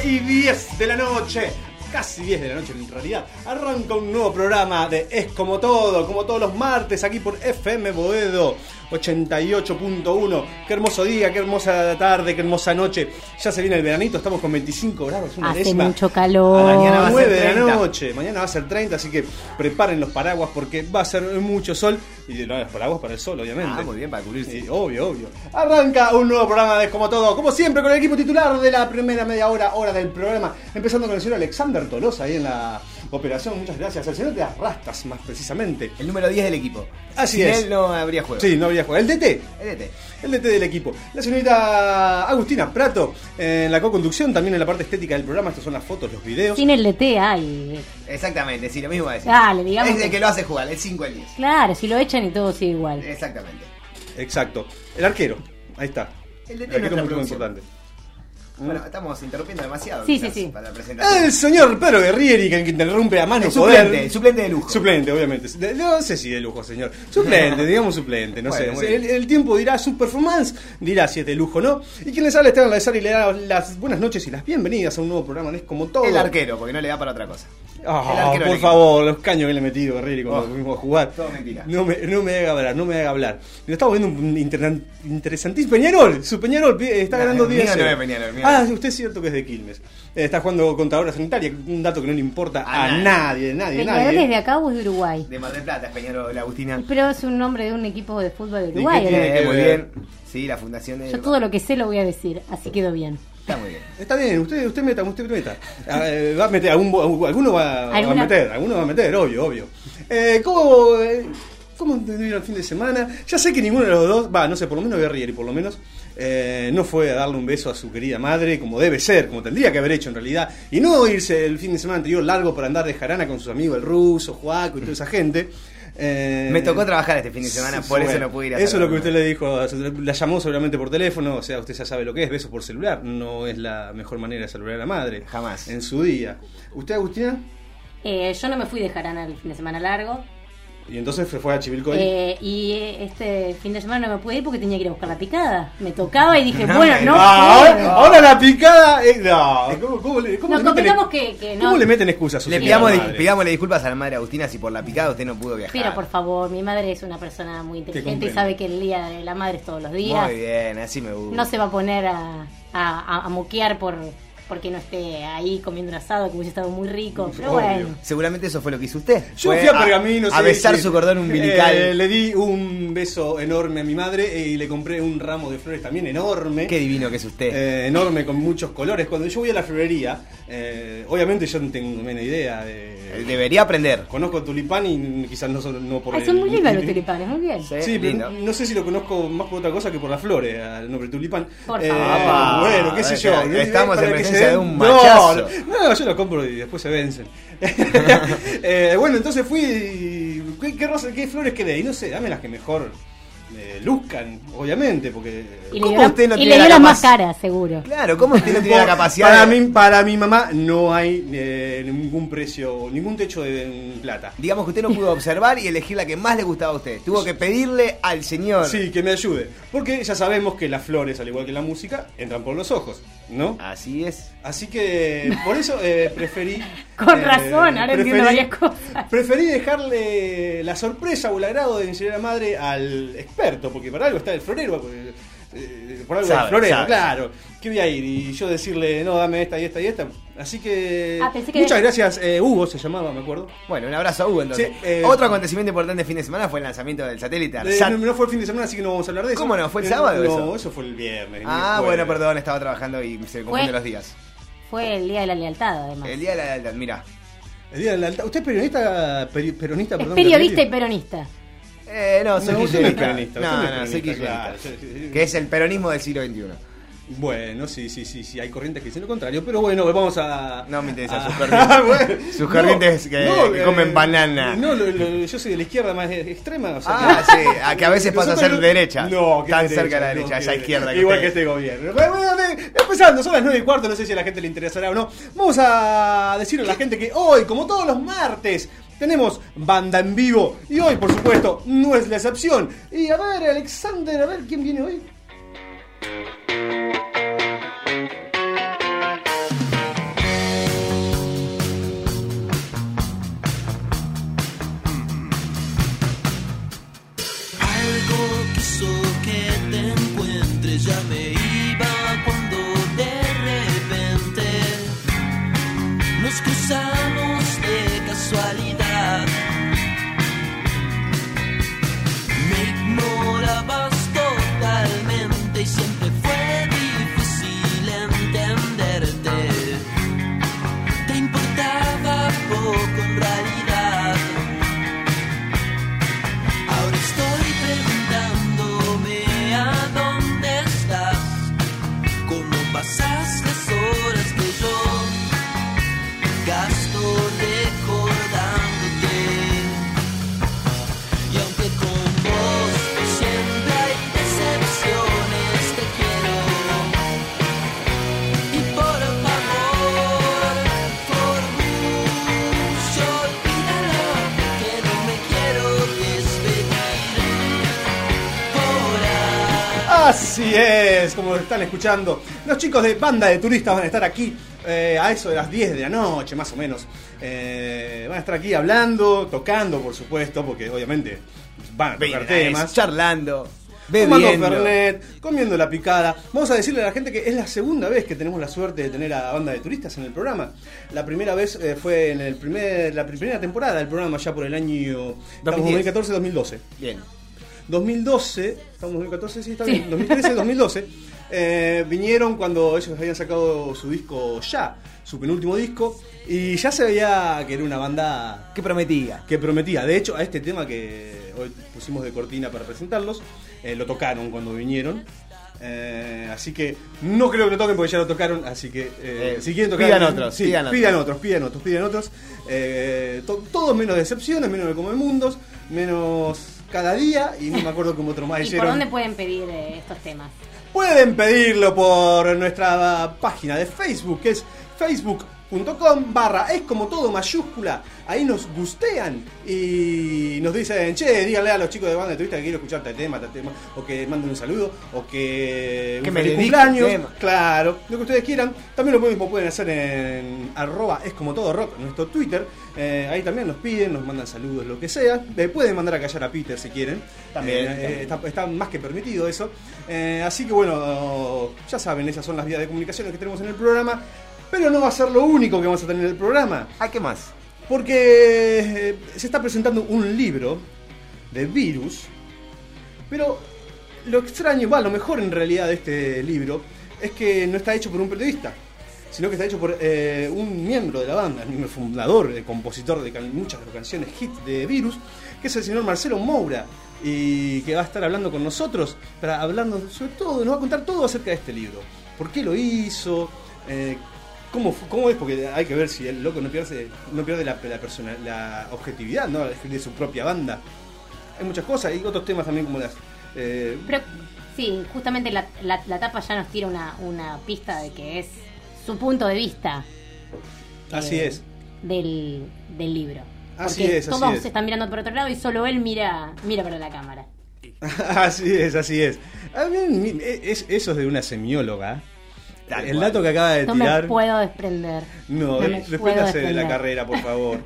9:10 de la noche. Casi 10 de la noche en realidad. Arranca un nuevo programa de Es Como Todo, como todos los martes, aquí por FM Boedo 88.1. Qué hermoso día, qué hermosa tarde, qué hermosa noche. Ya se viene el veranito, estamos con 25 grados, una hace décima. mucho calor. Mañana va a ser 9 de la noche, mañana va a ser 30, así que preparen los paraguas porque va a ser mucho sol. Y no, los paraguas para el sol, obviamente. Muy bien, para cubrirse. Obvio. Arranca un nuevo programa de Es Como Todo, como siempre, con el equipo titular de la primera media hora del programa. Empezando con el señor Alexander Tolosa ahí en la operación. Muchas gracias. El señor de las rastas, más precisamente. El número 10 del equipo. Así Sin es. él no habría juego. Sí, no habría juego. El DT. El DT. El DT del equipo. La señorita Agustina Prato en la co-conducción, también en la parte estética del programa. Estas son las fotos, los videos. Sin el DT hay. Exactamente, sí, lo mismo va a decir. Dale, digamos. Es el que lo hace jugar, el 5 al 10. Claro, si lo echan y todo sigue igual. Exactamente. Exacto. El arquero. Ahí está. El DT El arquero no es muy es importante. Bueno, estamos interrumpiendo demasiado. Sí, quizás, sí. para la presentación. El señor Pedro Guerrieri, que interrumpe a mano El poder. suplente de lujo. Suplente, obviamente. No sé si de lujo, señor. Suplente, digamos suplente, no Bueno, sé. El tiempo dirá su performance, dirá si es de lujo o no. Y quien les habla, Esteban Lazar, y le da las buenas noches y las bienvenidas a un nuevo programa de Es Como Todo. El arquero, porque no le da para otra cosa. Por favor, los caños que le he metido Guerrieri cuando fuimos a jugar. Todo mentira. No me haga hablar. Lo estamos viendo un interesantísimo. Peñarol, su Peñarol está ganando 10. No es Peñarol. Usted es cierto que es de Quilmes. Está jugando contadora sanitaria, un dato que no le importa a nadie. ¿Peñarol es de acá o es de Uruguay? De Mar del Plata, es Peñarol, Agustina. Pero es un nombre de un equipo de fútbol de Uruguay. ¿Y qué tiene que Muy ver? bien. Sí, la fundación de... Yo todo lo que sé lo voy a decir, así quedó bien. Está muy bien. Está bien, usted meta. Va a meter, alguno va a meter, obvio. ¿Cómo entendieron el fin de semana? Ya sé que ninguno de los dos, no sé, por lo menos Guerrieri, por lo menos, no fue a darle un beso a su querida madre, como debe ser, como tendría que haber hecho en realidad, y no irse el fin de semana anterior largo para andar de jarana con sus amigos, el ruso, Juaco y toda esa gente. Me tocó trabajar este fin de semana, por eso no pude ir a eso es lo que usted le dijo, la llamó seguramente por teléfono, o sea, usted ya sabe lo que es, besos por celular, no es la mejor manera de saludar a la madre. Jamás. En su día. ¿Usted, Agustina? Yo no me fui de jarana el fin de semana largo. Y entonces fue a Chivilcoy. Y este fin de semana no me pude ir porque tenía que ir a buscar la picada. Me tocaba y dije, no ahora la picada. ¿Cómo le meten excusas a su pidámosle disculpas a la madre Agustina si por la picada usted no pudo viajar. Pero por favor, mi madre es una persona muy inteligente y sabe que el día de la madre es todos los días. Muy bien, así me gusta. No se va a poner a moquear porque no esté ahí comiendo un asado que hubiese estado muy rico, pero bueno. Seguramente eso fue lo que hizo usted. Yo fui a Pergamino a besar su cordón umbilical. Le di un beso enorme a mi madre y le compré un ramo de flores también enorme. Qué divino que es usted. Enorme, con muchos colores. Cuando yo voy a la florería, obviamente yo no tengo menos idea debería aprender. Conozco tulipán y quizás no por son muy lindos los tulipanes, muy bien. Sí, pero no sé si lo conozco más por otra cosa que por las flores, al nombre tulipán. Por favor. Bueno, qué sé yo. Estamos en presencia de un machazo. No, yo lo compro y después se vencen. Bueno, entonces fui. ¿Qué flores quedé? Y no sé, dame las que mejor luzcan, obviamente, porque... Y le dio las más caras, seguro. Claro, ¿cómo usted no tiene la capacidad? Para mi mamá no hay ningún precio, ningún techo de plata. Digamos que usted no pudo observar y elegir la que más le gustaba a usted. Tuvo que pedirle al señor. Sí, que me ayude. Porque ya sabemos que las flores, al igual que la música, entran por los ojos, ¿no? Así es. Así que por eso preferí... Con razón, ahora entiendo varias cosas. Preferí dejarle la sorpresa o el agrado de enseñar a madre al experto, porque para algo está el florero, por algo el florero, claro. ¿Qué voy a ir? Y yo decirle, no, dame esta y esta y esta. Así que muchas gracias, Hugo se llamaba, me acuerdo. Bueno, un abrazo a Hugo entonces. Sí, otro acontecimiento importante el fin de semana fue el lanzamiento del satélite ARSAT. No fue el fin de semana, así que no vamos a hablar de eso. ¿Cómo no? ¿Fue el sábado eso? No, eso fue el viernes. Bueno, perdón, estaba trabajando y se me confunden los días. Fue el día de la lealtad, además. El día de la lealtad, mira. El día de la lealtad. ¿Usted es periodista? Es periodista y peronista. No, soy kirchnerista. No, soy kirchnerista. Que es el peronismo del siglo XXI. Bueno, sí, hay corrientes que dicen lo contrario, pero bueno, vamos a... No me interesan sus corrientes. Bueno, sus corrientes que comen banana. No, yo soy de la izquierda más extrema. O sea, sí, a que a veces pasa a ser derecha. No, tan derecha, cerca de la derecha, esa izquierda. Igual que este gobierno. Bueno, empezando, son las 9:15, no sé si a la gente le interesará o no. Vamos a decirle a la gente que hoy, como todos los martes, tenemos banda en vivo. Y hoy, por supuesto, no es la excepción. Y a ver, Alexander, a ver quién viene hoy. Así es, como lo están escuchando. Los chicos de Banda de Turistas van a estar aquí a eso de las 10 de la noche, más o menos. Van a estar aquí hablando, tocando, por supuesto, porque obviamente van a tocar temas. Charlando, bebiendo, tomando Fernet, comiendo la picada. Vamos a decirle a la gente que es la segunda vez que tenemos la suerte de tener a Banda de Turistas en el programa. La primera vez fue en la primera temporada del programa, ya por el año 2014-2012. Bien. 2012, estamos en 2014, sí, está bien. 2013, 2012. Vinieron cuando ellos habían sacado su disco Ya, su penúltimo disco, y ya se veía que era una banda que prometía. De hecho, a este tema que hoy pusimos de cortina para presentarlos, lo tocaron cuando vinieron. Así que no creo que lo toquen porque ya lo tocaron. Así que si quieren tocar, pidan otros. Todos menos decepciones, menos de Come Mundos, menos Cada Día, y no me acuerdo cómo otro más ¿Y hicieron. por dónde pueden pedir estos temas? Pueden pedirlo por nuestra página de Facebook, que es facebook.com/es como todo mayúscula. Ahí nos gustean y nos dicen, che, díganle a los chicos de Banda de Turistas que quiero escuchar tal tema, o que manden un saludo, o que un feliz cumpleaños. Claro, lo que ustedes quieran. También lo pueden hacer en @es como todo rock, nuestro Twitter. Ahí también nos piden, nos mandan saludos, lo que sea. Pueden mandar a callar a Peter si quieren. También. Está más que permitido eso. Así que bueno, ya saben, esas son las vías de comunicación que tenemos en el programa. Pero no va a ser lo único que vamos a tener en el programa. ¿Qué más? Porque se está presentando un libro de Virus. Pero lo extraño, lo mejor en realidad de este libro es que no está hecho por un periodista, sino que está hecho por un miembro de la banda, el miembro fundador, el compositor de muchas de las canciones hit de Virus, que es el señor Marcelo Moura, y que va a estar hablando con nosotros para hablarnos sobre todo, nos va a contar todo acerca de este libro. ¿Por qué lo hizo? ¿Cómo es? Porque hay que ver si el loco no pierde la objetividad, ¿no? De su propia banda. Hay muchas cosas y otros temas también como las... Pero sí, justamente la tapa ya nos tira una pista de que es su punto de vista. Así es. Del libro. Así porque es. Todos se están mirando por otro lado y solo él mira para la cámara. Así es. A mí, eso es de una semióloga. El dato que acaba de tirar... No me puedo desprender. No despréndase de la carrera, por favor.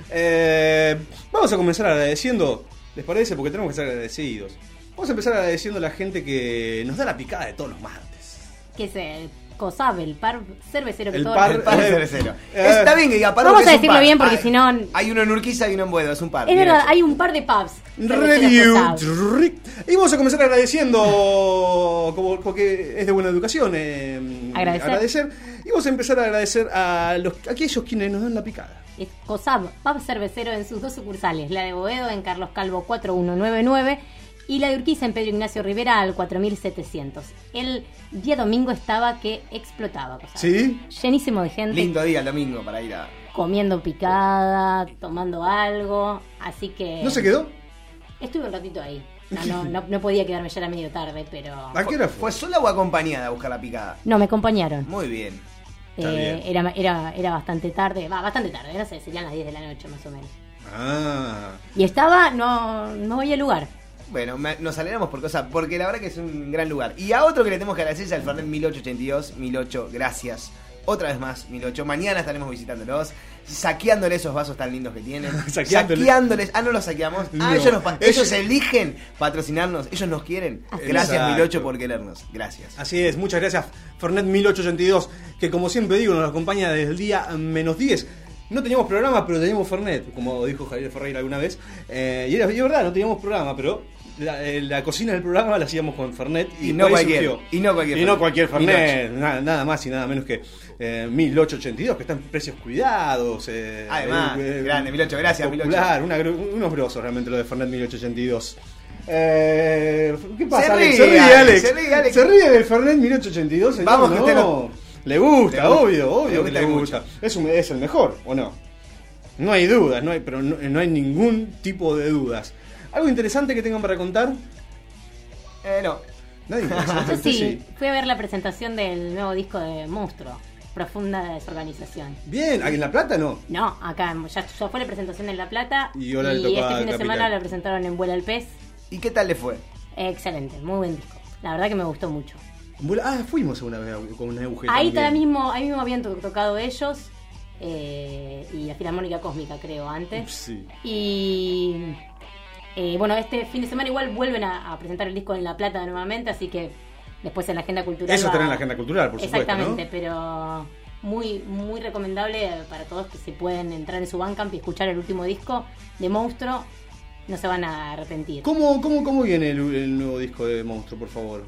Vamos a comenzar agradeciendo, ¿les parece? Porque tenemos que ser agradecidos. Vamos a empezar agradeciendo a la gente que nos da la picada de todos los martes. Que es el COSAB, el par cervecero que el par cervecero. Está bien que diga par. Vamos a decirlo bien porque si no... Hay uno en Urquiza y uno en Boedo, es un par. Es verdad, hay un par de pubs. Review. Y vamos a comenzar agradeciendo, porque es de buena educación, agradecer. Y vamos a empezar a agradecer a aquellos quienes nos dan la picada. Es COSAB, pub cervecero en sus dos sucursales, la de Boedo en Carlos Calvo 4199 y la de Urquiza en Pedro Ignacio Rivera al 4700. El día domingo estaba que explotaba, COSAB. ¿Sí? Llenísimo de gente. Lindo día el domingo para ir a... Comiendo picada, tomando algo, así que... ¿No se quedó? Estuve un ratito ahí. No podía quedarme, ya era medio tarde, pero... ¿A qué hora fue? ¿Fue sola o acompañada a buscar la picada? No, me acompañaron. Muy bien. Bien. Era bastante tarde, no sé, serían las 10 de la noche más o menos. Y estaba, no había lugar. Bueno, nos alegramos porque la verdad que es un gran lugar. Y a otro que le tenemos que agradecer es al Fernet 1882. 18, gracias. Otra vez más, 18. Mañana estaremos visitándolos, saqueándole esos vasos tan lindos que tienen. Saqueándoles. No los saqueamos. No. Ellos eligen patrocinarnos. Ellos nos quieren. Gracias, 18, por querernos. Gracias. Así es, muchas gracias, Fernet 1882, que como siempre digo, nos acompaña desde el día -10. No teníamos programa, pero teníamos Fernet, como dijo Javier Ferreira alguna vez. Y era verdad, no teníamos programa, pero la cocina del programa la hacíamos con Fernet. Y no cualquier Fernet. Nada más y nada menos que 1882, que está en precios cuidados. Además, grande, 18, gracias, popular, 18. Unos grosos realmente lo de Fernet 1882. ¿Qué pasa? Se ríe Alex. Se ríe del Fernet 1882. Vamos, que no. Le gusta, obvio que le gusta. Es el mejor, ¿o no? No hay dudas, pero no hay ningún tipo de dudas. ¿Algo interesante que tengan para contar? No. Nadie. Yo sí, fui a ver la presentación del nuevo disco de Monstruo, Profunda Desorganización. Bien, ¿aquí en La Plata no? No, acá ya fue la presentación en La Plata y este fin de semana lo presentaron en Vuela el Pez. ¿Y qué tal le fue? Excelente, muy buen disco. La verdad que me gustó mucho. Fuimos una vez con una agujeta. Ahí mismo habían tocado ellos y la Filarmónica Cósmica, creo, antes. Sí. Y bueno, este fin de semana igual vuelven a presentar el disco en La Plata nuevamente, así que después en la agenda cultural. Eso estará en la agenda cultural, por supuesto. Exactamente, ¿no? pero muy, muy recomendable para todos que se pueden entrar en su Bandcamp y escuchar el último disco de Monstruo. No se van a arrepentir. ¿Cómo viene el nuevo disco de Monstruo, por favor?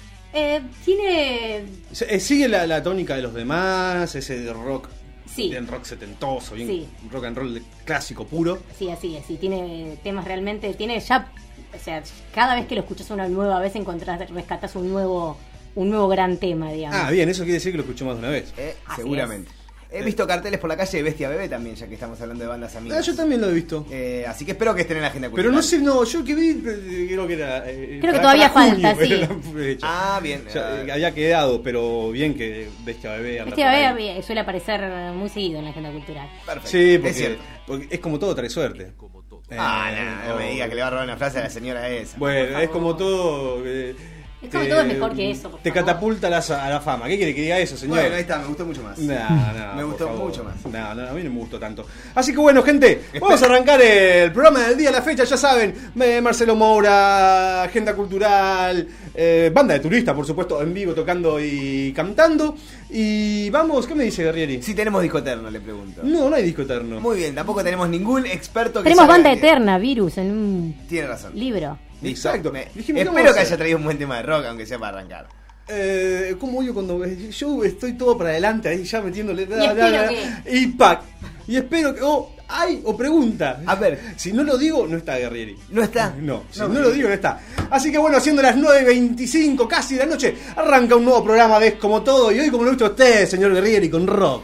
Tiene... ¿Sigue la tónica de los demás? Ese de rock. Sí. Bien rock setentoso, bien Sí. rock and roll clásico puro. Sí, así es. Sí, tiene temas realmente... Tiene ya... O sea, cada vez que lo escuchas una nueva vez rescatás un nuevo gran tema, digamos. Bien, eso quiere decir que lo escuchó más de una vez. Seguramente. He visto carteles por la calle de Bestia Bebé también, ya que estamos hablando de bandas amigas. Yo también lo he visto. Así que espero que estén en la agenda Pero cultural. no sé, yo que vi, creo que era... Creo que todavía falta, sí. era la fecha. Bien. Había quedado, pero bien que Bestia Bebé anda Bestia por ahí. Bebé suele aparecer muy seguido en la agenda cultural. Perfecto. Sí, es cierto. porque es como todo, trae suerte. No me diga que le va a robar una frase a la señora esa. Bueno, es como todo... Es como todo es mejor que eso, por Te favor. catapulta a la fama. ¿Qué quiere que diga eso, señor? Bueno, ahí está, me gustó mucho más. No, me gustó por favor. mucho más. No, a mí no me gustó tanto. Así que bueno, gente, vamos a arrancar el programa del día, la fecha, ya saben. Marcelo Moura, agenda cultural, banda de turistas, por supuesto, en vivo tocando y cantando. Y vamos, ¿qué me dice Guerrieri? Si tenemos disco eterno, le pregunto. No hay disco eterno. Muy bien, tampoco tenemos ningún experto que Tenemos salga Banda que- Eterna, Virus, en un Tiene razón. libro. Exacto. Me- Dijimos, ¿qué vamos espero a que hacer? haya traído un buen tema de rock, aunque sea para arrancar. ¿Cómo yo cuando yo estoy todo para adelante ahí ya metiéndole espero y pack y espero que o pregunta A ver. si no lo digo no está Guerrieri. ¿No está? No, si No, no lo digo no está. Así que bueno, siendo las 9:25 casi de la noche, arranca un nuevo programa de Es Como Todo y hoy como lo ha visto usted, señor Guerrieri, con rock.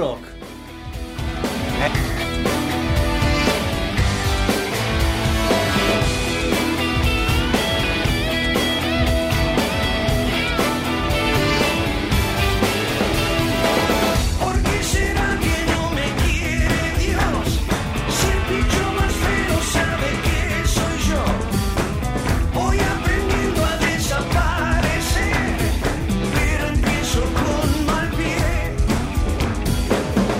¿Por qué será que no me quiere Dios? Si el bicho más feo sabe que soy yo. Voy aprendiendo a desaparecer, pero empiezo con mal pie.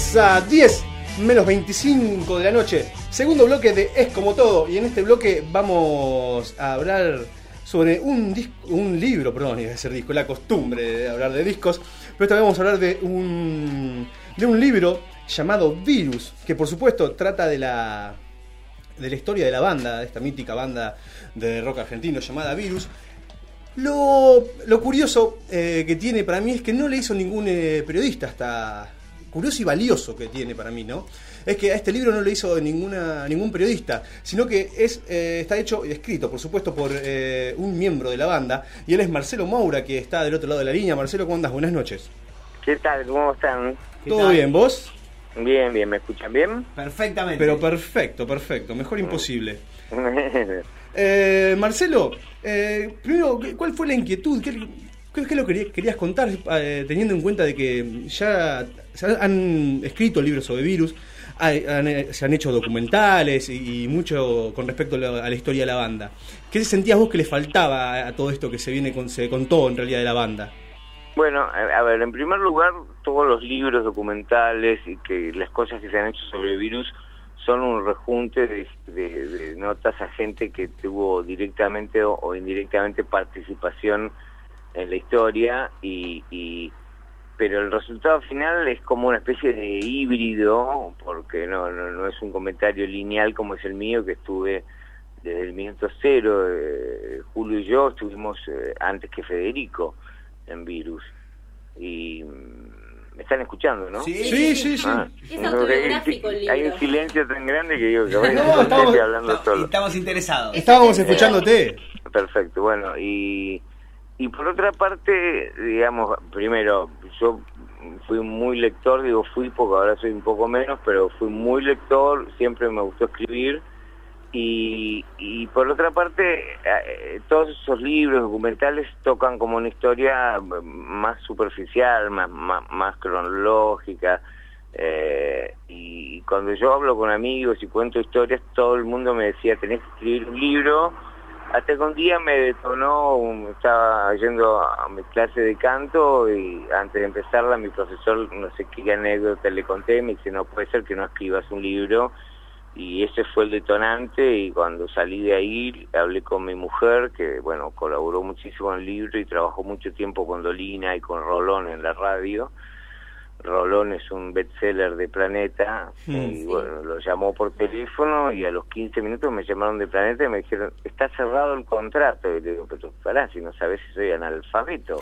Estamos a 10 menos 25 de la noche. Segundo bloque de Es Como Todo. Y en este bloque vamos a hablar sobre un libro, perdón, iba a decir disco, la costumbre de hablar de discos. Pero esta vez vamos a hablar de un libro llamado Virus, que por supuesto trata de la historia de la banda, de esta mítica banda de rock argentino llamada Virus. Lo curioso que tiene para mí es que no le hizo ningún periodista, hasta curioso y valioso que tiene para mí, ¿no? Es que a este libro no le hizo ningún periodista, sino que está hecho y escrito, por supuesto, por un miembro de la banda, y él es Marcelo Moura, que está del otro lado de la línea. Marcelo, ¿cómo andas? Buenas noches. ¿Qué tal? ¿Cómo están? ¿Todo bien? ¿Vos? Bien, bien. ¿Me escuchan bien? Perfectamente. Pero perfecto. Mejor imposible. Marcelo, primero, ¿cuál fue la inquietud? ¿Qué es lo que querías contar, teniendo en cuenta de que ya se han escrito libros sobre Virus, se han hecho documentales y mucho con respecto a la historia de la banda? ¿Qué sentías vos que le faltaba a todo esto que se contó en realidad de la banda? Bueno, a ver, en primer lugar, todos los libros documentales y que las cosas que se han hecho sobre Virus son un rejunte de notas a gente que tuvo directamente o indirectamente participación en la historia, pero el resultado final es como una especie de híbrido, porque no es un comentario lineal como es el mío, que estuve desde el minuto cero. Julio y yo estuvimos antes que Federico en Virus, y me están escuchando, ¿no? Sí. Ah, Es autobiográfico el libro. hay un silencio tan grande que digo que estamos hablando solo. Estamos interesados. Estábamos escuchándote. Perfecto, bueno, y por otra parte, digamos, primero, yo fui muy lector, digo fui porque ahora soy un poco menos, pero fui muy lector, siempre me gustó escribir, y por otra parte, todos esos libros documentales tocan como una historia más superficial, más cronológica, y cuando yo hablo con amigos y cuento historias, todo el mundo me decía, tenés que escribir un libro. Hasta que un día me detonó, estaba yendo a mi clase de canto y antes de empezarla mi profesor, no sé qué anécdota le conté, me dice, no puede ser que no escribas un libro, y ese fue el detonante. Y cuando salí de ahí hablé con mi mujer, que bueno, colaboró muchísimo en el libro y trabajó mucho tiempo con Dolina y con Rolón en la radio. Rolón es un bestseller de Planeta, y bueno, lo llamó por teléfono y a los 15 minutos me llamaron de Planeta y me dijeron, está cerrado el contrato. Y le digo, pero pará, si no sabes si soy analfabeto.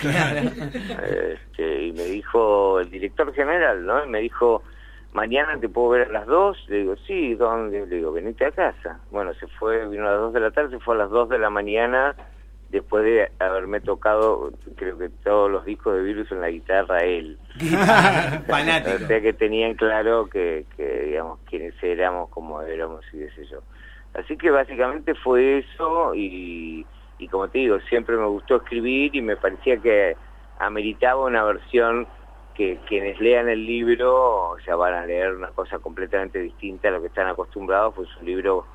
Y me dijo el director general, ¿no? Y me dijo, mañana te puedo ver a las 2. Le digo, sí, ¿dónde? Le digo, venite a casa. Bueno, vino a las 2 de la tarde, se fue a las 2 de la mañana, después de haberme tocado, creo que todos los discos de Virus en la guitarra él. Fanático. O sea que tenían claro que digamos, quiénes éramos, cómo éramos y qué sé yo. Así que básicamente fue eso, y como te digo, siempre me gustó escribir y me parecía que ameritaba una versión que quienes lean el libro, o sea, van a leer una cosa completamente distinta a lo que están acostumbrados. Pues un libro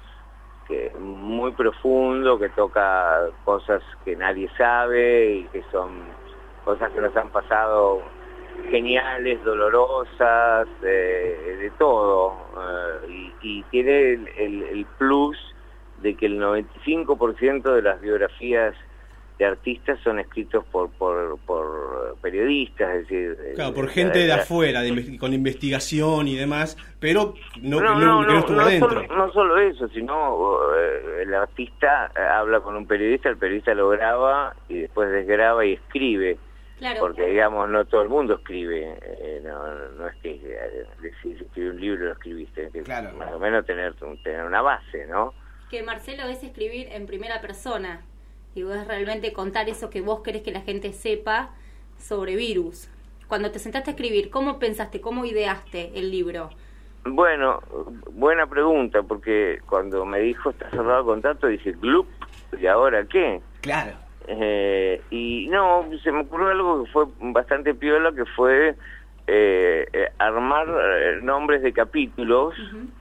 muy profundo, que toca cosas que nadie sabe y que son cosas que nos han pasado geniales, dolorosas, de todo, y tiene el plus de que el 95% de las biografías de artistas son escritos por periodistas, es decir, claro, por gente de afuera, con investigación y demás, pero que no estuvo adentro. No solo eso, sino el artista habla con un periodista, el periodista lo graba y después desgraba y escribe. Claro. Porque, digamos, no todo el mundo escribe, no es que decís escribir un libro y lo escribiste, que claro, más o menos tener una base, ¿no? Que Marcelo es escribir en primera persona. Y vos es realmente contar eso que vos querés que la gente sepa sobre Virus. Cuando te sentaste a escribir, ¿cómo pensaste, cómo ideaste el libro? Bueno, buena pregunta, porque cuando me dijo está cerrado el contrato, dije, glup, ¿y ahora qué? Claro. Y no, se me ocurrió algo que fue bastante piola, que fue armar nombres de capítulos.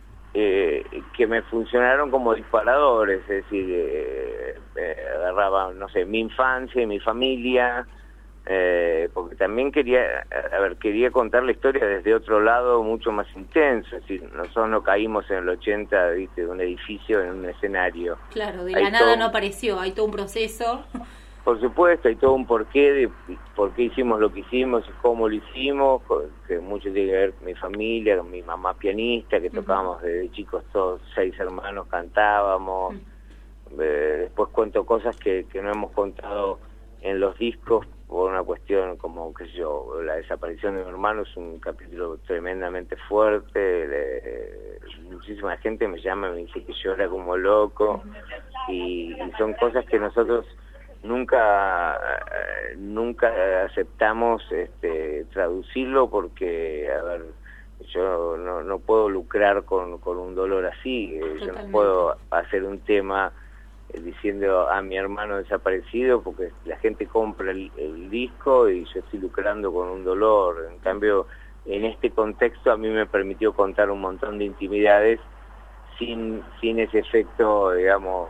Que me funcionaron como disparadores, es decir, agarraba, no sé, mi infancia y mi familia, porque también quería contar la historia desde otro lado mucho más intenso. Es decir, nosotros no caímos en el 80, ¿viste?, de un edificio en un escenario. Claro, de Hay la nada todo- no apareció, hay todo un proceso. Por supuesto, hay todo un porqué de por qué hicimos lo que hicimos y cómo lo hicimos, que mucho tiene que ver con mi familia, con mi mamá pianista, que tocábamos desde chicos todos, 6 hermanos, cantábamos. Después cuento cosas que no hemos contado en los discos por una cuestión como, qué sé yo, la desaparición de mi hermano es un capítulo tremendamente fuerte. Muchísima gente me llama y me dice que llora como loco, y son cosas que nosotros nunca aceptamos traducirlo, porque, a ver, yo no puedo lucrar con un dolor así. Yo no Totalmente. puedo hacer un tema diciendo a mi hermano desaparecido, porque la gente compra el disco y yo estoy lucrando con un dolor. En cambio, en este contexto a mí me permitió contar un montón de intimidades sin ese efecto, digamos,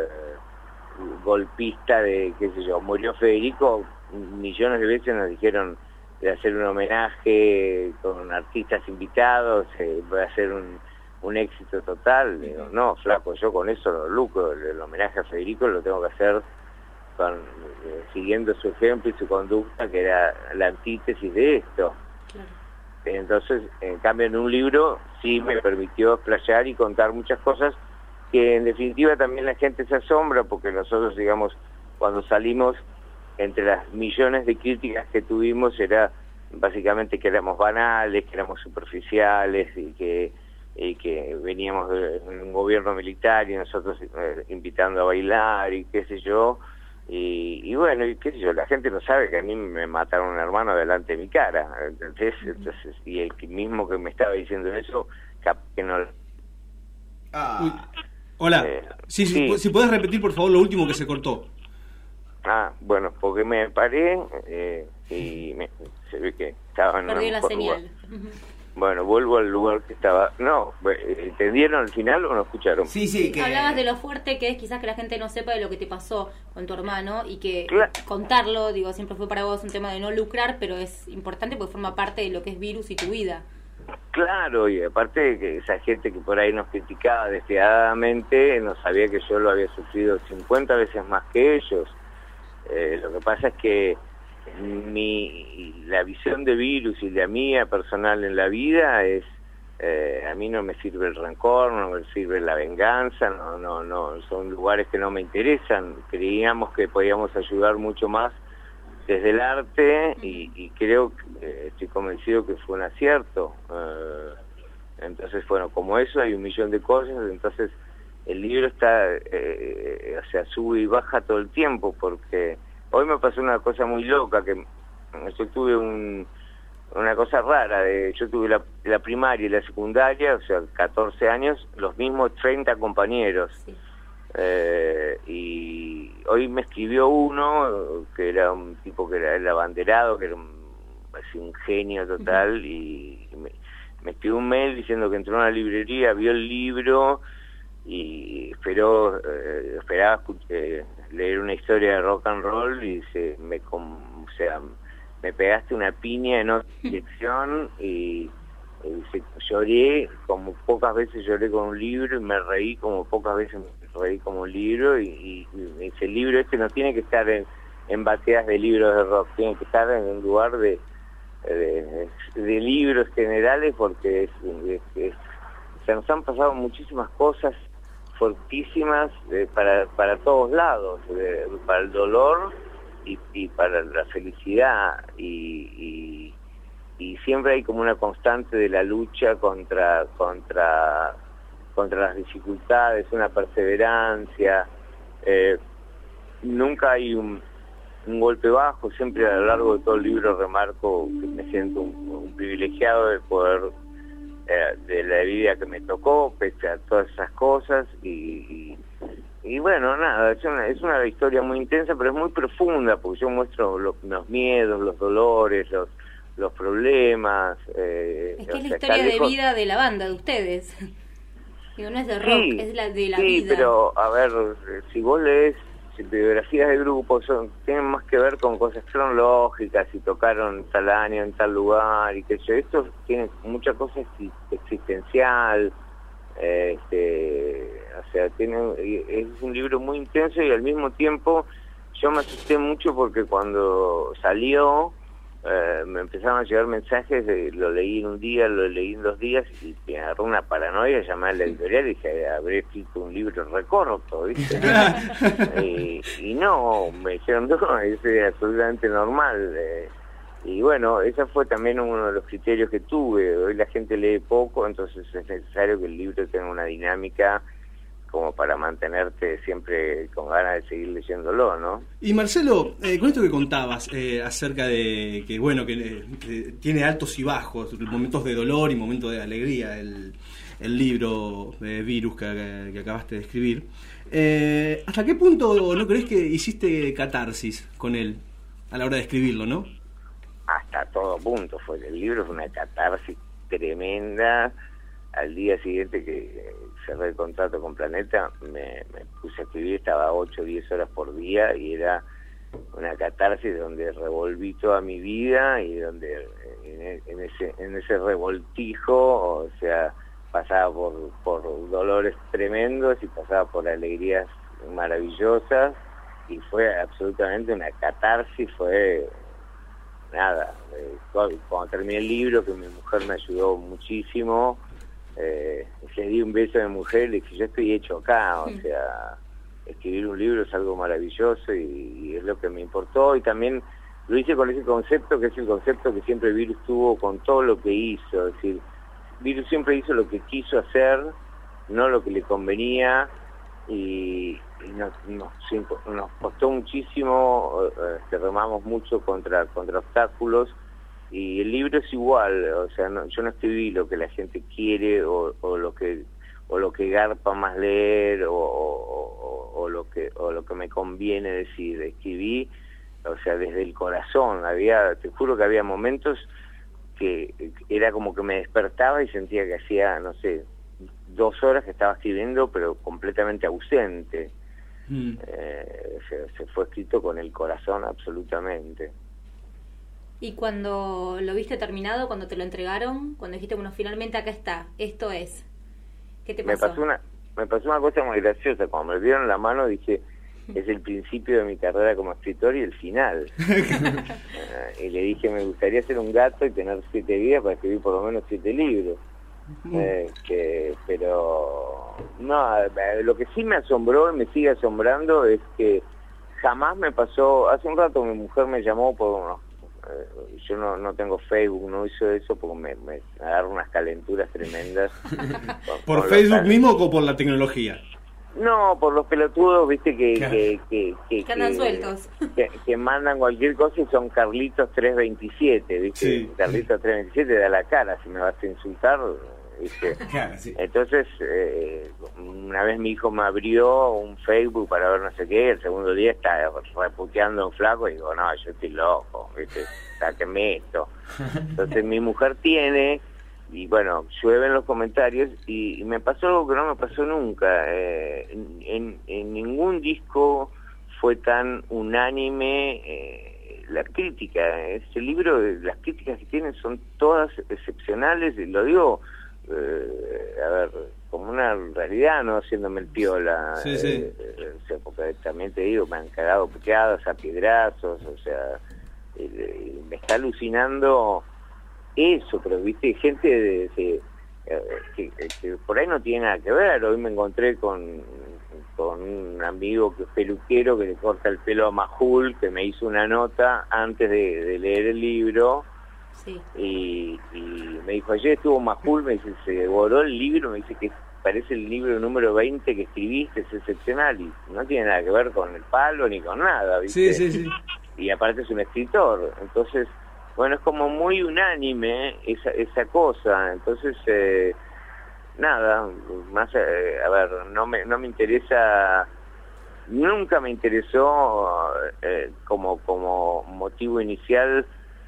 golpista de, qué sé yo, murió Federico, millones de veces nos dijeron de hacer un homenaje con artistas invitados, va a ser un éxito total. Digo, no, flaco, yo con eso lo lucro. El homenaje a Federico lo tengo que hacer siguiendo su ejemplo y su conducta, que era la antítesis de esto. Claro. Entonces, en cambio, en un libro sí me permitió explayar y contar muchas cosas que en definitiva también la gente se asombra, porque nosotros, digamos, cuando salimos, entre las millones de críticas que tuvimos, era básicamente que éramos banales, que éramos superficiales y que veníamos de un gobierno militar y nosotros invitando a bailar y qué sé yo. Y bueno, y qué sé yo, la gente no sabe que a mí me mataron un hermano delante de mi cara. Entonces, y el mismo que me estaba diciendo eso, que no... Uy, hola. Sí, si podés repetir, por favor, lo último que se cortó. Bueno, porque me paré y se ve que estaba en Perdió un la mejor señal. lugar. Bueno, vuelvo al lugar que estaba... No, ¿entendieron al final o no escucharon? Sí, que... Hablabas de lo fuerte que es quizás que la gente no sepa de lo que te pasó con tu hermano y que contarlo, digo, siempre fue para vos un tema de no lucrar, pero es importante porque forma parte de lo que es Virus y tu vida. Claro, y aparte de que esa gente que por ahí nos criticaba despiadadamente no sabía que yo lo había sufrido 50 veces más que ellos. Lo que pasa es que la visión de Virus y la mía personal en la vida es, a mí no me sirve el rencor, no me sirve la venganza, no, son lugares que no me interesan. Creíamos que podíamos ayudar mucho más desde el arte y creo, estoy convencido que fue un acierto. Entonces, bueno, como eso hay un millón de cosas, entonces el libro está, o sea, sube y baja todo el tiempo, porque hoy me pasó una cosa muy loca, que yo tuve una cosa rara, yo tuve la primaria y la secundaria, o sea, 14 años, los mismos 30 compañeros. Sí. Y hoy me escribió uno, que era un tipo que era el abanderado, que era así un genio total, y me escribió un mail diciendo que entró a una librería, vio el libro y esperaba leer una historia de rock and roll, y me pegaste una piña en otra dirección, y lloré como pocas veces lloré con un libro, y me reí como pocas veces me reí como un libro, y ese libro no tiene que estar en bateas de libros de rock, tiene que estar en un lugar de libros generales, porque se nos han pasado muchísimas cosas fortísimas para todos lados, para el dolor y para la felicidad, y siempre hay como una constante de la lucha contra las dificultades, una perseverancia. Nunca hay un golpe bajo. Siempre a lo largo de todo el libro remarco que me siento un privilegiado de poder, de la vida que me tocó, pese a todas esas cosas, y bueno, nada, es una historia muy intensa, pero es muy profunda, porque yo muestro los miedos, los dolores, los problemas. Es que es la historia de vida de la banda, de ustedes. Digo, no es de rock, es la de la vida. Sí, pero a ver, si vos lees biografías de grupos tienen más que ver con cosas cronológicas, si tocaron tal año en tal lugar y qué sé yo. Estos tienen mucha cosa existencial, o sea, es un libro muy intenso y al mismo tiempo yo me asusté mucho porque cuando salió me empezaron a llegar mensajes, lo leí en un día, lo leí en 2 días y me agarró una paranoia, llamé a la editorial y dije, habré escrito un libro recorto, ¿viste? y no, me dijeron, no, es absolutamente normal. Y bueno, ese fue también uno de los criterios que tuve. Hoy la gente lee poco, entonces es necesario que el libro tenga una dinámica como para mantenerte siempre con ganas de seguir leyéndolo, ¿no? Y Marcelo, con esto que contabas acerca de que, bueno, que tiene altos y bajos, momentos de dolor y momentos de alegría, el libro Virus que acabaste de escribir, ¿hasta qué punto no crees que hiciste catarsis con él a la hora de escribirlo, no? Hasta todo punto. El libro fue una catarsis tremenda. Al día siguiente que cerré el contrato con Planeta, me puse a escribir, estaba 8 o 10 horas por día y era una catarsis donde revolví toda mi vida y donde en ese revoltijo, o sea, pasaba por dolores tremendos y pasaba por alegrías maravillosas y fue absolutamente una catarsis, fue nada. Cuando terminé el libro, que mi mujer me ayudó muchísimo, le di un beso a mi mujer y le dije, yo estoy hecho acá, o sea, escribir un libro es algo maravilloso y es lo que me importó, y también lo hice con ese concepto, que es el concepto que siempre Virus tuvo con todo lo que hizo, es decir, Virus siempre hizo lo que quiso hacer, no lo que le convenía, y nos costó muchísimo, remamos mucho contra obstáculos. Y el libro es igual, o sea, yo no escribí lo que la gente quiere o lo que garpa más leer o lo que me conviene decir. Escribí, o sea, desde el corazón. Te juro que había momentos que era como que me despertaba y sentía que hacía, no sé, 2 horas que estaba escribiendo, pero completamente ausente. Se fue escrito con el corazón absolutamente. Y cuando lo viste terminado, cuando te lo entregaron, cuando dijiste, bueno, finalmente acá está, esto es, ¿qué te pasó? Me pasó una cosa muy graciosa. Cuando me dieron la mano dije, es el principio de mi carrera como escritor y el final. Y le dije, me gustaría ser un gato y tener 7 vidas para escribir por lo menos 7 libros. Pero no, lo que sí me asombró y me sigue asombrando es que jamás me pasó. Hace un rato mi mujer me llamó por yo no tengo Facebook, no hizo eso porque me agarro unas calenturas tremendas. ¿Por Facebook mismo o por la tecnología? No, por los pelotudos, viste, que andan sueltos. Que mandan cualquier cosa y son Carlitos 327, viste. Sí. Carlitos 327 da la cara, si me vas a insultar, viste. Claro, sí. Entonces, una vez mi hijo me abrió un Facebook para ver no sé qué, el segundo día está reputeando a un flaco y digo, no, yo estoy loco, viste, sáquenme esto. Entonces mi mujer tiene, y bueno, llueven los comentarios y me pasó algo que no me pasó nunca. En ningún disco fue tan unánime la crítica. Este libro, las críticas que tienen son todas excepcionales, y lo digo, a ver, como una realidad, no haciéndome el piola. Sí. O sea, porque también te digo, me han cagado puteadas a piedrazos, o sea, me está alucinando eso, pero viste, gente que por ahí no tiene nada que ver. Hoy me encontré con un amigo que es peluquero, que le corta el pelo a Majul, que me hizo una nota antes de leer el libro. Sí. Y me dijo, ayer estuvo Majul, me dice, se devoró el libro, me dice que parece el libro número 20 que escribiste, es excepcional, y no tiene nada que ver con el palo ni con nada, ¿viste? Sí. Y aparte es un escritor, entonces, bueno, es como muy unánime esa cosa. Entonces, nada, más, a ver, no me interesa, nunca me interesó como motivo inicial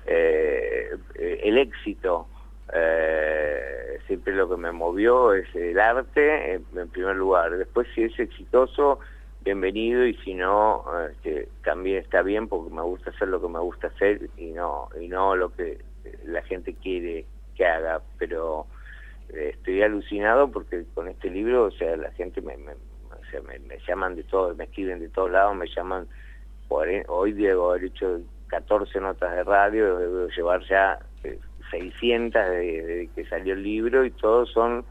el éxito. Siempre lo que me movió es el arte en primer lugar. Después, si es exitoso, bienvenido, y si no, también está bien, porque me gusta hacer lo que me gusta hacer y no lo que la gente quiere que haga. Pero estoy alucinado porque con este libro, o sea, la gente me llaman de todo, me escriben de todos lados, me llaman hoy debo haber hecho 14 notas de radio, debo llevar ya 600 de que salió el libro, y todos son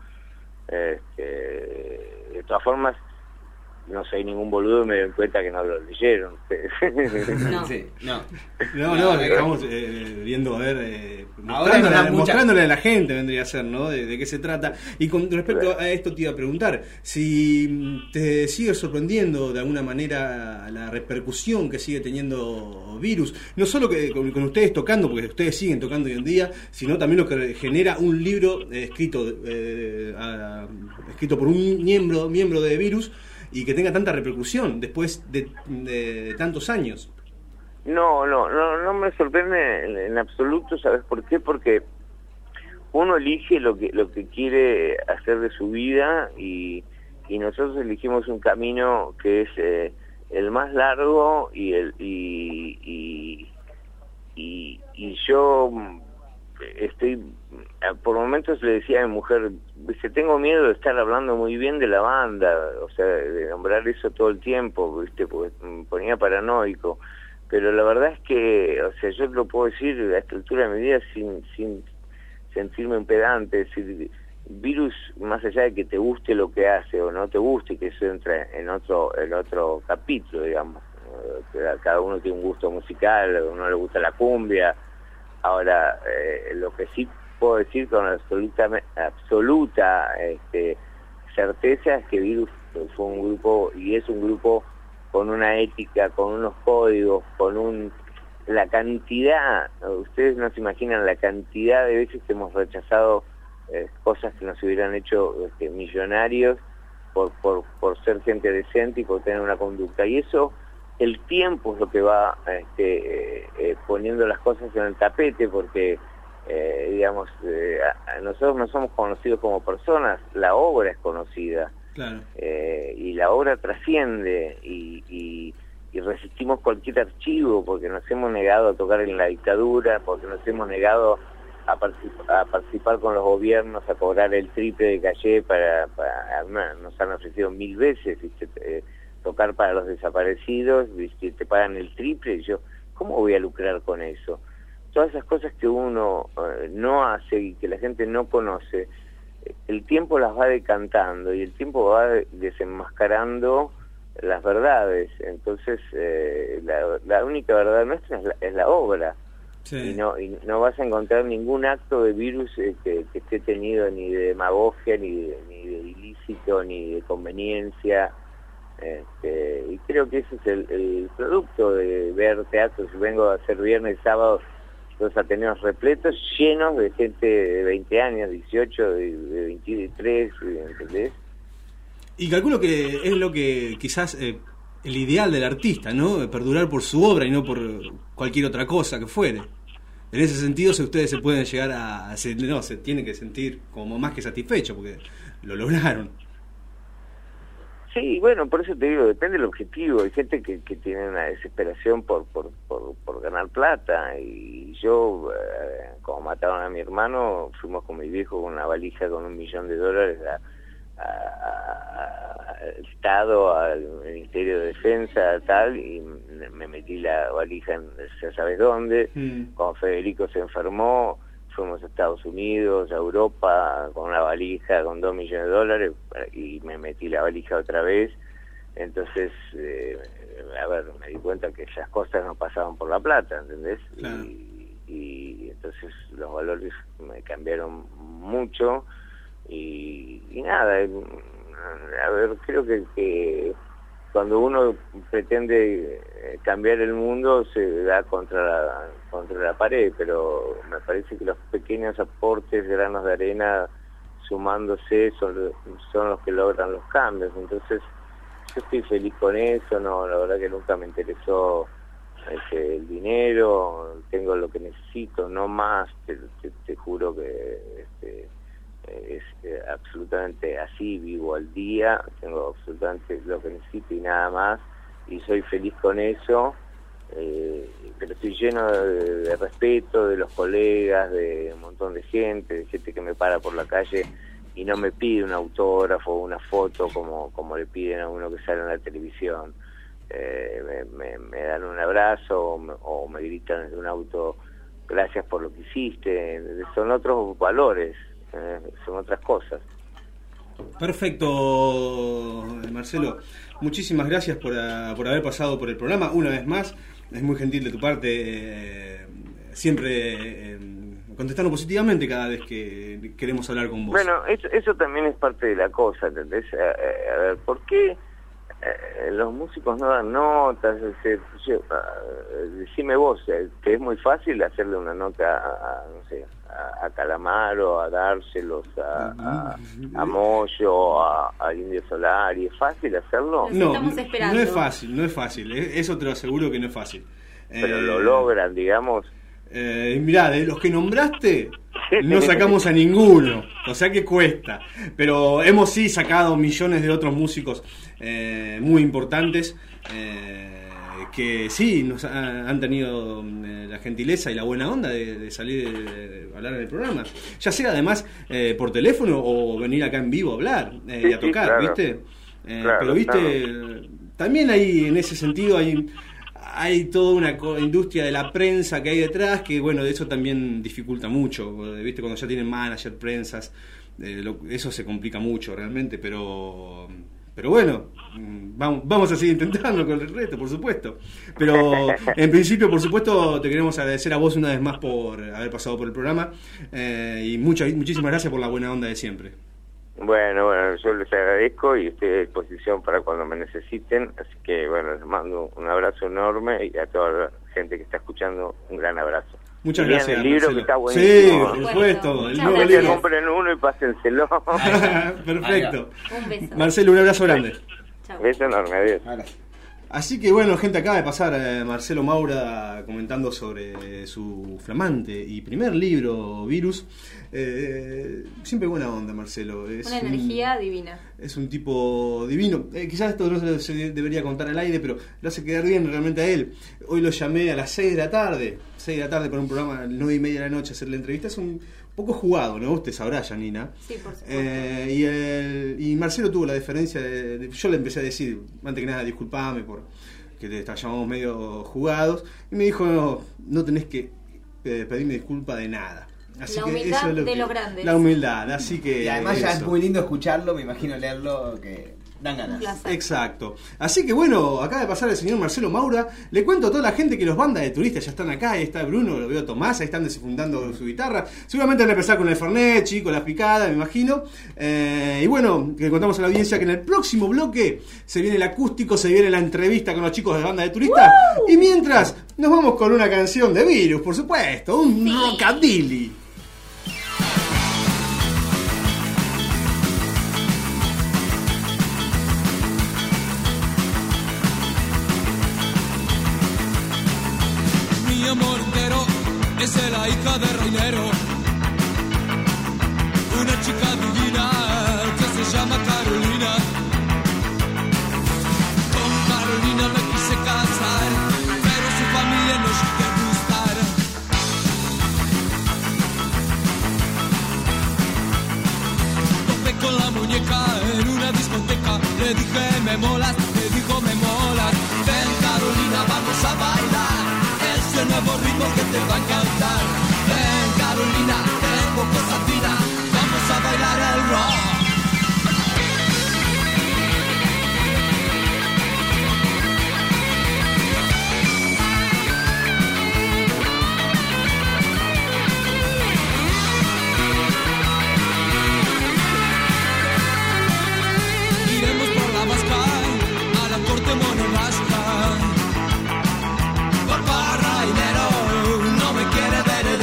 de todas formas, no soy ningún boludo y me doy cuenta que no lo leyeron ustedes. No. Sí, no. No, estamos viendo, a ver, Ahora nos da mostrándole a la gente, vendría a ser, ¿no? De qué se trata. Y con respecto a esto te iba a preguntar, si te sigue sorprendiendo de alguna manera la repercusión que sigue teniendo Virus, no solo que con ustedes tocando, porque ustedes siguen tocando hoy en día, sino también lo que genera un libro escrito por un miembro de Virus, y que tenga tanta repercusión después de tantos años. No me sorprende en absoluto. ¿Sabes por qué? Porque uno elige lo que quiere hacer de su vida, y nosotros elegimos un camino que es el más largo, y yo estoy, por momentos le decía a mi mujer, ¿viste? Tengo miedo de estar hablando muy bien de la banda, o sea, de nombrar eso todo el tiempo, ¿viste? Porque me ponía paranoico, pero la verdad es que, o sea, yo lo puedo decir a esta altura de mi vida sin sentirme un pedante. Es decir, Virus, más allá de que te guste lo que hace o no te guste, que eso entra en otro capítulo, digamos, cada uno tiene un gusto musical, a uno le gusta la cumbia. Ahora, lo que sí puedo decir con absoluta certeza es que Virus fue un grupo, y es un grupo con una ética, con unos códigos, la cantidad, ustedes no se imaginan la cantidad de veces que hemos rechazado cosas que nos hubieran hecho millonarios por ser gente decente y por tener una conducta. Y eso, el tiempo es lo que va poniendo las cosas en el tapete, porque digamos, nosotros no somos conocidos como personas, la obra es conocida. Claro. Y la obra trasciende, y resistimos cualquier archivo, porque nos hemos negado a tocar en la dictadura, porque nos hemos negado a participar con los gobiernos, a cobrar el triple de calle nos han ofrecido 1000 veces, ¿viste? Tocar para los desaparecidos, ¿viste? Te pagan el triple, y yo, ¿cómo voy a lucrar con eso? Todas esas cosas que uno no hace y que la gente no conoce, el tiempo las va decantando, y el tiempo va desenmascarando las verdades. Entonces, la única verdad nuestra es la obra. Sí. Y no vas a encontrar ningún acto de Virus que esté tenido ni de demagogia, ni de ilícito, ni de conveniencia. Y creo que ese es el producto de ver teatro. Si vengo a hacer viernes y sábado los Ateneos repletos, llenos de gente de 20 años, 18, de 23, ¿entendés? Y calculo que es lo que quizás el ideal del artista, ¿no? Perdurar por su obra y no por cualquier otra cosa que fuere. En ese sentido, si ustedes se pueden llegar se tienen que sentir como más que satisfechos, porque lo lograron. Sí, bueno, por eso te digo, depende del objetivo. Hay gente que tiene una desesperación por ganar plata, y yo, como mataron a mi hermano, fuimos con mi viejo con una valija con $1 millón al Estado, al Ministerio de Defensa, tal, y me metí la valija en ya sabes dónde. Cuando Federico se enfermó, fuimos a Estados Unidos, a Europa, con una valija con $2 millones, y me metí la valija otra vez. Entonces, me di cuenta que esas cosas no pasaban por la plata, ¿entendés? Claro. Y entonces los valores me cambiaron mucho, y nada, creo que cuando uno pretende cambiar el mundo se da contra la pared, pero me parece que los pequeños aportes, granos de arena sumándose son los que logran los cambios. Entonces yo estoy feliz con eso. No, la verdad que nunca me interesó el dinero, tengo lo que necesito, no más. Te juro que es absolutamente así, vivo al día, tengo absolutamente lo que necesito y nada más, y soy feliz con eso, pero estoy lleno de respeto de los colegas, de un montón de gente que me para por la calle y no me pide un autógrafo o una foto como le piden a uno que sale en la televisión. Me dan un abrazo o me gritan desde un auto, gracias por lo que hiciste. Son otros valores, son otras cosas. Perfecto, Marcelo. Muchísimas gracias por haber pasado por el programa una vez más. Es muy gentil de tu parte, siempre contestando positivamente cada vez que queremos hablar con vos. Bueno, eso también es parte de la cosa, ¿entendés? A ver, ¿por qué los músicos no dan notas? Decime vos, que es muy fácil hacerle una nota a Calamaro, a Dárselos, a Moyo, a Indio Solari. ¿Es fácil hacerlo? No es fácil. Eso te lo aseguro que no es fácil. Pero lo logran, digamos. Mirá, de los que nombraste, no sacamos a ninguno, o sea que cuesta. Pero hemos sí sacado millones de otros músicos muy importantes que sí nos han tenido la gentileza y la buena onda de salir a hablar en el programa. Ya sea además por teléfono o venir acá en vivo a hablar y a tocar, claro. ¿Viste? Pero viste, claro. También hay, en ese sentido, hay toda una industria de la prensa que hay detrás, que bueno, de eso también dificulta mucho, ¿viste? Cuando ya tienen manager, prensas, eso se complica mucho realmente, pero bueno, vamos a seguir intentando con el resto, por supuesto. Pero en principio, por supuesto, te queremos agradecer a vos una vez más por haber pasado por el programa, y muchísimas gracias por la buena onda de siempre. Bueno, yo les agradezco y estoy a disposición para cuando me necesiten, así que bueno, les mando un abrazo enorme y a toda la gente que está escuchando un gran abrazo. Muchas gracias. El libro Marcelo, que está buenísimo. Sí, por supuesto. El nuevo libro. Compren uno y pásenselo. Perfecto. Un beso. Marcelo, un abrazo grande. Chao. Beso enorme, adiós. Así que bueno, gente, acaba de pasar Marcelo Maura comentando sobre su flamante y primer libro, Virus. Siempre buena onda, Marcelo. Es una energía divina. Es un tipo divino. Quizás esto no se debería contar al aire, pero lo hace quedar bien realmente a él. Hoy lo llamé a las 6 de la tarde para un programa a las 9:30 de la noche a hacer la entrevista. Es un poco jugado, ¿no? Usted sabrá, Janina. Sí, por supuesto. Y Marcelo tuvo la deferencia yo le empecé a decir, antes que nada, disculpame por que te llamamos medio jugados, y me dijo, no tenés que pedirme disculpa de nada. Así la que humildad eso es de los grandes. La humildad, así que... Y además eso. ya es muy lindo escucharlo, me imagino leerlo, que dan ganas. Exacto. Así que bueno, acaba de pasar el señor Marcelo Maura. Le cuento a toda la gente que los bandas de turistas ya están acá. Ahí está Bruno, lo veo Tomás, ahí están desenfundando su guitarra. Seguramente van a empezar con el Fernet, chico, las picadas, me imagino. Y bueno, que le contamos a la audiencia que en el próximo bloque se viene el acústico, se viene la entrevista con los chicos de banda de turistas. ¡Woo! Y mientras, nos vamos con una canción de Virus, por supuesto, un rockabilly. Es la hija de Reinero, una chica divina que se llama Carolina. Con Carolina me quise casar, pero su familia no llegó a gustar. Topé con la muñeca en una discoteca, le dije me molas, me dijo me molas. Ven Carolina, vamos a bailar ese nuevo ritmo que te va a encantar. Ven Carolina, tengo cosas finas, vamos a bailar el rock. Iremos por la vasca a la corte monogasca. Papá Rainero no me quiere ver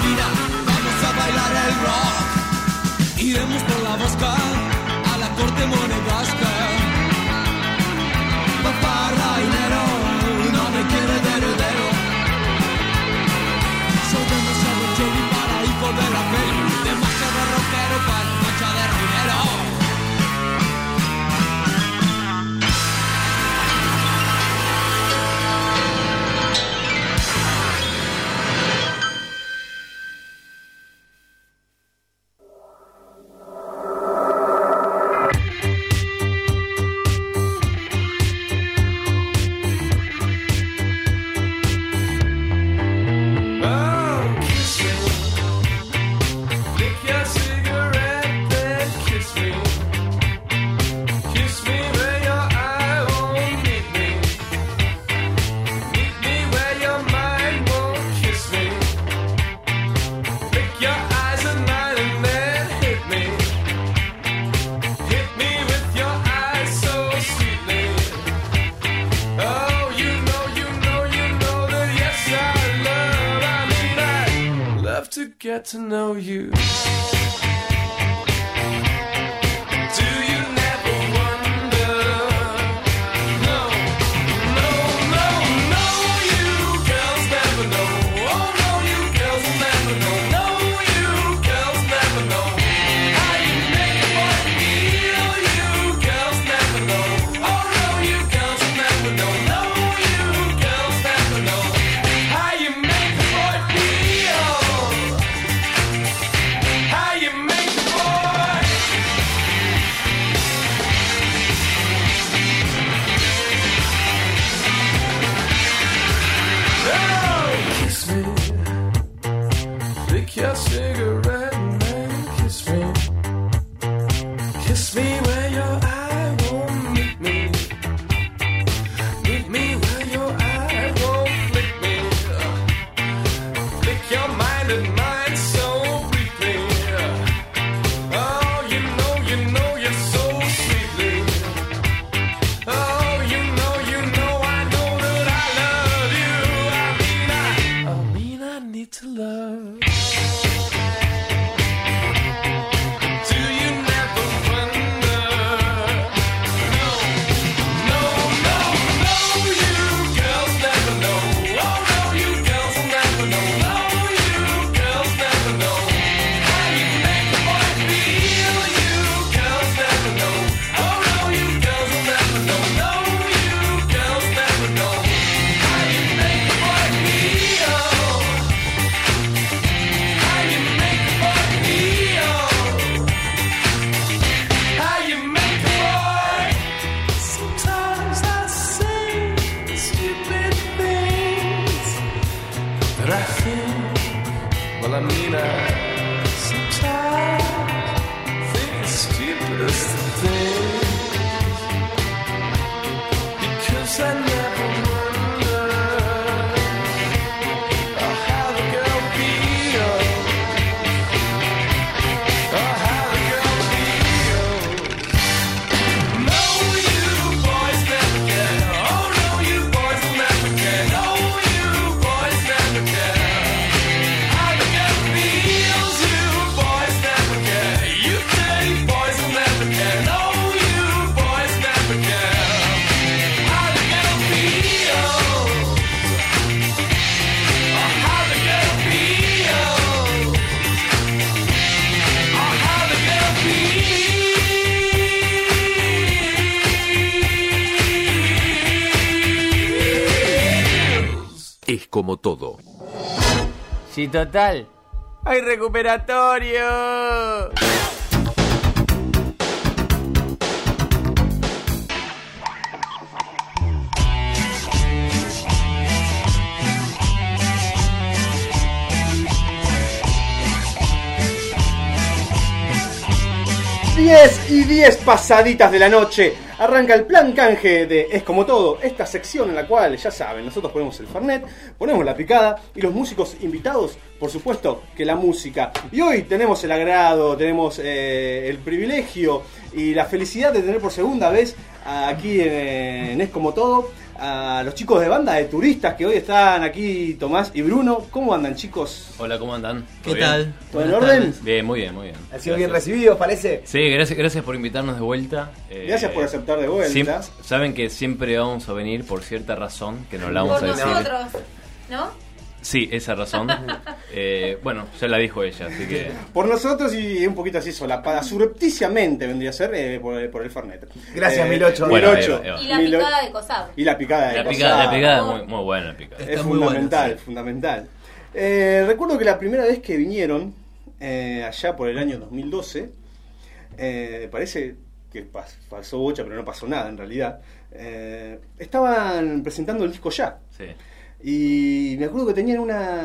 mira, vamos a bailar el rock. Iremos por la bosca a la corte monegasca. Papá dinero, no me quiere de heredero. Soy demasiado choli para hijo de la peli, demasiado rockero para noche de dinero. Get to know you. Es como todo. Sí, total. ¡Hay recuperatorio! Y 10 pasaditas de la noche. Arranca el plan canje de Es Como Todo, esta sección en la cual, ya saben, nosotros ponemos el Fernet, ponemos la picada y los músicos invitados, por supuesto, que la música. Y hoy tenemos el agrado, tenemos el privilegio y la felicidad de tener por segunda vez aquí en Es Como Todo a los chicos de Banda de Turistas que hoy están aquí, Tomás y Bruno. ¿Cómo andan, chicos? Hola, ¿cómo andan? ¿Qué tal? ¿Todo en orden? Bien, muy bien, muy bien. ¿Han sido bien recibidos, parece? Sí, gracias por invitarnos de vuelta. Gracias por aceptar de vuelta. Saben que siempre vamos a venir por cierta razón, que no la vamos Por a decir. nosotros, ¿no? Sí, esa razón. Bueno, ya la dijo ella, así que... Por nosotros y un poquito así solapada, surrepticiamente vendría a ser por el Fernet. Gracias, Milocho. Bueno, Milocho. ahí va. Y la picada de Cosab. Y la picada de La Cosab. picada es muy buena, la picada. Es Está muy fundamental, buena, sí. fundamental. Recuerdo que la primera vez que vinieron, allá por el año 2012, parece que pasó bocha, pero no pasó nada en realidad. Estaban presentando el disco Ya. Sí. Y me acuerdo que tenían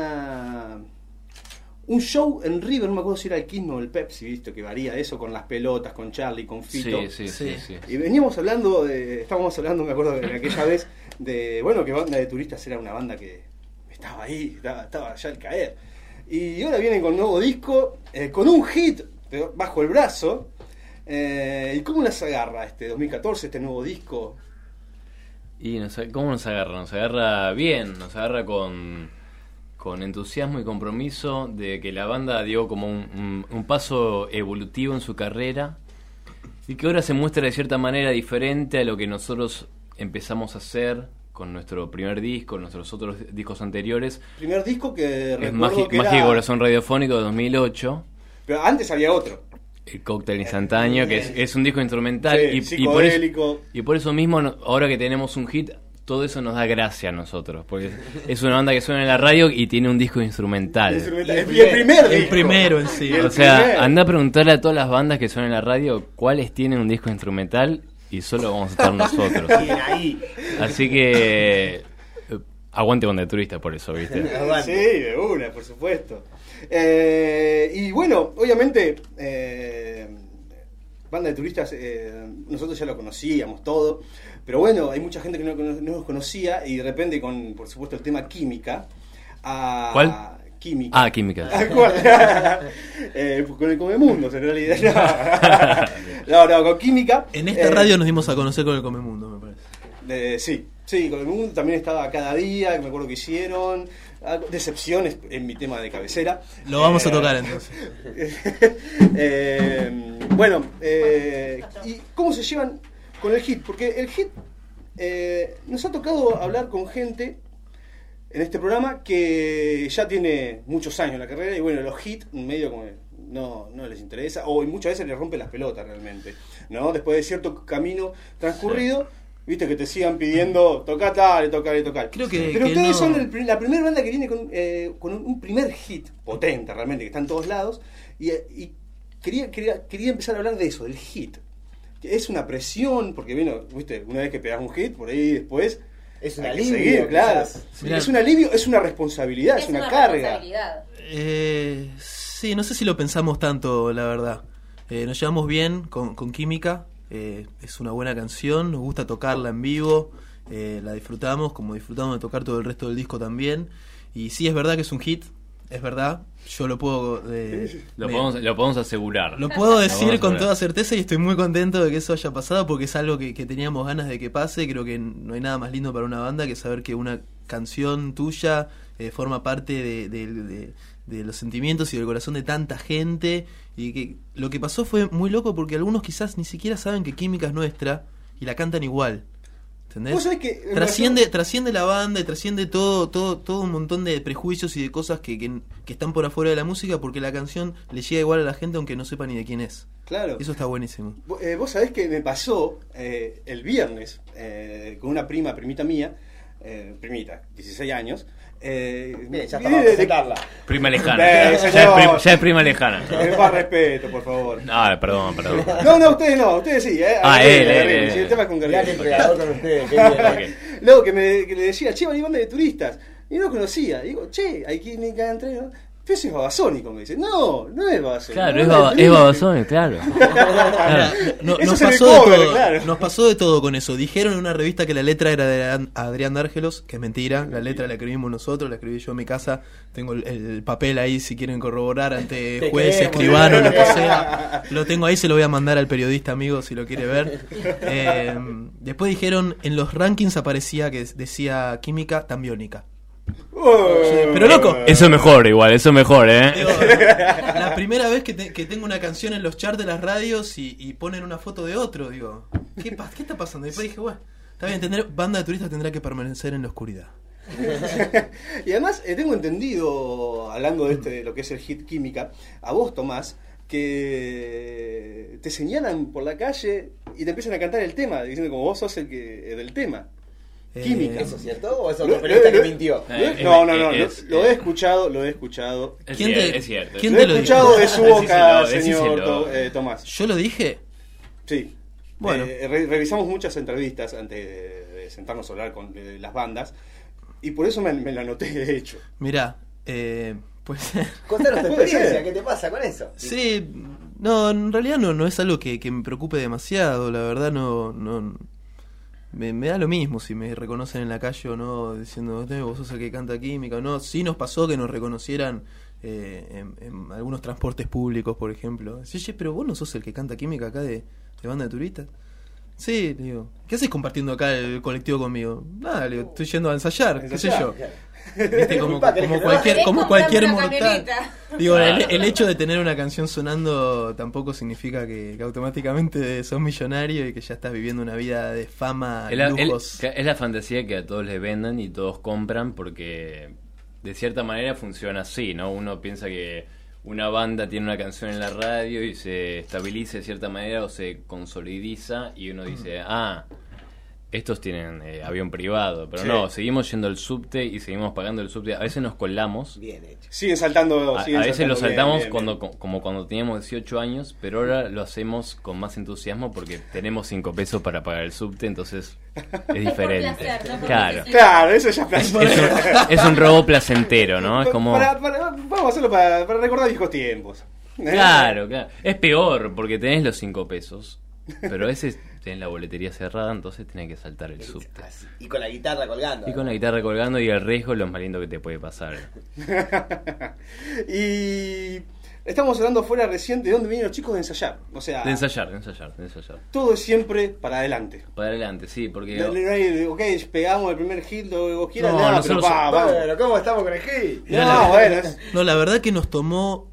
un show en River, no me acuerdo si era el Quilmes o el Pepsi, ¿viste? Que varía eso con las pelotas, con Charlie, con Fito. Sí. Y estábamos hablando, me acuerdo de aquella vez, de bueno, que Banda de Turistas era una banda que estaba ahí, estaba ya al caer. Y ahora vienen con un nuevo disco, con un hit bajo el brazo. ¿Y cómo las agarra este 2014, este nuevo disco? Y ¿cómo nos agarra? Nos agarra bien, nos agarra con entusiasmo y compromiso de que la banda dio como un paso evolutivo en su carrera y que ahora se muestra de cierta manera diferente a lo que nosotros empezamos a hacer con nuestro primer disco, nuestros otros discos anteriores. Primer disco que Es recuerdo que Mágico era... Corazón Radiofónico de 2008. Pero antes había otro. El Cóctel Instantáneo, que es un disco instrumental. Sí, y por eso, psicodélico. y por eso mismo, ahora que tenemos un hit, todo eso nos da gracia a nosotros. Porque es una banda que suena en la radio y tiene un disco instrumental. Y el primer disco. El primero en sí. Y el O sea, primer. anda a preguntarle a todas las bandas que suenan en la radio cuáles tienen un disco instrumental y solo vamos a estar nosotros. Bien ahí. Así que aguante Banda de Turistas por eso, ¿viste? Sí, de una, por supuesto. Y bueno, obviamente, Banda de Turistas, nosotros ya lo conocíamos todo, pero bueno, hay mucha gente que no nos conocía y de repente con, por supuesto, el tema Química. ¿Cuál? Química. Química. Con el Comemundos, en realidad. No, con Química. En esta radio nos dimos a conocer con el Comemundo, me parece. Sí, con el mundo también estaba Cada Día, que me acuerdo que hicieron. Decepciones en mi tema de cabecera. Lo vamos a tocar entonces. Bueno, ¿y cómo se llevan con el hit? Porque el hit nos ha tocado hablar con gente en este programa que ya tiene muchos años en la carrera y bueno, los hits medio como no les interesa o muchas veces les rompe las pelotas realmente, ¿no? Después de cierto camino transcurrido, viste que te sigan pidiendo tocar. Creo que, pero que ustedes no. son la primera banda que viene con un primer hit potente realmente, que está en todos lados y quería empezar a hablar de eso, del hit. Es una presión, porque bueno, viste, una vez que pegas un hit, por ahí después Es un hay que alivio, seguir, claro. quizás. Mirá. Es un alivio, es una responsabilidad, es una carga. responsabilidad. Sí, no sé si lo pensamos tanto, la verdad. Nos llevamos bien con Química. Es una buena canción, nos gusta tocarla en vivo. La disfrutamos, como disfrutamos de tocar todo el resto del disco también. Y sí, es verdad que es un hit, es verdad. Yo lo puedo... Lo podemos asegurar. Lo puedo decir Lo vamos a con ver. toda certeza y estoy muy contento de que eso haya pasado porque es algo que teníamos ganas de que pase. Creo que no hay nada más lindo para una banda que saber que una canción tuya forma parte de los sentimientos y del corazón de tanta gente. Y que lo que pasó fue muy loco porque algunos quizás ni siquiera saben que Química es nuestra y la cantan igual. ¿Entendés? ¿Vos sabés que Trasciende la banda y trasciende todo un montón de prejuicios y de cosas que están por afuera de la música porque la canción le llega igual a la gente aunque no sepa ni de quién es. Claro. Eso está buenísimo. Vos sabés que me pasó el viernes con una primita mía, 16 años. Bien, ya está para presentarla. Prima lejana. Señor. Ya es prima lejana. Más respeto, por favor. Perdón. No, ustedes sí, él. Si el tema es con Mirá Garrido. qué emperador con ustedes, qué bien. Luego que le decía, che, van a Banda de Turistas. Y no lo conocía. Digo, che, hay Química entre, ¿no? ese es Babasónico, me dice. No es Babasónico. Claro, no, es Babasónico, claro. Nos pasó de todo con eso. Dijeron en una revista que la letra era de Adrián Dárgelos, que es mentira. La letra la escribimos nosotros, la escribí yo en mi casa. Tengo el papel ahí si quieren corroborar ante juez, escribano, lo que sea. Lo tengo ahí, se lo voy a mandar al periodista amigo si lo quiere ver. Después dijeron, en los rankings aparecía que decía química tambiónica. Pero loco, eso es mejor, digo, la primera vez que tengo una canción en los charts de las radios y ponen una foto de otro, digo, ¿qué está pasando? Y después dije, bueno, está bien, banda de turistas tendrá que permanecer en la oscuridad. Y además tengo entendido, hablando de lo que es el hit Química, a vos, Tomás, que te señalan por la calle y te empiezan a cantar el tema, diciendo como vos sos el del tema. Química. ¿Eso es cierto o es otro periodista que mintió? No, lo he escuchado. Es cierto. ¿Quién lo he escuchado de su boca, señor Tomás. ¿Yo lo dije? Sí. Bueno. Revisamos muchas entrevistas antes de sentarnos a hablar con las bandas y por eso me la anoté, de hecho. Mirá, pues... Contanos tu experiencia, ¿qué te pasa con eso? Sí, no, en realidad no es algo que me preocupe demasiado, la verdad no... Me da lo mismo si me reconocen en la calle o no, diciendo vos sos el que canta Química o no. Sí nos pasó que nos reconocieran en algunos transportes públicos, por ejemplo. Sí, pero vos no sos el que canta Química acá de banda de turistas. Sí, le digo, ¿qué haces compartiendo acá el colectivo conmigo? Nada, le digo, estoy yendo a ensayar, qué sé yo. ¿Viste? Como cualquier mortal. Digo, el hecho de tener una canción sonando tampoco significa que automáticamente sos millonario y que ya estás viviendo una vida de fama, lujos. Es la fantasía que a todos les venden y todos compran porque de cierta manera funciona así, ¿no? Uno piensa que una banda tiene una canción en la radio y se estabiliza de cierta manera o se consolidiza y uno dice, estos tienen avión privado, pero no, seguimos yendo al subte y seguimos pagando el subte. A veces nos colamos. Bien hecho. Siguen saltando. A veces lo saltamos como cuando teníamos 18 años, pero ahora lo hacemos con más entusiasmo porque tenemos 5 pesos para pagar el subte, entonces es diferente. Por placer, ¿no? Por Claro. necesidad. Claro, eso ya es placer. Es un robo placentero, ¿no? Es como... Vamos a hacerlo para recordar viejos tiempos. Claro. Es peor porque tenés los 5 pesos, pero a veces tenés la boletería cerrada, entonces tenés que saltar el subte. Y con la guitarra colgando. Y con la guitarra colgando y el riesgo es lo más lindo que te puede pasar. Y estamos hablando fuera recién de dónde vienen los chicos de ensayar. O sea, De ensayar. todo es siempre para adelante. Para adelante, sí, porque... No hay, ok, pegamos el primer hit, lo que vos quieras, No, nosotros- Bueno, ¿cómo estamos con el hit? No, la verdad que nos tomó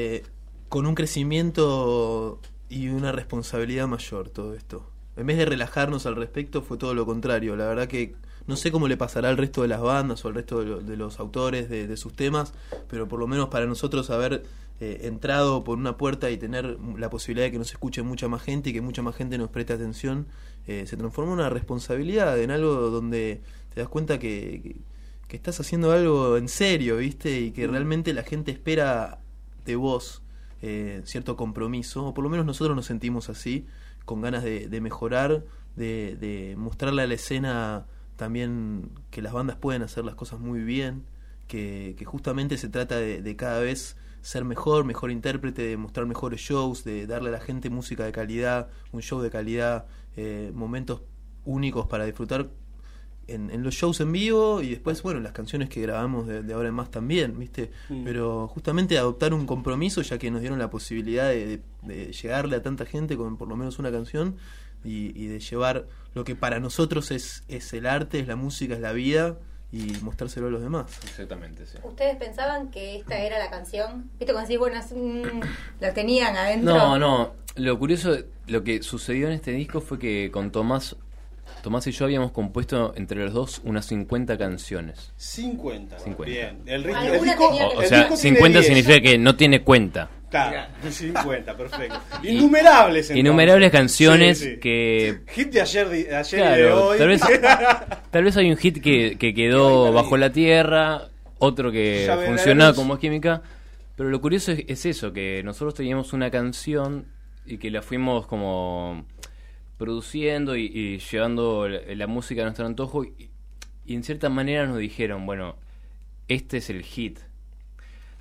con un crecimiento y una responsabilidad mayor todo esto. En vez de relajarnos al respecto, fue todo lo contrario. La verdad que no sé cómo le pasará al resto de las bandas o al resto de los autores de sus temas, pero por lo menos para nosotros haber entrado por una puerta y tener la posibilidad de que nos escuche mucha más gente y que mucha más gente nos preste atención, se transformó en una responsabilidad, en algo donde te das cuenta que estás haciendo algo en serio, ¿viste? Y que realmente la gente espera de vos cierto compromiso, o por lo menos nosotros nos sentimos así, con ganas de mejorar, de mostrarle a la escena también que las bandas pueden hacer las cosas muy bien, que justamente se trata de cada vez ser mejor intérprete, de mostrar mejores shows, de darle a la gente música de calidad, un show de calidad, momentos únicos para disfrutar en los shows en vivo y después, bueno, las canciones que grabamos de ahora en más también, ¿viste? Pero justamente adoptar un compromiso, ya que nos dieron la posibilidad de llegarle a tanta gente con por lo menos una canción y de llevar lo que para nosotros es el arte, es la música, es la vida y mostrárselo a los demás. Exactamente, sí. ¿Ustedes pensaban que esta era la canción? ¿Viste cuando decís, bueno, la tenían adentro? No. Lo curioso, lo que sucedió en este disco fue que con Tomás y yo habíamos compuesto entre los dos unas 50 canciones. 50. 50. Bien. El Alguna disco, tenía que O el sea, disco tiene 50 10. significa que no tiene cuenta. Claro, 50, perfecto. Innumerables, entonces. Innumerables canciones Sí. que... Hit de ayer y de Claro, hoy. tal vez hay un hit que quedó bajo la tierra, otro que Ya veremos. funcionaba como química, pero lo curioso es eso, que nosotros teníamos una canción y que la fuimos como produciendo y llevando la música a nuestro antojo y en cierta manera nos dijeron, bueno, este es el hit.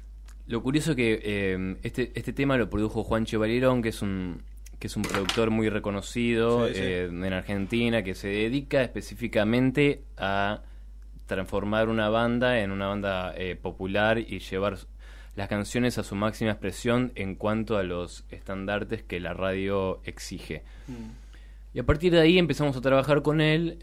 Lo curioso es que este tema lo produjo Juancho Valerón, que es un productor muy reconocido en Argentina, que se dedica específicamente a transformar una banda en una banda popular y llevar las canciones a su máxima expresión en cuanto a los estandartes que la radio exige. Y a partir de ahí empezamos a trabajar con él,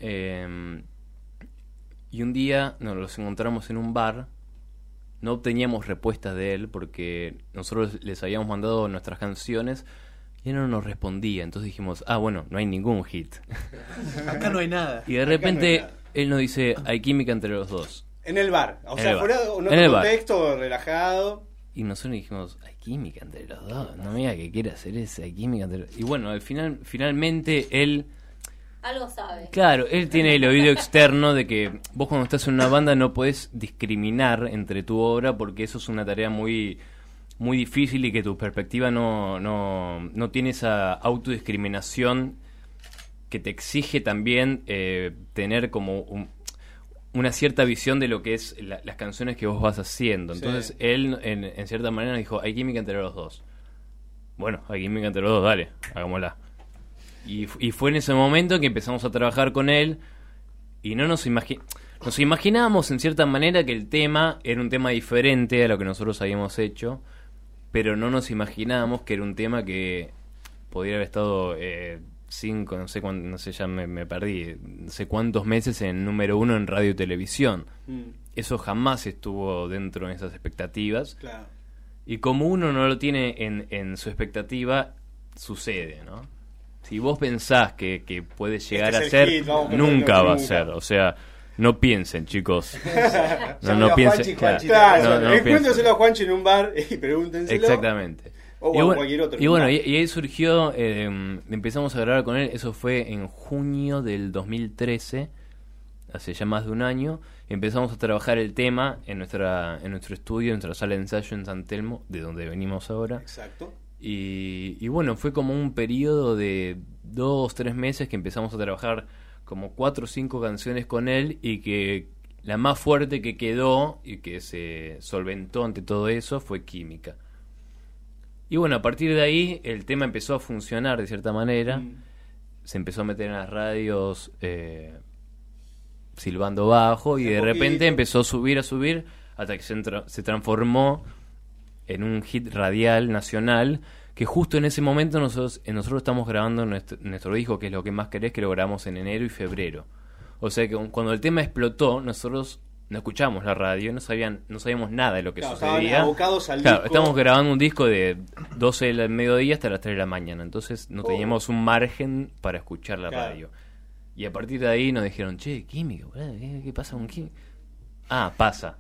y un día nos los encontramos en un bar. No obteníamos respuestas de él porque nosotros les habíamos mandado nuestras canciones y él no nos respondía. Entonces dijimos, bueno, no hay ningún hit. Acá no hay nada. Y de repente él nos dice, hay química entre los dos. En el bar, o En sea, el bar. fuera de un En el otro bar. contexto, relajado. Y nosotros dijimos, hay química entre los dos. No me diga que quiere hacer eso, hay química entre los dos. Y bueno, al final, finalmente él... Algo sabe. Claro, él tiene el oído externo de que vos cuando estás en una banda no podés discriminar entre tu obra porque eso es una tarea muy muy difícil y que tu perspectiva no tiene esa autodiscriminación que te exige también tener como una cierta visión de lo que es las canciones que vos vas haciendo. Entonces él en cierta manera nos dijo, hay química entre los dos. Bueno, hay química entre los dos, dale, hagámosla. Y fue en ese momento que empezamos a trabajar con él y no nos imaginábamos en cierta manera que el tema era un tema diferente a lo que nosotros habíamos hecho, pero no nos imaginábamos que era un tema que podría haber estado 5, no sé, ya me perdí, no sé cuántos meses en número 1 en radio y televisión. Eso jamás estuvo dentro de esas expectativas. Claro. Y como uno no lo tiene en su expectativa, sucede, ¿no? Si vos pensás que puede llegar a ser, nunca va a ser. O sea, no piensen, chicos. No piensen. Claro, encuéntrenselo a Juanchi en un bar y pregúntenselo. Exactamente. O a cualquier otro. Y bueno, y ahí surgió, empezamos a grabar con él, eso fue en junio del 2013, hace ya más de un año. Empezamos a trabajar el tema en nuestro estudio, en nuestra sala de ensayo en San Telmo, de donde venimos ahora. Exacto. Y bueno, fue como un periodo de 2-3 meses que empezamos a trabajar como 4 o 5 canciones con él, y que la más fuerte que quedó y que se solventó ante todo eso fue Química. Y bueno, a partir de ahí el tema empezó a funcionar de cierta manera. Se empezó a meter en las radios silbando bajo, y de repente empezó a subir hasta que se transformó en un hit radial nacional, que justo en ese momento nosotros estamos grabando nuestro disco, que es Lo que más querés, que lo grabamos en enero y febrero. O sea que cuando el tema explotó, nosotros no escuchamos la radio, no sabíamos nada de lo que sucedía. Estaban abocados al disco. Estamos grabando un disco de 12 del mediodía hasta las 3 de la mañana, entonces no teníamos un margen para escuchar la radio. Y a partir de ahí nos dijeron, che, Química, ¿qué pasa con Química? Pasa.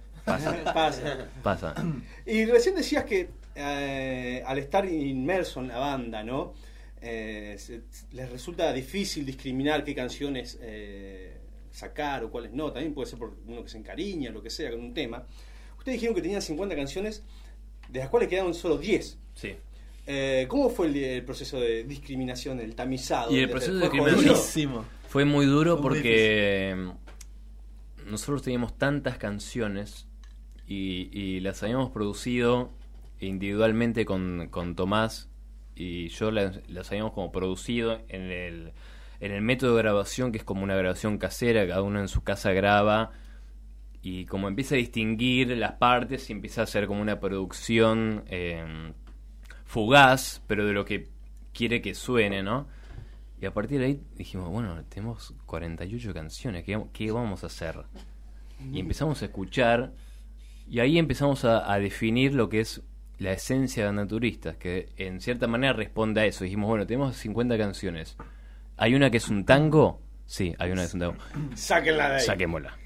Y recién decías que al estar inmerso en la banda, ¿no? Les resulta difícil discriminar qué canciones sacar o cuáles no. También puede ser por uno que se encariña, lo que sea, con un tema. Ustedes dijeron que tenían 50 canciones, de las cuales quedaron solo 10. Sí. ¿Cómo fue el proceso de discriminación, el tamizado? Y el proceso de discriminación fue muy duro porque nosotros teníamos tantas canciones y las habíamos producido individualmente con Tomás, y yo las habíamos como producido en el método de grabación, que es como una grabación casera, cada uno en su casa graba, y como empieza a distinguir las partes y empieza a hacer como una producción fugaz, pero de lo que quiere que suene, ¿no? Y a partir de ahí dijimos, bueno, tenemos 48 canciones, ¿qué vamos a hacer? Y empezamos a escuchar, y ahí empezamos a definir lo que es la esencia de Naturistas, que en cierta manera responde a eso. Dijimos, bueno, tenemos 50 canciones. ¿Hay una que es un tango? Sí, hay una que es un tango. Sáquenla de ahí. Saquémosla.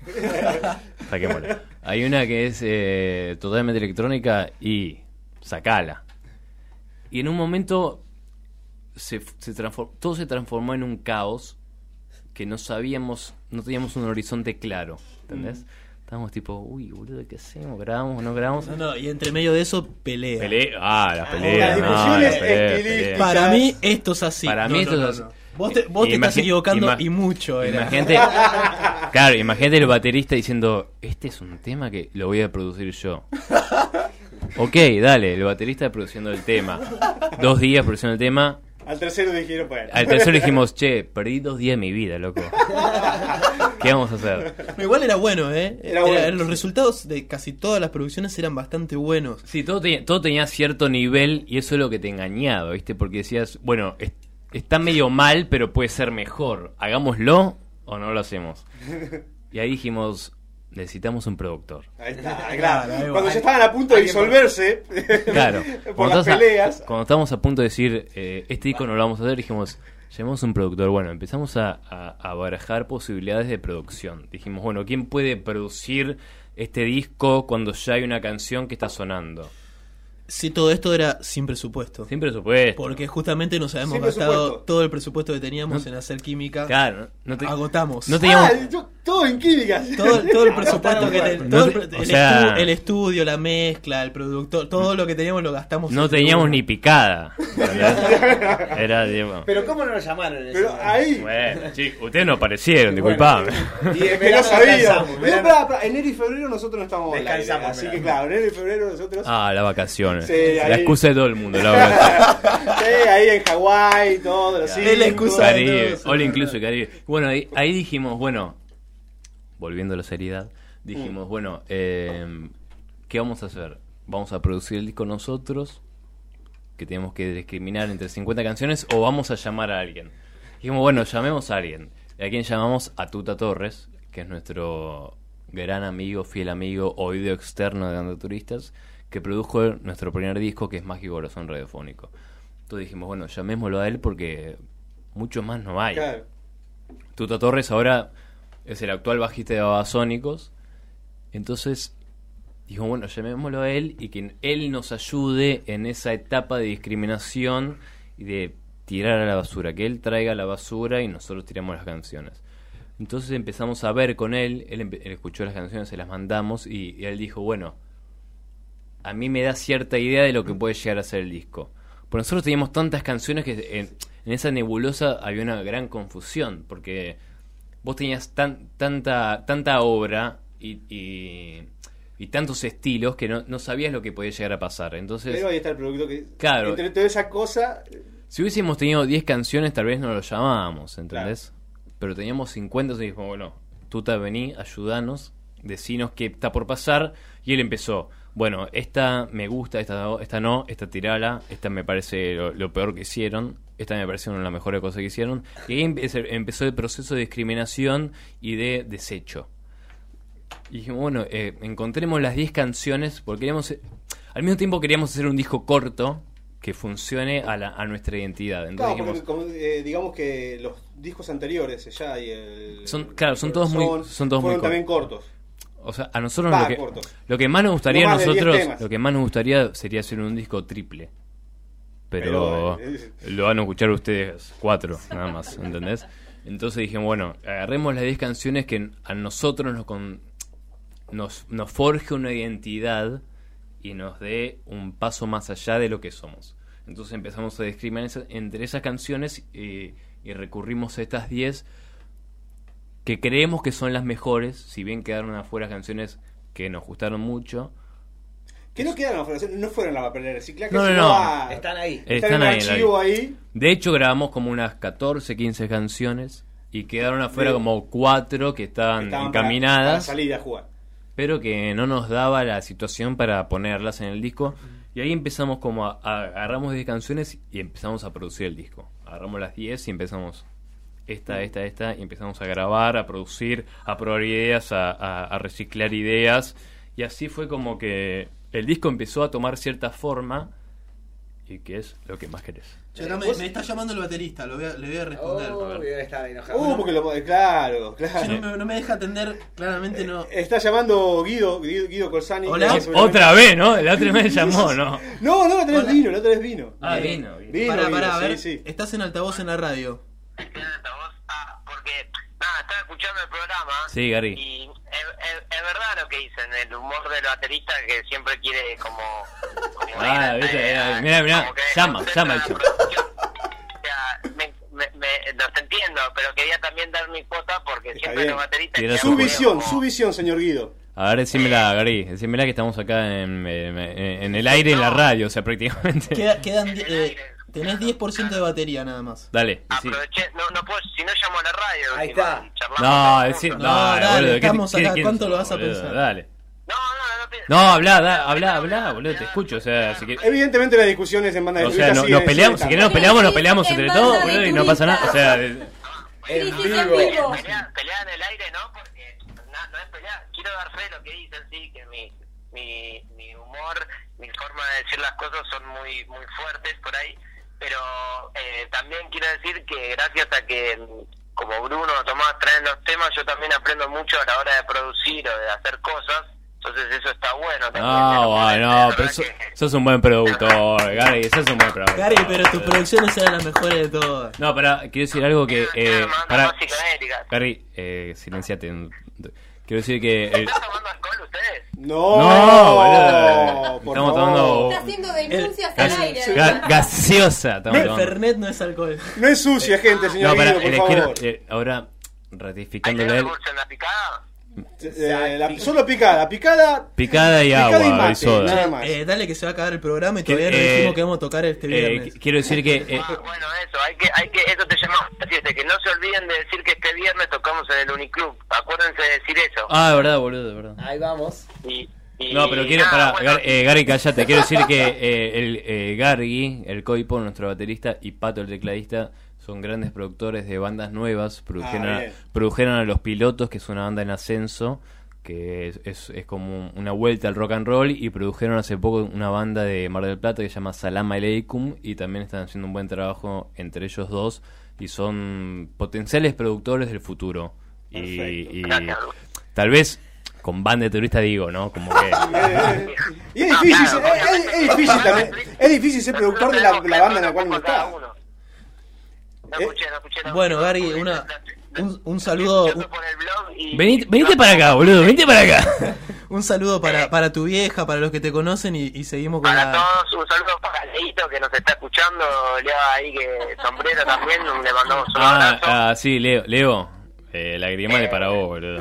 Hay una que es totalmente electrónica, y sacala. Y en un momento todo se transformó en un caos que no teníamos un horizonte claro, ¿entendés? Estábamos tipo, uy, boludo, ¿qué hacemos? ¿Grabamos o no grabamos? No, y entre medio de eso, pelea. Las peleas. Las discusiones para mí, esto es así. Para mí esto es así. Vos te estás equivocando y mucho. Imagínate el baterista diciendo, este es un tema que lo voy a producir yo. Ok, dale, el baterista produciendo el tema. 2 días produciendo el tema. Al tercero dijeron, bueno. Al tercero dijimos, che, perdí 2 días de mi vida, loco. ¿Qué vamos a hacer? Pero igual era bueno, ¿eh? Era bueno. Los resultados de casi todas las producciones eran bastante buenos. Sí, todo tenía cierto nivel y eso es lo que te engañaba, ¿viste? Porque decías, bueno, está medio mal, pero puede ser mejor. Hagámoslo o no lo hacemos. Y ahí dijimos, necesitamos un productor. Ahí está, claro. Cuando ya estaban a punto de disolverse, claro. por las peleas. Cuando estábamos a punto de decir, este disco no lo vamos a hacer, dijimos, llamemos un productor. Bueno, empezamos a barajar posibilidades de producción. Dijimos, bueno, ¿quién puede producir este disco cuando ya hay una canción que está sonando? Sí, todo esto era sin presupuesto. Sin presupuesto. Porque justamente nos habíamos Sin gastado presupuesto. todo el presupuesto que teníamos en hacer química. Claro, agotamos. No teníamos... Todo en química. Todo el presupuesto que teníamos. El sea, estudio, la mezcla, el productor, todo lo que teníamos lo gastamos. No teníamos ni picada. Era, digamos... Pero ¿cómo no nos llamaron? En ese Pero momento? ahí. Bueno, chicos, ustedes no aparecieron, disculpame. Y Es en que no verano sabía. descansamos, Pero verano- espera, enero y febrero nosotros no estamos al aire. Descansamos, Así verano. que claro, enero y febrero nosotros. Ah, las vacaciones. Sí, la ahí. excusa de todo el mundo, la verdad. Sí, ahí en Hawái, todo. Los Es la excusa. Caribe, no, all inclusive Caribe. Bueno, ahí dijimos, bueno, volviendo a la seriedad, dijimos, bueno, ¿qué vamos a hacer? Vamos a producir el disco nosotros, que tenemos que discriminar entre 50 canciones, o vamos a llamar a alguien. Dijimos, bueno, llamemos a alguien. ¿A quién llamamos? A Tuta Torres, que es nuestro gran amigo, fiel amigo, oído externo de Dando Turistas, que produjo nuestro primer disco, que es Mágico Corazón Radiofónico. Entonces dijimos, bueno, llamémoslo a él porque mucho más no hay. Claro. Tuta Torres ahora es el actual bajista de Babasónicos. Entonces dijimos, bueno, llamémoslo a él y que él nos ayude en esa etapa de discriminación y de tirar a la basura, que él traiga la basura y nosotros tiramos las canciones. Entonces empezamos a ver con él, él escuchó las canciones, se las mandamos y él dijo, bueno, a mí me da cierta idea de lo que puede llegar a ser el disco. Porque nosotros teníamos tantas canciones que en esa nebulosa había una gran confusión, porque vos tenías tanta obra y tantos estilos que no sabías lo que podía llegar a pasar. Entonces, Pero ahí está el producto que. Claro. Entre toda esa cosa. si hubiésemos tenido 10 canciones, tal vez no lo llamábamos, ¿entendés? Claro. Pero teníamos 50, y dijimos, bueno, Tuta, vení, ayudanos, decinos qué está por pasar. Y él empezó, bueno, esta me gusta, esta no, esta tirala, esta me parece lo peor que hicieron, esta me parece una de las mejores cosas que hicieron. Y ahí empezó el proceso de discriminación y de desecho. Y dijimos, bueno, encontremos las 10 canciones, porque queríamos, al mismo tiempo queríamos hacer un disco corto que funcione a nuestra identidad. Entonces Claro, dijimos, porque digamos que los discos anteriores, ya y son todos muy fueron muy también cortos. O sea, a nosotros cortos. lo que más nos gustaría No a más de 10 nosotros, temas. lo que más nos gustaría sería hacer un disco triple. Pero lo van a escuchar ustedes 4 nada más, ¿entendés? Entonces dijimos, bueno, agarremos las 10 canciones que a nosotros nos forje una identidad y nos dé un paso más allá de lo que somos. Entonces empezamos a discriminar entre esas canciones y recurrimos a estas 10 que creemos que son las mejores, si bien quedaron afuera canciones que nos gustaron mucho. Que no quedaron afuera, no fueron a la papelera reciclaje, No. Están ahí. Están en el archivo ahí. De hecho, grabamos como unas 14, 15 canciones y quedaron afuera como 4 que estaban encaminadas. Para salir a jugar. Pero que no nos daba la situación para ponerlas en el disco. Y ahí empezamos como agarramos 10 canciones y empezamos a producir el disco. Agarramos las 10 y empezamos esta, y empezamos a grabar, a producir, a probar ideas, a reciclar ideas. Y así fue como que el disco empezó a tomar cierta forma. ¿Y qué es lo que más querés? Che, me está llamando el baterista, le voy a responder. Debe estar enojado. Porque claro. Si no me deja atender, claramente no. Está llamando Guido Corsani. Hola. Otra vez, ¿no? La otra vez llamó, ¿no? No, la otra vez vino. Ah, vino. Pará, a ver, sí. estás en altavoz en la radio. Porque estaba escuchando el programa. Sí, Gary. Y es verdad lo que dicen, el humor del baterista que siempre quiere como viste, mira, como que llama el chico. O sea, los entiendo, pero quería también dar mi cuota porque Está siempre bien. los bateristas Tira Su visión, señor Guido. A ver, decímela, Gary. Decímela que estamos acá en el aire, en la radio, o sea, prácticamente. Quedan tenés 10% de batería nada más. Dale. Aproveché, no puedo, si no llamo a la radio. Ahí está. No, decir, No, dale, boludo, estamos acá, ¿cuánto sos, lo vas a boludo? pensar? Dale. No, habla, boludo, te escucho, o sea, si querés. Evidentemente las discusiones en banda de O sea, turista nos peleamos, si querés nos peleamos entre todos, boludo, y no pasa nada, o sea... Pelea en el aire, ¿no? Porque no es pelea. Quiero dar fe de lo que dicen, sí, que mi humor, mi forma de decir las cosas son muy fuertes por ahí, pero también quiero decir que gracias a que como Bruno o Tomás traen los temas, yo también aprendo mucho a la hora de producir o de hacer cosas, entonces eso está bueno también. No, pero sos un buen productor, Gary, sos un buen productor. Gary, pero tus producciones eran las mejores de todas. No, quiero decir algo que... Gary, silenciate. Quiero decir que... ¿Están tomando alcohol ustedes? No, estamos tomando... Está haciendo denuncias al aire. Gaseosa. Fernet no es alcohol. No es sucia, gente, señor Guido, por favor. Ahora, ratificándole a él... ¿Dulce en la picada? Solo picada y agua y mate, soda. nada más. Dale que se va a acabar el programa y todavía no dijimos que vamos a tocar este viernes. Quiero decir que... bueno, eso, hay que eso te llamamos, que no se olviden de decir que este viernes tocamos en el Uniclub, acuérdense de decir eso. Ah, verdad, boludo, verdad. Ahí vamos. No, pero quiero, Gary, callate, quiero decir que Gary, el Coipo, nuestro baterista, y Pato, el tecladista, son grandes productores de bandas nuevas, produjeron a Los Pilotos, que es una banda en ascenso, que es como una vuelta al rock and roll, y produjeron hace poco una banda de Mar del Plata que se llama Salam Aleikum, y también están haciendo un buen trabajo entre ellos dos, y son potenciales productores del futuro. Y tal vez con banda de turista digo, ¿no? Como que... Y es difícil también, es difícil ser productor de la banda en la cual uno está. No escuché. Bueno, Gary, un saludo. Venite para acá, boludo, venite para acá. Un saludo para tu vieja, para los que te conocen y seguimos con para todos, un saludo para Leito que nos está escuchando, Leo ahí que sombrero también, le mandamos un abrazo. Sí, Leo, lagrimales para vos, boludo.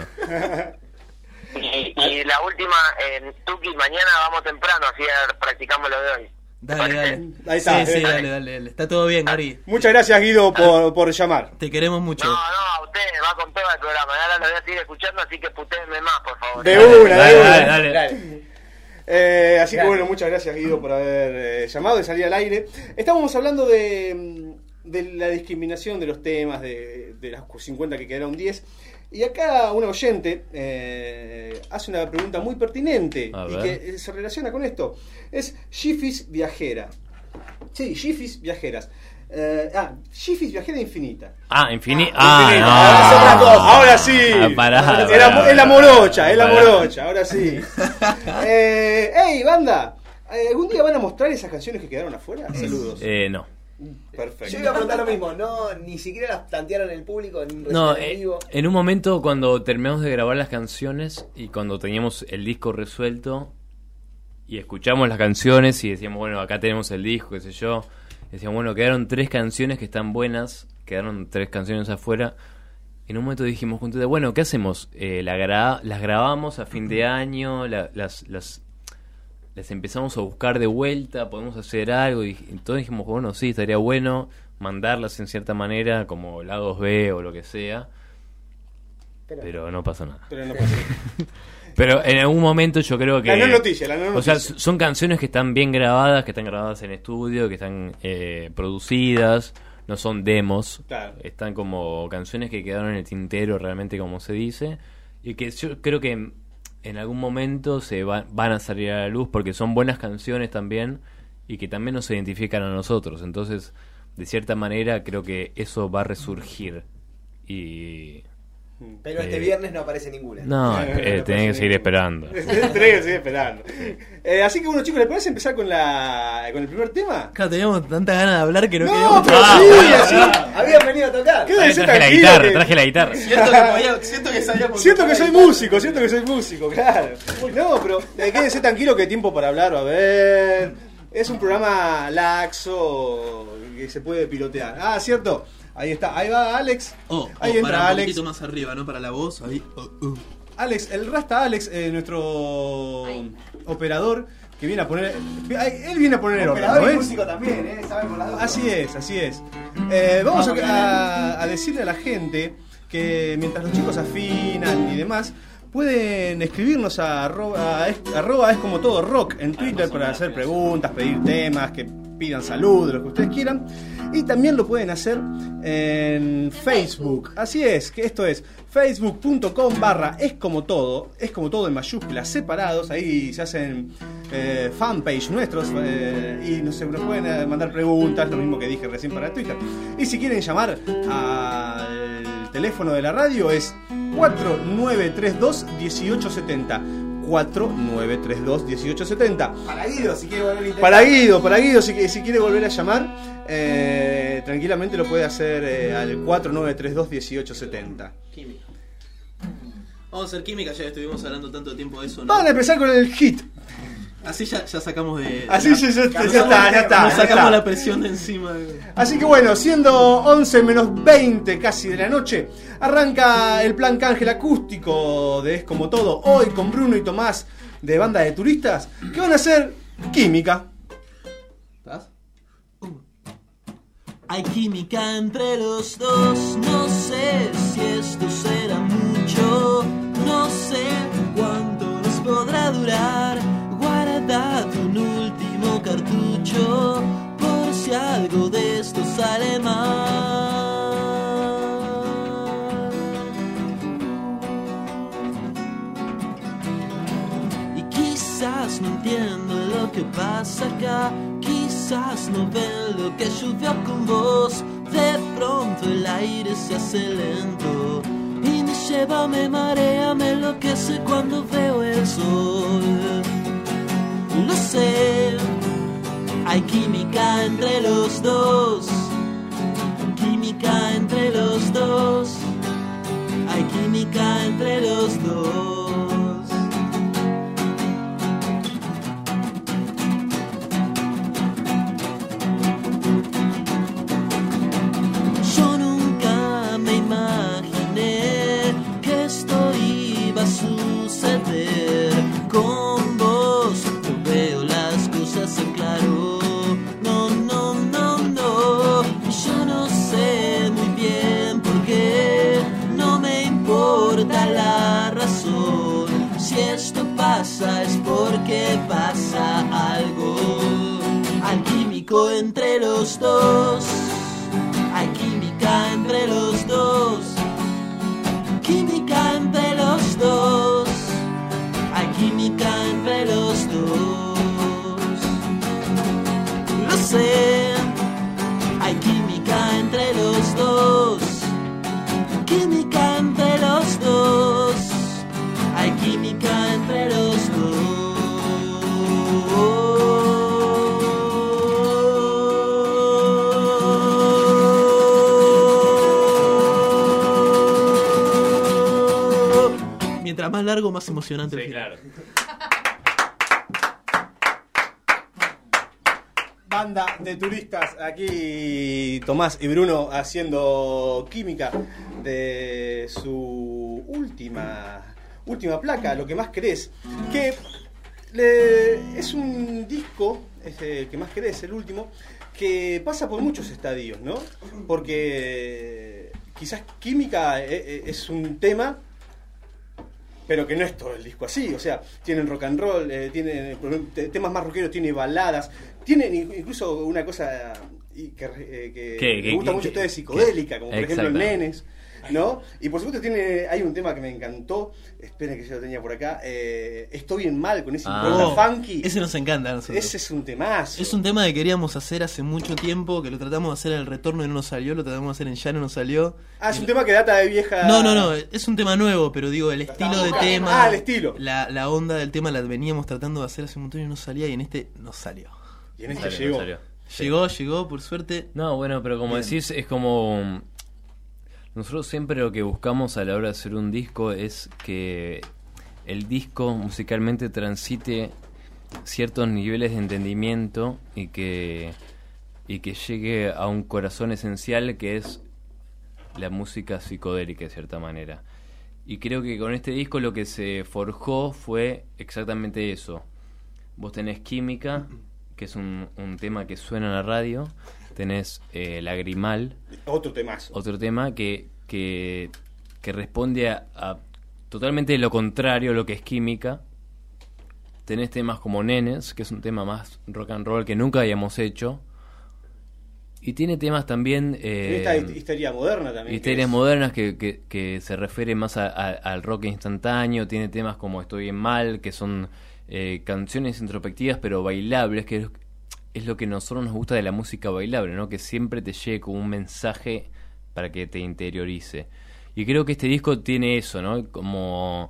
Y la última, Tuki, mañana vamos temprano, así practicamos lo de hoy. Dale. Ahí está, sí, dale. Está todo bien, Gary. Muchas gracias, Guido, por llamar. Te queremos mucho. No, a ustedes, va con todo el programa. Ahora lo voy a seguir escuchando, así que putéenme más, por favor. De una. Dale. Así que bueno, muchas gracias, Guido, por haber llamado y salir al aire. Estábamos hablando de la discriminación de los temas, de las 50 que quedaron 10. Y acá un oyente hace una pregunta muy pertinente y que se relaciona con esto. Es Gifis Viajera. Sí, Gifis Viajeras. Gifis Viajera Infinita. Infinita. Ahora sí. Es la morocha, ahora sí. Hey, banda, ¿algún día van a mostrar esas canciones que quedaron afuera? Saludos. No. Perfecto. Yo iba a preguntar lo mismo, ni siquiera las plantearon en el público en vivo. En un momento cuando terminamos de grabar las canciones y cuando teníamos el disco resuelto y escuchamos las canciones y decíamos, bueno, acá tenemos el disco, qué sé yo, decíamos, bueno, quedaron 3 canciones que están buenas, quedaron 3 canciones afuera. En un momento dijimos juntos, bueno, ¿qué hacemos? Las grabamos a fin de año, las empezamos a buscar de vuelta, podemos hacer algo, y entonces dijimos, bueno, sí, estaría bueno mandarlas en cierta manera, como lados B o lo que sea, pero no pasó nada. Pero en algún momento yo creo que... La no noticia. O sea, son canciones que están bien grabadas, que están grabadas en estudio, que están producidas, no son demos, claro. Están como canciones que quedaron en el tintero realmente, como se dice, y que yo creo que en algún momento van a salir a la luz porque son buenas canciones también y que también nos identifican a nosotros. Entonces, de cierta manera, creo que eso va a resurgir. Pero este viernes no aparece ninguna. No, tenés que seguir esperando. Así que bueno, chicos, ¿les parece empezar con el primer tema? Claro, teníamos tanta ganas de hablar que no queríamos... Habían venido a tocar. Traje la guitarra. Siento que soy músico, claro. No, pero quédense tranquilo que hay tiempo para hablar. A ver, es un programa laxo que se puede pilotear. ¿Cierto? Ahí está, ahí va Alex. Ahí entra para Alex. Un poquito más arriba, ¿no? Para la voz, ahí. Alex, el Rasta Alex, nuestro operador, que viene a poner... Él viene a poner el orden, Operador ¿no y es? músico también, saben por las dos. Así es. Vamos a decirle a la gente que mientras los chicos afinan y demás, pueden escribirnos a arroba es como todo rock en Twitter para hacer preguntas, pedir temas, que pidan saludos, lo que ustedes quieran. Y también lo pueden hacer en Facebook. Así es, que esto es facebook.com/es como todo en mayúsculas, separados. Ahí se hacen fanpage nuestros y nos pueden mandar preguntas, lo mismo que dije recién para Twitter. Y si quieren llamar al teléfono de la radio es 4932-1870. 4932-1870. Para Guido, si quiere volver a intentar. Para Guido, si quiere volver a llamar, tranquilamente lo puede hacer al 4932-1870. Química. Vamos a hacer química, ya estuvimos hablando tanto tiempo de eso, ¿no? Vamos a empezar con el hit. Así ya sacamos de... Así ya está. Nos sacamos la presión de encima. Así que bueno, siendo 11 menos 20 casi de la noche, arranca el plan Cángel acústico de Es Como Todo, hoy con Bruno y Tomás de Banda de Turistas, que van a hacer química. ¿Estás? Hay química entre los dos, no sé si esto será mucho, no sé cuánto nos podrá durar. Guardad un último cartucho por si algo de esto sale mal. Y quizás no entiendo lo que pasa acá, quizás no ven lo que llovió con vos. De pronto el aire se hace lento y me lleva, me marea, me enloquece cuando veo el sol. Lo sé, hay química entre los dos, química entre los dos, hay química entre los dos. Yo nunca me imaginé que esto iba a suceder con vos. Veo las cosas en claro. No, no, no, no. Yo no sé muy bien por qué. No me importa la razón. Si esto pasa es porque pasa algo alquímico entre los dos. Hay química entre los dos. Química entre los dos. Hay química entre los dos. Lo sé. Hay química entre los dos. Química entre los dos. Hay química entre los dos. Mientras más largo, más emocionante. Sí, claro. Banda de Turistas, aquí Tomás y Bruno haciendo química de su última placa, Lo que más querés, que es un disco, el que más querés, el último, que pasa por muchos estadios, ¿no? Porque quizás química es un tema, pero que no es todo el disco así, o sea, tienen rock and roll, tienen temas más rockeros, tiene baladas, tienen incluso una cosa que me gusta mucho a ustedes, psicodélica, como por ejemplo el Nenes, ¿no? Y por supuesto hay un tema que me encantó, esperen que yo lo tenía por acá, Estoy bien mal, con ese impronta funky. Ese nos encanta a nosotros. Ese es un temazo. Es un tema que queríamos hacer hace mucho tiempo, que lo tratamos de hacer en El Retorno y no nos salió, lo tratamos de hacer en Ya no nos salió. Es un tema que data de vieja... No, es un tema nuevo, pero digo, el estilo de tema... el estilo. La onda del tema la veníamos tratando de hacer hace un montón y no salía, y en este nos salió. Y en este llegó. Llegó, por suerte. No, bueno, pero como decís, es como... Nosotros siempre lo que buscamos a la hora de hacer un disco es que el disco musicalmente transite ciertos niveles de entendimiento y que llegue a un corazón esencial que es la música psicodélica de cierta manera. Y creo que con este disco lo que se forjó fue exactamente eso. Vos tenés Química, que es un tema que suena en la radio. Tenés Lagrimal. Otro temazo. Otro tema que responde a totalmente lo contrario a lo que es Química. Tenés temas como Nenes, que es un tema más rock and roll que nunca habíamos hecho. Y tiene temas también... esta histeria moderna también. Histerias modernas que se refiere más al rock instantáneo. Tiene temas como Estoy bien mal, que son canciones introspectivas pero bailables, que es lo que a nosotros nos gusta de la música bailable, ¿no? Que siempre te llegue como un mensaje para que te interiorice. Y creo que este disco tiene eso, ¿no? Como...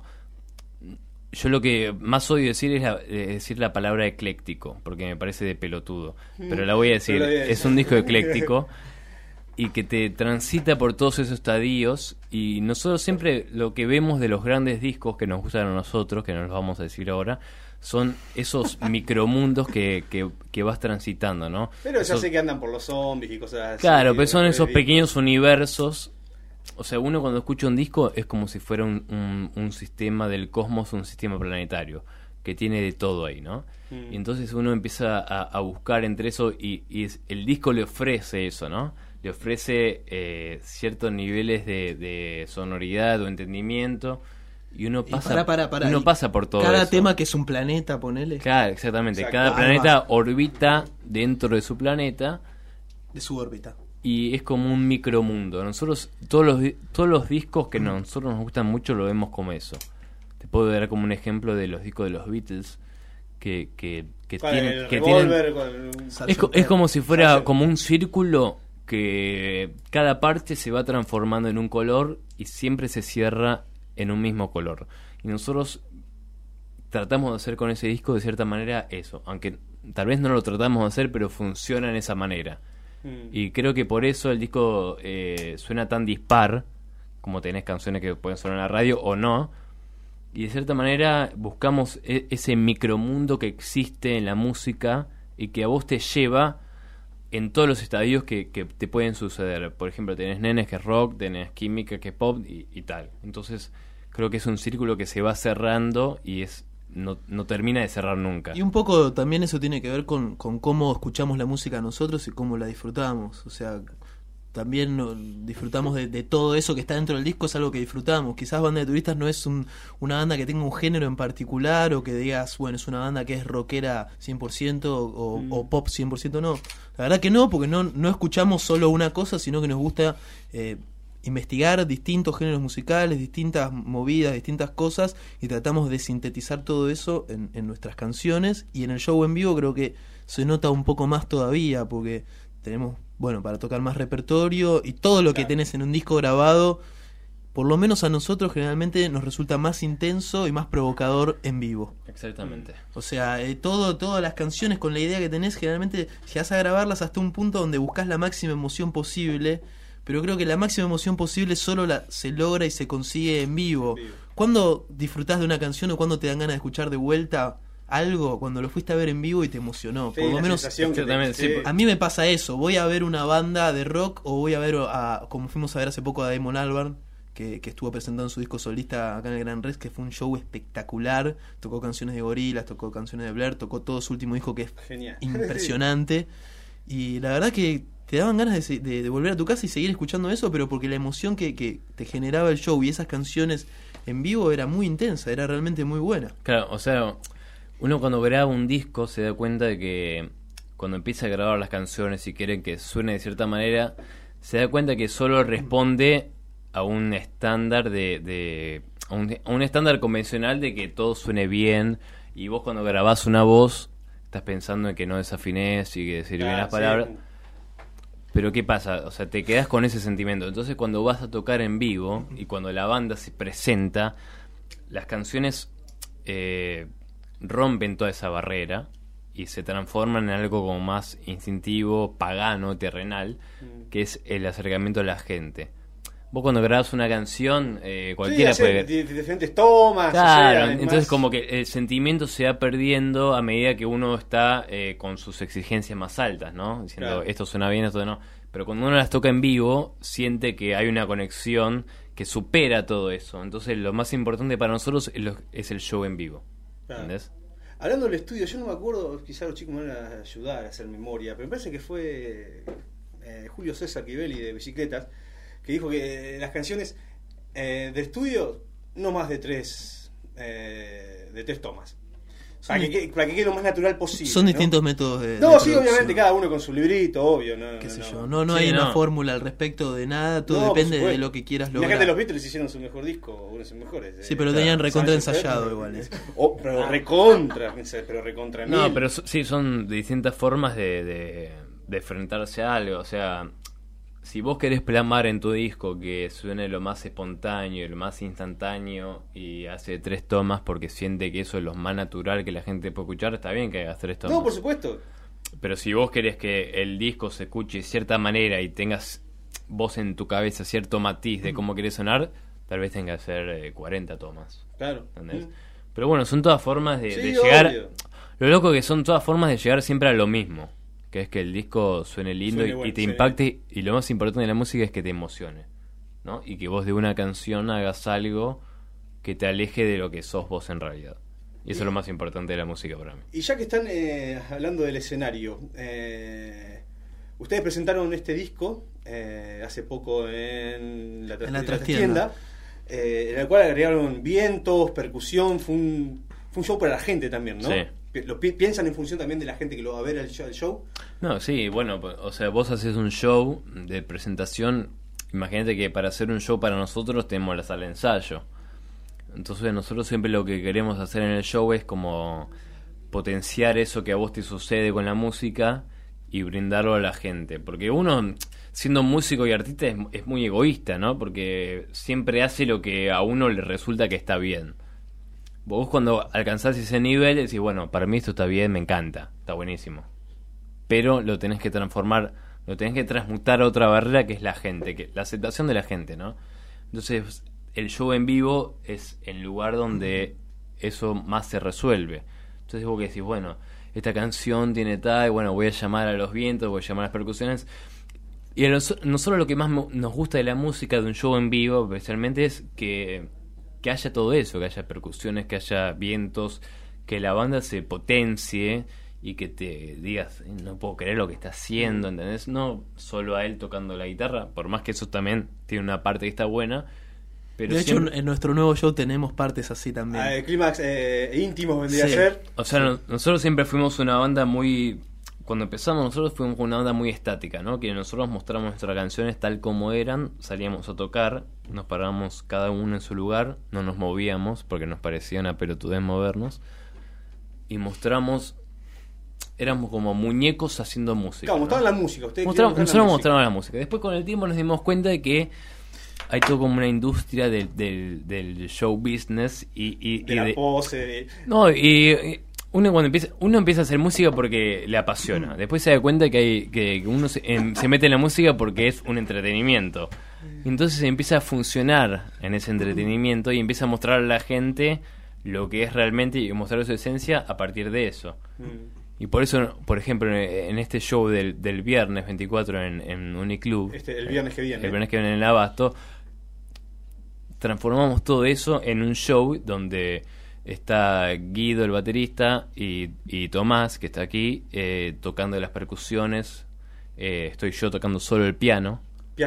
Yo lo que más odio decir es decir la palabra ecléctico, porque me parece de pelotudo. Pero la voy a decir. Es un disco ecléctico y que te transita por todos esos estadios. Y nosotros siempre lo que vemos de los grandes discos que nos gustan a nosotros, que nos los vamos a decir ahora, son esos micromundos que vas transitando, ¿no? Pero ya sé que andan por los zombies y cosas así. Claro, pero son esos pequeños universos. O sea, uno cuando escucha un disco es como si fuera un sistema del cosmos, un sistema planetario, que tiene de todo ahí, ¿no? Y entonces uno empieza a buscar entre eso y el disco le ofrece eso, ¿no? Le ofrece ciertos niveles de sonoridad o entendimiento y uno pasa, uno pasa por todo cada eso. tema que es un planeta, ponele. Claro, exactamente. Exacto. Cada planeta orbita dentro de su planeta. De su órbita. Y es como un micromundo. Nosotros, todos los discos que nosotros nos gustan mucho lo vemos como eso. Te puedo dar como un ejemplo de los discos de los Beatles que tienen... Es como si fuera como un círculo que cada parte se va transformando en un color y siempre se cierra en un mismo color. Y nosotros tratamos de hacer con ese disco de cierta manera eso. Aunque tal vez no lo tratamos de hacer, pero funciona en esa manera. Y creo que por eso el disco suena tan dispar, como tenés canciones que pueden sonar en la radio o no, y de cierta manera buscamos ese micromundo que existe en la música y que a vos te lleva en todos los estadios que te pueden suceder. Por ejemplo, tenés Nenes, que es rock, tenés Química, que es pop y tal. Entonces creo que es un círculo que se va cerrando y no termina de cerrar nunca. Y un poco también eso tiene que ver con cómo escuchamos la música nosotros y cómo la disfrutamos. O sea, también disfrutamos de todo eso que está dentro del disco, es algo que disfrutamos. Quizás Banda de Turistas no es una banda que tenga un género en particular o que digas, bueno, es una banda que es rockera 100% o pop 100%, no. La verdad que no, porque no escuchamos solo una cosa, sino que nos gusta... investigar distintos géneros musicales, distintas movidas, distintas cosas, y tratamos de sintetizar todo eso en nuestras canciones. Y en el show en vivo creo que se nota un poco más todavía, porque tenemos, bueno, para tocar más repertorio, y todo lo que tenés en un disco grabado, por lo menos a nosotros generalmente nos resulta más intenso y más provocador en vivo. Exactamente. O sea, todas las canciones con la idea que tenés, generalmente llegás a grabarlas hasta un punto donde buscás la máxima emoción posible. Pero creo que la máxima emoción posible solo se logra y se consigue en vivo. ¿Cuándo disfrutás de una canción o cuándo te dan ganas de escuchar de vuelta algo? Cuando lo fuiste a ver en vivo y te emocionó. Sí, por lo menos a mí me pasa eso. Voy a ver una banda de rock o voy a ver, como fuimos a ver hace poco a Damon Albarn, que estuvo presentando su disco solista acá en el Gran Rex, que fue un show espectacular. Tocó canciones de Gorillaz, tocó canciones de Blair, tocó todo su último disco que es impresionante. Y la verdad que te daban ganas de volver a tu casa y seguir escuchando eso, pero porque la emoción que te generaba el show y esas canciones en vivo era muy intensa, era realmente muy buena. Claro, o sea, uno cuando graba un disco se da cuenta de que cuando empieza a grabar las canciones y quieren que suene de cierta manera, se da cuenta que solo responde a un estándar a un estándar convencional de que todo suene bien, y vos cuando grabás una voz estás pensando en que no desafines y que decir bien las palabras. Sí. Pero ¿qué pasa? O sea, te quedás con ese sentimiento. Entonces cuando vas a tocar en vivo y cuando la banda se presenta, las canciones rompen toda esa barrera y se transforman en algo como más instintivo, pagano, terrenal, que es el acercamiento a la gente. vos cuando grabás una canción, cualquiera puede... diferentes tomas. Claro, o sea, entonces más... como que el sentimiento se va perdiendo a medida que uno está con sus exigencias más altas, ¿no? Diciendo, Claro. esto suena bien, esto no. Pero cuando uno las toca en vivo, siente que hay una conexión que supera todo eso. Entonces lo más importante para nosotros es el show en vivo. Claro. ¿Entendés? Hablando del estudio, yo no me acuerdo, quizá los chicos me van a ayudar a hacer memoria, pero me parece que fue Julio César Crivelli de Bicicletas, que dijo que las canciones del estudio no más de tres tomas. Para que quede lo más natural posible. Son ¿no? distintos métodos de sí, producción. obviamente, cada uno con su librito, obvio. Qué sé yo. no. No hay una fórmula al respecto de nada, todo No, depende por supuesto. de lo que quieras Imagínate, lograr. los Beatles hicieron su mejor disco, uno de sus mejores. Sí, pero tenían recontra ensayado igual. Pero recontra No, mil. pero sí, son distintas formas de enfrentarse a algo. O sea, si vos querés plasmar en tu disco que suene lo más espontáneo y lo más instantáneo y hace 3 tomas porque siente que eso es lo más natural que la gente puede escuchar, está bien que hagas 3 tomas. No, por supuesto. Pero si vos querés que el disco se escuche de cierta manera y tengas vos en tu cabeza cierto matiz de cómo querés sonar, tal vez tengas que hacer 40 tomas. Claro. ¿Entendés? Pero bueno, son todas formas de Sí, llegar... obvio. Lo loco que son todas formas de llegar siempre a lo mismo, que es que el disco suene lindo Suene y bueno, te sí. impacte, y lo más importante de la música es que te emocione, ¿no? Y que vos de una canción hagas algo que te aleje de lo que sos vos en realidad. Y eso es lo más importante de la música para mí. Y ya que están hablando del escenario, ustedes presentaron este disco hace poco en la trastienda, en el cual agregaron vientos, percusión, fue un show para la gente también, ¿no? Sí. ¿Piensan en función también de la gente que lo va a ver el show? No, sí, bueno, o sea, vos haces un show de presentación, imagínate que para hacer un show para nosotros tenemos la sala de ensayo. Entonces nosotros siempre lo que queremos hacer en el show es como potenciar eso que a vos te sucede con la música y brindarlo a la gente. Porque uno, siendo músico y artista, es muy egoísta, ¿no? Porque siempre hace lo que a uno le resulta que está bien. Vos cuando alcanzás ese nivel decís, bueno, para mí esto está bien, me encanta, está buenísimo. Pero lo tenés que transformar, lo tenés que transmutar a otra barrera que es la gente, que la aceptación de la gente, ¿no? Entonces el show en vivo es el lugar donde eso más se resuelve. Entonces vos que decís, bueno, esta canción tiene tal, bueno, voy a llamar a los vientos, voy a llamar a las percusiones. Y a nosotros lo que más nos gusta de la música, de un show en vivo, especialmente, es que haya todo eso, que haya percusiones, que haya vientos, que la banda se potencie y que te digas, no puedo creer lo que está haciendo, ¿entendés? No solo a él tocando la guitarra, por más que eso también tiene una parte que está buena, pero de siempre... hecho en nuestro nuevo show tenemos partes así también. Clímax íntimos vendría a ser. O sea, nosotros siempre fuimos una banda muy... Cuando empezamos nosotros fuimos una banda muy estática, ¿no? Que nosotros mostramos nuestras canciones tal como eran, salíamos a tocar, nos parábamos cada uno en su lugar, no nos movíamos porque nos parecía una pelotudez movernos, y mostramos, éramos como muñecos haciendo música. Claro, ¿no? mostraban la música. Nosotros mostramos la música. Después con el tiempo nos dimos cuenta de que hay todo como una industria del show business y de la pose. No, y uno empieza a hacer música porque le apasiona. Después se da cuenta que uno se mete en la música porque es un entretenimiento. Y entonces empieza a funcionar en ese entretenimiento y empieza a mostrar a la gente lo que es realmente y mostrar su esencia a partir de eso. Y por eso, por ejemplo, en este show del viernes 24 en Uniclub, el viernes que viene. El viernes que viene en el Abasto, transformamos todo eso en un show donde está Guido, el baterista, y Tomás, que está aquí, tocando las percusiones. Estoy yo tocando solo el piano.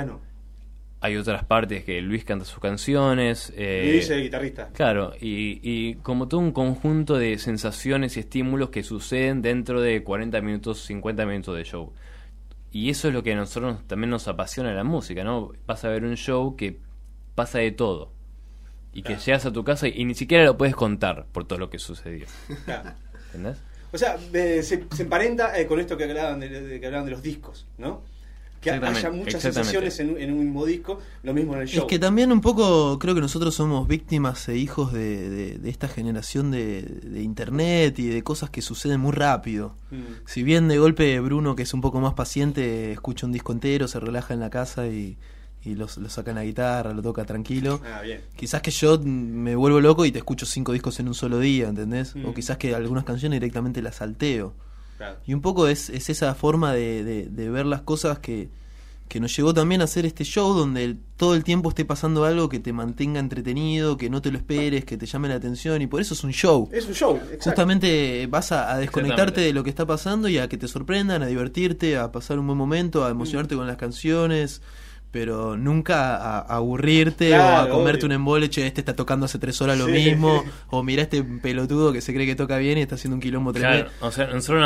Hay otras partes que Luis canta sus canciones. Luis es el guitarrista. Claro, y como todo un conjunto de sensaciones y estímulos que suceden dentro de 40 minutos, 50 minutos de show. Y eso es lo que a nosotros también nos apasiona la música, ¿no? Vas a ver un show que pasa de todo. Y que llegas a tu casa y ni siquiera lo puedes contar por todo lo que sucedió. Claro. ¿Entendés? O sea, se emparenta con esto que hablaban de los discos, ¿no? Que haya muchas sensaciones en un mismo disco, lo mismo en el show. Es que también un poco creo que nosotros somos víctimas e hijos de esta generación de internet y de cosas que suceden muy rápido. Si bien de golpe Bruno, que es un poco más paciente, escucha un disco entero, se relaja en la casa y y lo saca en la guitarra, lo toca tranquilo. Bien. Quizás que yo me vuelvo loco y te escucho 5 discos en un solo día, ¿entendés? O quizás que algunas canciones directamente las salteo. Claro. Y un poco es esa forma de ver las cosas que nos llevó también a hacer este show donde todo el tiempo esté pasando algo que te mantenga entretenido, que no te lo esperes, que te llame la atención, y por eso es un show. Es un show, exacto. Justamente vas a desconectarte de lo que está pasando y a que te sorprendan, a divertirte, a pasar un buen momento, a emocionarte con las canciones, pero nunca a aburrirte, o a comerte un embole, che, este está tocando hace 3 horas lo mismo, o mira este pelotudo que se cree que toca bien y está haciendo un quilombo tremendo. Claro, o sea, nosotros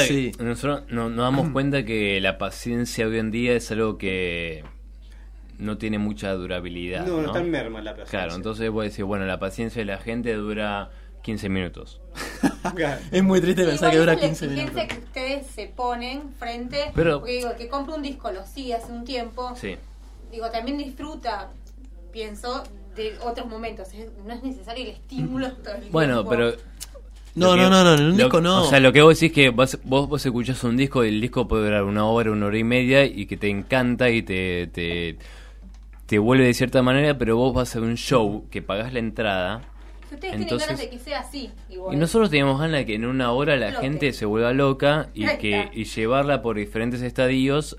nos damos cuenta que la paciencia hoy en día es algo que no tiene mucha durabilidad. No está en merma la paciencia. Claro, entonces vos decís, bueno, la paciencia de la gente dura 15 minutos. Es muy triste pensar que dura 15 minutos. La minutos. exigencia que ustedes se ponen frente, pero, porque digo, que compra un disco, lo sigue hace un tiempo. Sí. Digo, también disfruta, pienso, de otros momentos. No es necesario el estímulo todo el tiempo. Bueno, pero... No, en un disco no. O sea, lo que vos decís que vos escuchás un disco y el disco puede durar 1 hora, 1 hora y media, y que te encanta y te vuelve de cierta manera, pero vos vas a un show que pagás la entrada. Si ustedes tienen ganas de que sea así. Y nosotros teníamos ganas de que en 1 hora la gente se vuelva loca y llevarla por diferentes estadios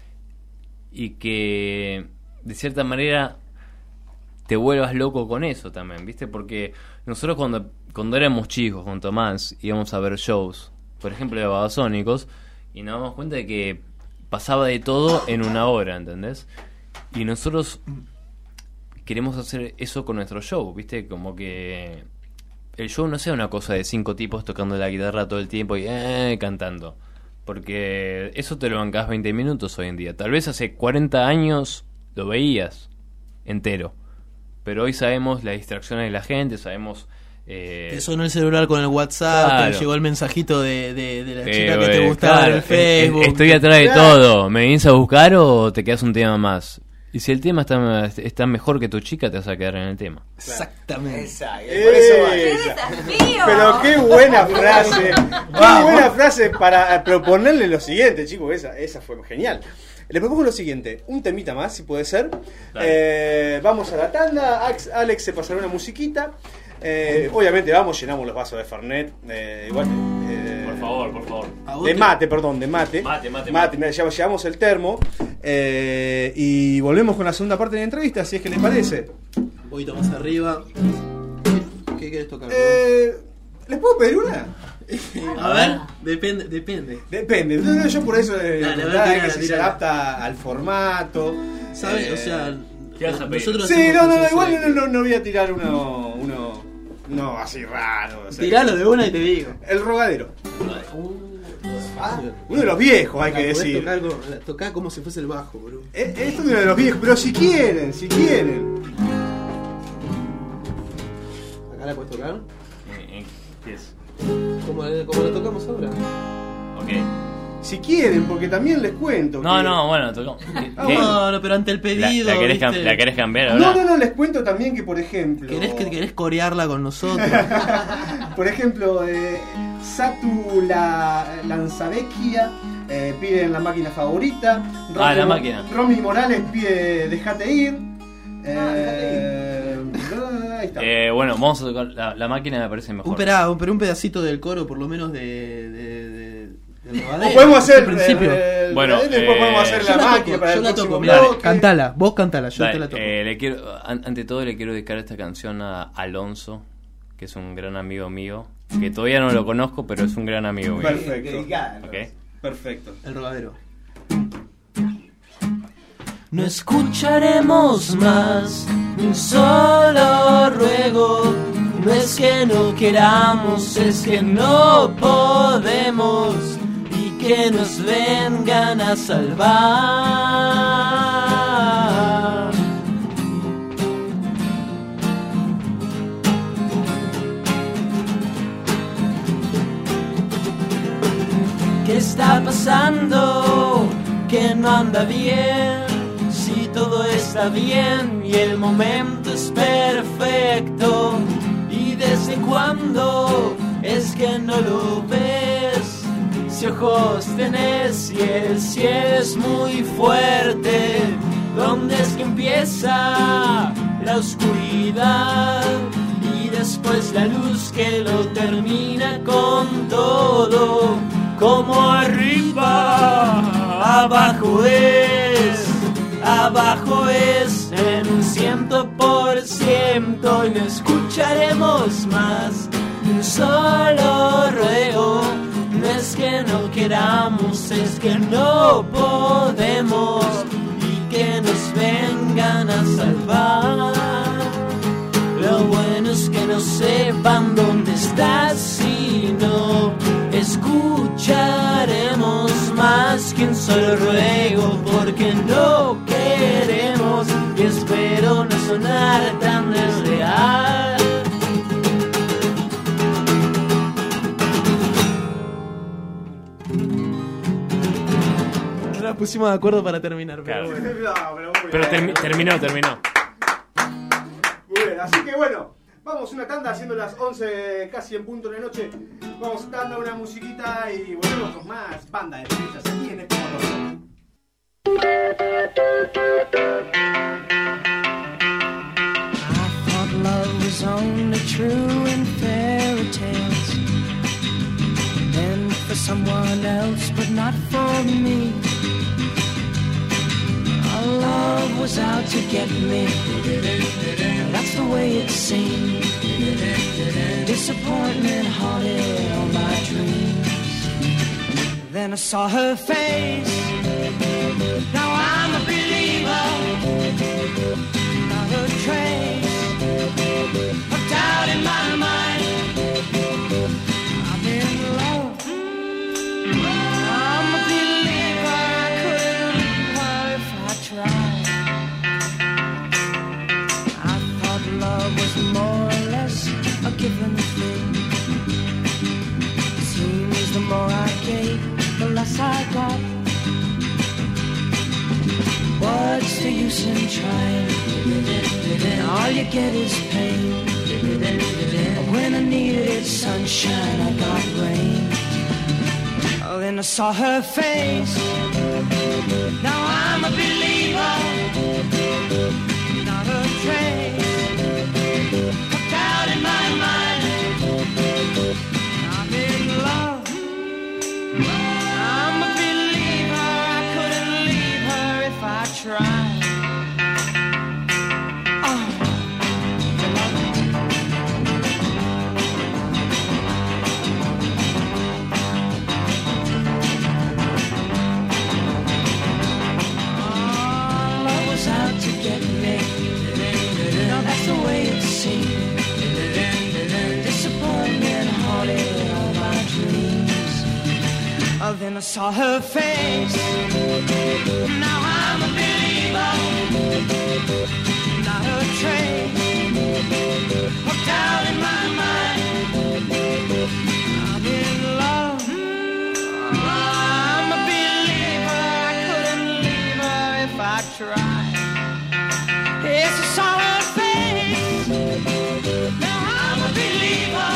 y que de cierta manera te vuelvas loco con eso también, ¿viste? Porque nosotros cuando éramos chicos con Tomás íbamos a ver shows, por ejemplo de Babasónicos, y nos damos cuenta de que pasaba de todo en 1 hora, ¿entendés? Y nosotros queremos hacer eso con nuestro show, ¿viste? Como que el show no sea una cosa de 5 tipos tocando la guitarra todo el tiempo y cantando. Porque eso te lo bancás 20 minutos hoy en día. Tal vez hace 40 años lo veías entero. Pero hoy sabemos las distracciones de la gente, sabemos... te sonó el celular con el WhatsApp, claro. Te llegó el mensajito de la chica que te gustaba en el Facebook. Estoy atrás de todo. ¿Me vienes a buscar o te quedas un tema más? Y si el tema está mejor que tu chica, te vas a quedar en el tema. Exactamente. Por eso va. ¡Qué desafío! Pero qué buena frase. Qué buena frase para proponerle lo siguiente, chicos. Esa fue genial. Le propongo lo siguiente, un temita más, si puede ser. Vamos a la tanda. Alex se pasará una musiquita. Obviamente llenamos los vasos de Fernet. Igual, por favor. De mate. Mate. Ya llevamos el termo. Y volvemos con la segunda parte de la entrevista, si es que les parece. Un poquito más arriba. ¿Qué querés tocar? ¿Les puedo pedir una? A ver, depende. No, yo por eso si se adapta al formato. ¿Sabes? O sea, ¿qué vas a pedir? Igual no voy a tirar uno así raro. O sea, tiralo de una y te digo. El rogadero. Uno de los viejos, hay que decir. Tocá como si fuese el bajo, bro. Esto es uno de los viejos, pero si quieren. ¿Acá la puedes tocar? ¿Qué es? Como la tocamos ahora. Ok. Si quieren, porque también les cuento. Bueno, tocamos. No, pero ante el pedido. ¿La querés cambiar ahora? No, les cuento también que, por ejemplo. ¿Querés corearla con nosotros? Por ejemplo, Satu Lanzavecchia pide La Máquina Favorita. La Máquina. Romy Morales pide Dejate Ir. Ahí está. Bueno, vamos a tocar La Máquina, me parece mejor. Un pedacito del coro, por lo menos de o podemos hacer bueno, después podemos hacer La Máquina para el próximo bloque. Cantala, vos cantala, yo te la toco. Ante todo le quiero dedicar esta canción a Alonso, que es un gran amigo mío, que todavía no lo conozco, pero es un gran amigo mío. Perfecto. Okay. Perfecto. El rogadero. No escucharemos más un solo ruego. No es que no queramos, es que no podemos y que nos vengan a salvar. ¿Qué está pasando? Que no anda bien. Si todo está bien y el momento es perfecto. ¿Y desde cuándo es que no lo ves? Si ojos tenés y el cielo es muy fuerte, ¿Dónde es que empieza la oscuridad? Y después la luz que lo termina con todo. Como arriba, abajo es en un 100% y no escucharemos más un solo ruego. No es que no queramos, es que no podemos y que nos vengan a salvar. Lo bueno es que no sepan dónde estás, sino escucharemos más que un solo ruego, porque no queremos y espero no sonar tan desleal. No nos pusimos de acuerdo para terminar, pero Claro. bueno. No, pero muy Pero bien. terminó. Muy bien, así que bueno, vamos una tanda haciendo las 11 casi en punto de la noche. Vamos tanda, una musiquita y volvemos con más banda de turistas aquí en este momento. I thought love was only true in fairy tales, meant for someone else but not for me. Our love was out to get me, that's the way it seemed. Disappointment haunted all my dreams. Then I saw her face, now I'm a believer. Not a trace of doubt in my mind. I'm in love. I'm a believer. I couldn't leave her if I tried. I thought love was more or less a given thing. Seems the more I gave, the less I got. What's the use in trying? All you get is pain. When I needed sunshine, I got rain. Oh, then I saw her face. Now I'm a believer. Not a trace of doubt in my mind. I'm in love. I'm a believer. I couldn't leave her if I tried. Love was out to get me. No, that's the way it seemed. Disappointment haunted all my dreams. Oh, then I saw her face. Now I'm a believer. Not a trace of doubt in my mind. I'm in love. I'm a believer. I couldn't leave her if I tried. Yes, I saw her face. Now I'm a believer.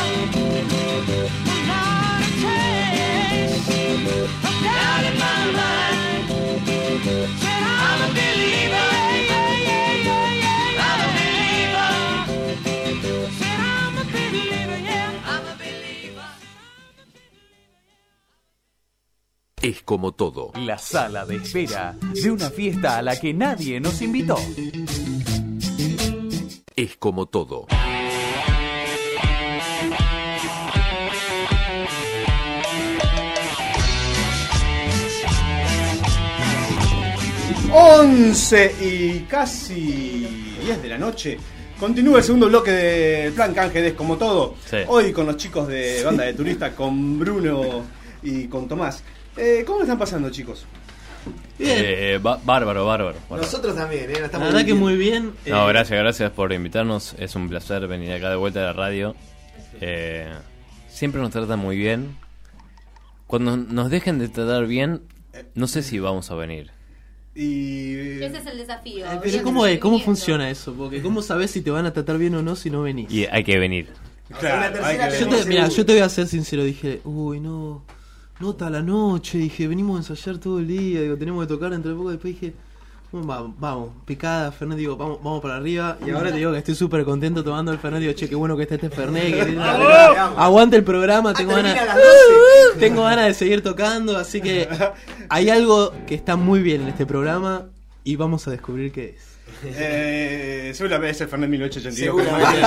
Not a trace of doubt in my mind. Said I'm a believer. I'm a believer. Said I'm a believer. Yeah, I'm a believer. Es como todo. La sala de espera de una fiesta a la que nadie nos invitó. Es como todo. Once y casi 10 de la noche. Continúa el segundo bloque de Plan Canje de Es como todo. Sí. Hoy con los chicos de Banda de Turistas, con Bruno y con Tomás. ¿Cómo le están pasando, chicos? Bárbaro. Nosotros también, ¿eh? La verdad que muy bien. No, gracias por invitarnos. Es un placer venir acá de vuelta a la radio. Siempre nos tratan muy bien. Cuando nos dejen de tratar bien, no sé si vamos a venir. Y... Ese es el desafío. Pero ¿cómo funciona eso? Porque ¿cómo sabes si te van a tratar bien o no si no venís? Y hay que venir. Claro, hay que Yo te voy a ser sincero, dije, uy, no está la noche, dije, venimos a ensayar todo el día, digo, tenemos que tocar entre poco, después dije, Vamos, picada, Fernet, digo, vamos para arriba. Y ahora te digo que estoy súper contento tomando el Fernet. Digo, che, qué bueno que está este Fernet. Aguante el programa, tengo ganas de seguir tocando. Así que hay algo que está muy bien en este programa y vamos a descubrir qué es. Seguramente es el Fernet 1882.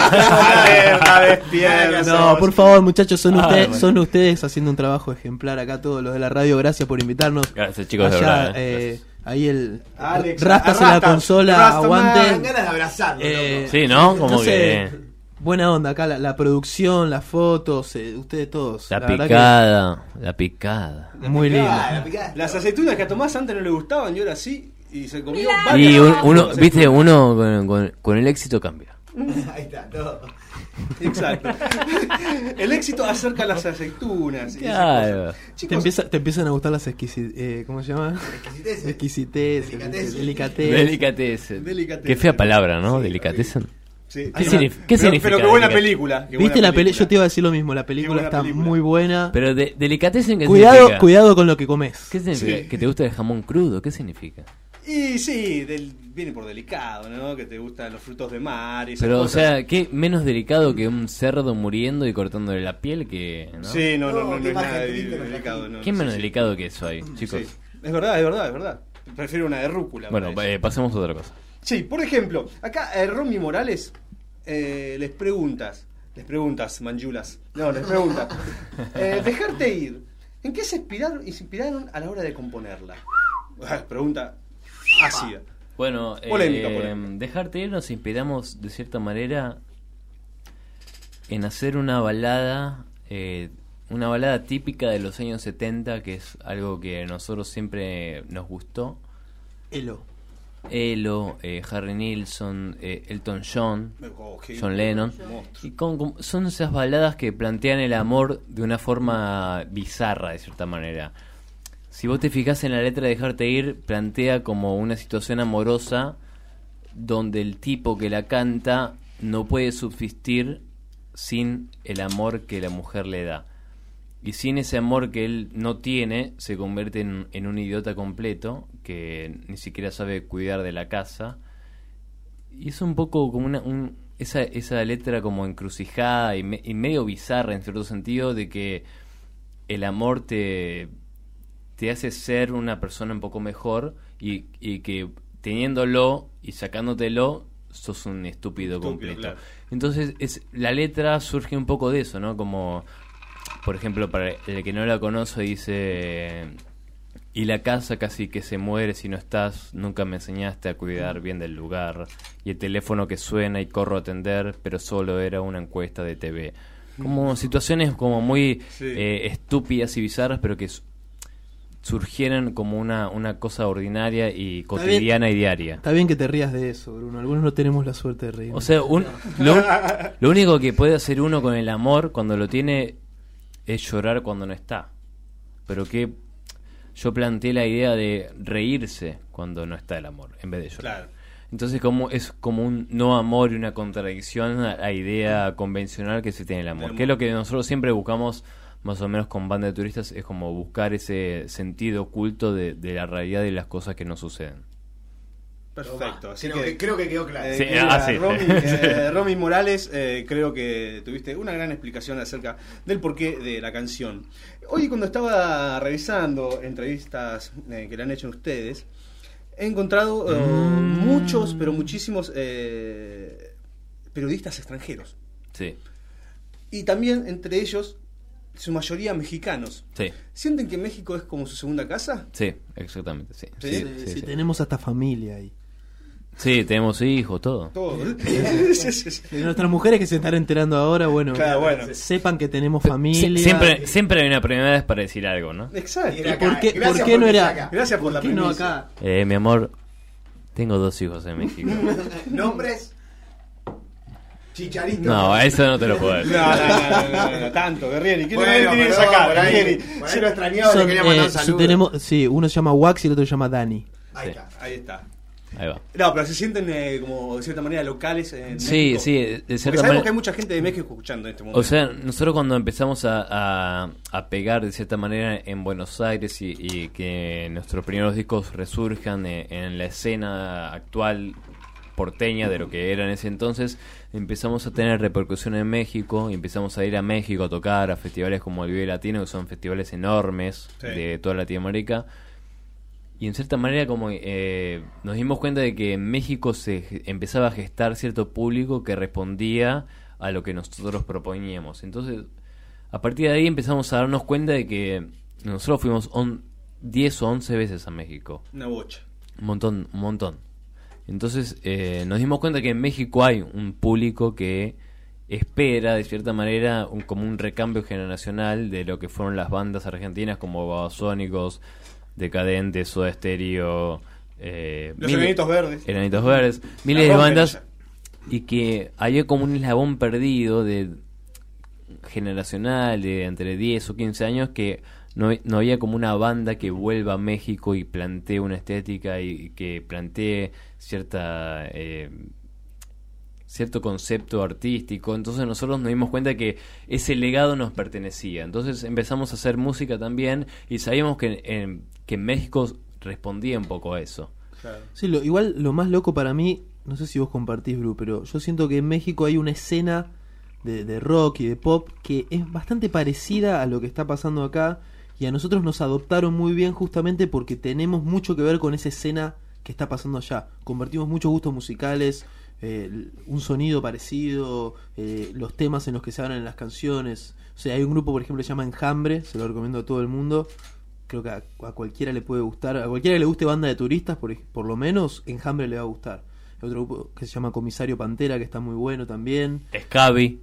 No, por favor, muchachos, son ustedes haciendo un trabajo ejemplar acá, todos los de la radio. Gracias por invitarnos. Gracias, chicos, allá, de verdad. Ahí el Alex, Rastas en la consola, Rasta, aguante. Dan ganas de abrazarlo. Sí, ¿no? Como entonces, que buena onda acá, la producción, las fotos, ustedes todos. la verdad picada. que muy lindo. Las aceitunas que a Tomás antes no le gustaban y ahora sí. Y se comió Y uno con el éxito cambia. Ahí está, todo. Exacto. El éxito acerca a las aceitunas. Claro. Chicos, Te empiezan a gustar las ¿cómo se llama? Exquisiteces. Delicatessen. Qué fea palabra, ¿no? Delicatessen. Sí. ¿Qué significa? Pero qué buena delicatessen? película. ¿Viste la película? Yo te iba a decir lo mismo. La película está muy buena. Pero delicatessen, ¿qué significa? Cuidado con lo que comes. ¿Qué significa? Sí. ¿Que te gusta el jamón crudo? ¿Qué significa? Y sí, viene por delicado, ¿no? Que te gustan los frutos de mar y esas Pero, cosas. o sea, ¿qué menos delicado que un cerdo muriendo y cortándole la piel que, ¿no? Sí, no es qué nada imagen triste nos delicado. No, ¿Qué sí, menos sí. delicado que eso hay, chicos? Sí. Es verdad. Prefiero una de rúcula. Bueno, pasemos a otra cosa. Sí, por ejemplo, acá Romy Morales les preguntas, manjulas. No, les preguntas. Dejarte ir. ¿En qué se inspiraron a la hora de componerla? Pregunta ácida. Bueno, Polémica. Dejarte ir nos inspiramos de cierta manera en hacer una balada típica de los años 70, que es algo que a nosotros siempre nos gustó. Elo, Harry Nilsson, Elton John, John Lennon. Y son esas baladas que plantean el amor de una forma bizarra, de cierta manera. Si vos te fijás en la letra de Dejarte Ir, plantea como una situación amorosa donde el tipo que la canta no puede subsistir sin el amor que la mujer le da. Y sin ese amor que él no tiene, se convierte en un idiota completo que ni siquiera sabe cuidar de la casa. Y es un poco como esa letra como encrucijada y medio bizarra en cierto sentido, de que el amor te hace ser una persona un poco mejor y que teniéndolo y sacándotelo sos un estúpido completo. Claro. Entonces la letra surge un poco de eso, ¿no? Como, por ejemplo, para el que no la conoce, dice: y la casa casi que se muere si no estás, nunca me enseñaste a cuidar bien del lugar, y el teléfono que suena y corro a atender, pero solo era una encuesta de TV. Como situaciones como muy estúpidas y bizarras, pero que surgieran como una cosa ordinaria y cotidiana y diaria. Está bien que te rías de eso, Bruno. Algunos no tenemos la suerte de reír. O sea, lo único que puede hacer uno con el amor cuando lo tiene es llorar cuando no está. Pero que yo planteé la idea de reírse cuando no está el amor, en vez de llorar. Claro. Entonces es como un no amor y una contradicción a la idea convencional que se tiene el amor. Que es lo que nosotros siempre buscamos, más o menos con Banda de Turistas, es como buscar ese sentido oculto de la realidad de las cosas que nos suceden. Perfecto, así creo que quedó claro. Sí, Romy Morales, creo que tuviste una gran explicación acerca del porqué de la canción. Hoy, cuando estaba revisando entrevistas que le han hecho ustedes, he encontrado muchos, pero muchísimos periodistas extranjeros. Sí. Y también entre ellos, su mayoría mexicanos. Sí. ¿Sienten que México es como su segunda casa? Sí, exactamente, sí. Sí, tenemos hasta familia ahí. Sí, tenemos hijos, todo. De nuestras mujeres que se están enterando ahora, bueno, claro, sepan que tenemos familia. Siempre hay una primera vez para decir algo, ¿no? Exacto. ¿Por qué no era? Gracias por la no acá? Mi amor, tengo 2 hijos en México. ¿Nombres? Chicharito. No, eso no te lo puedo decir. No, tanto, Guerrieri. ¿Quién tiene que sacar? Guerrieri. Si lo extrañaba, le quería mandar un saludo. Uno se llama Wax y el otro se llama Dani. Ahí está. Ahí está. Ahí va. No, pero se sienten como de cierta manera locales en Sí, México. sí, de Porque cierta sabemos manera. que hay mucha gente de México escuchando en este momento. O sea, nosotros cuando empezamos a pegar de cierta manera en Buenos Aires y que nuestros primeros discos resurjan en la escena actual porteña de lo que era en ese entonces, empezamos a tener repercusión en México y empezamos a ir a México a tocar a festivales como el Vive Latino, que son festivales enormes Sí. de toda Latinoamérica. Y en cierta manera como nos dimos cuenta de que en México se empezaba a gestar cierto público que respondía a lo que nosotros proponíamos. Entonces, a partir de ahí empezamos a darnos cuenta de que nosotros fuimos 10 o 11 veces a México. Una bocha. Un montón. Entonces nos dimos cuenta que en México hay un público que espera de cierta manera como un recambio generacional de lo que fueron las bandas argentinas como Babasónicos, Decadentes, Soda Stereo, Los Enanitos Verdes. Enanitos Verdes, miles de bandas, y que había como un eslabón perdido de generacional de entre 10 o 15 años que no había como una banda que vuelva a México y plantee una estética y que plantee cierto concepto artístico. Entonces nosotros nos dimos cuenta que ese legado nos pertenecía. Entonces empezamos a hacer música también y sabíamos que en México respondía un poco a eso. Claro. Sí, igual lo más loco para mí, no sé si vos compartís, Bru, pero yo siento que en México hay una escena de rock y de pop que es bastante parecida a lo que está pasando acá, y a nosotros nos adoptaron muy bien justamente porque tenemos mucho que ver con esa escena que está pasando allá. Compartimos muchos gustos musicales, un sonido parecido, los temas en los que se hablan en las canciones. O sea, hay un grupo, por ejemplo, que se llama Enjambre, se lo recomiendo a todo el mundo. Creo que a cualquiera le puede gustar, a cualquiera que le guste Banda de Turistas, por lo menos Enjambre le va a gustar. Hay otro grupo que se llama Comisario Pantera, que está muy bueno también. Escabi.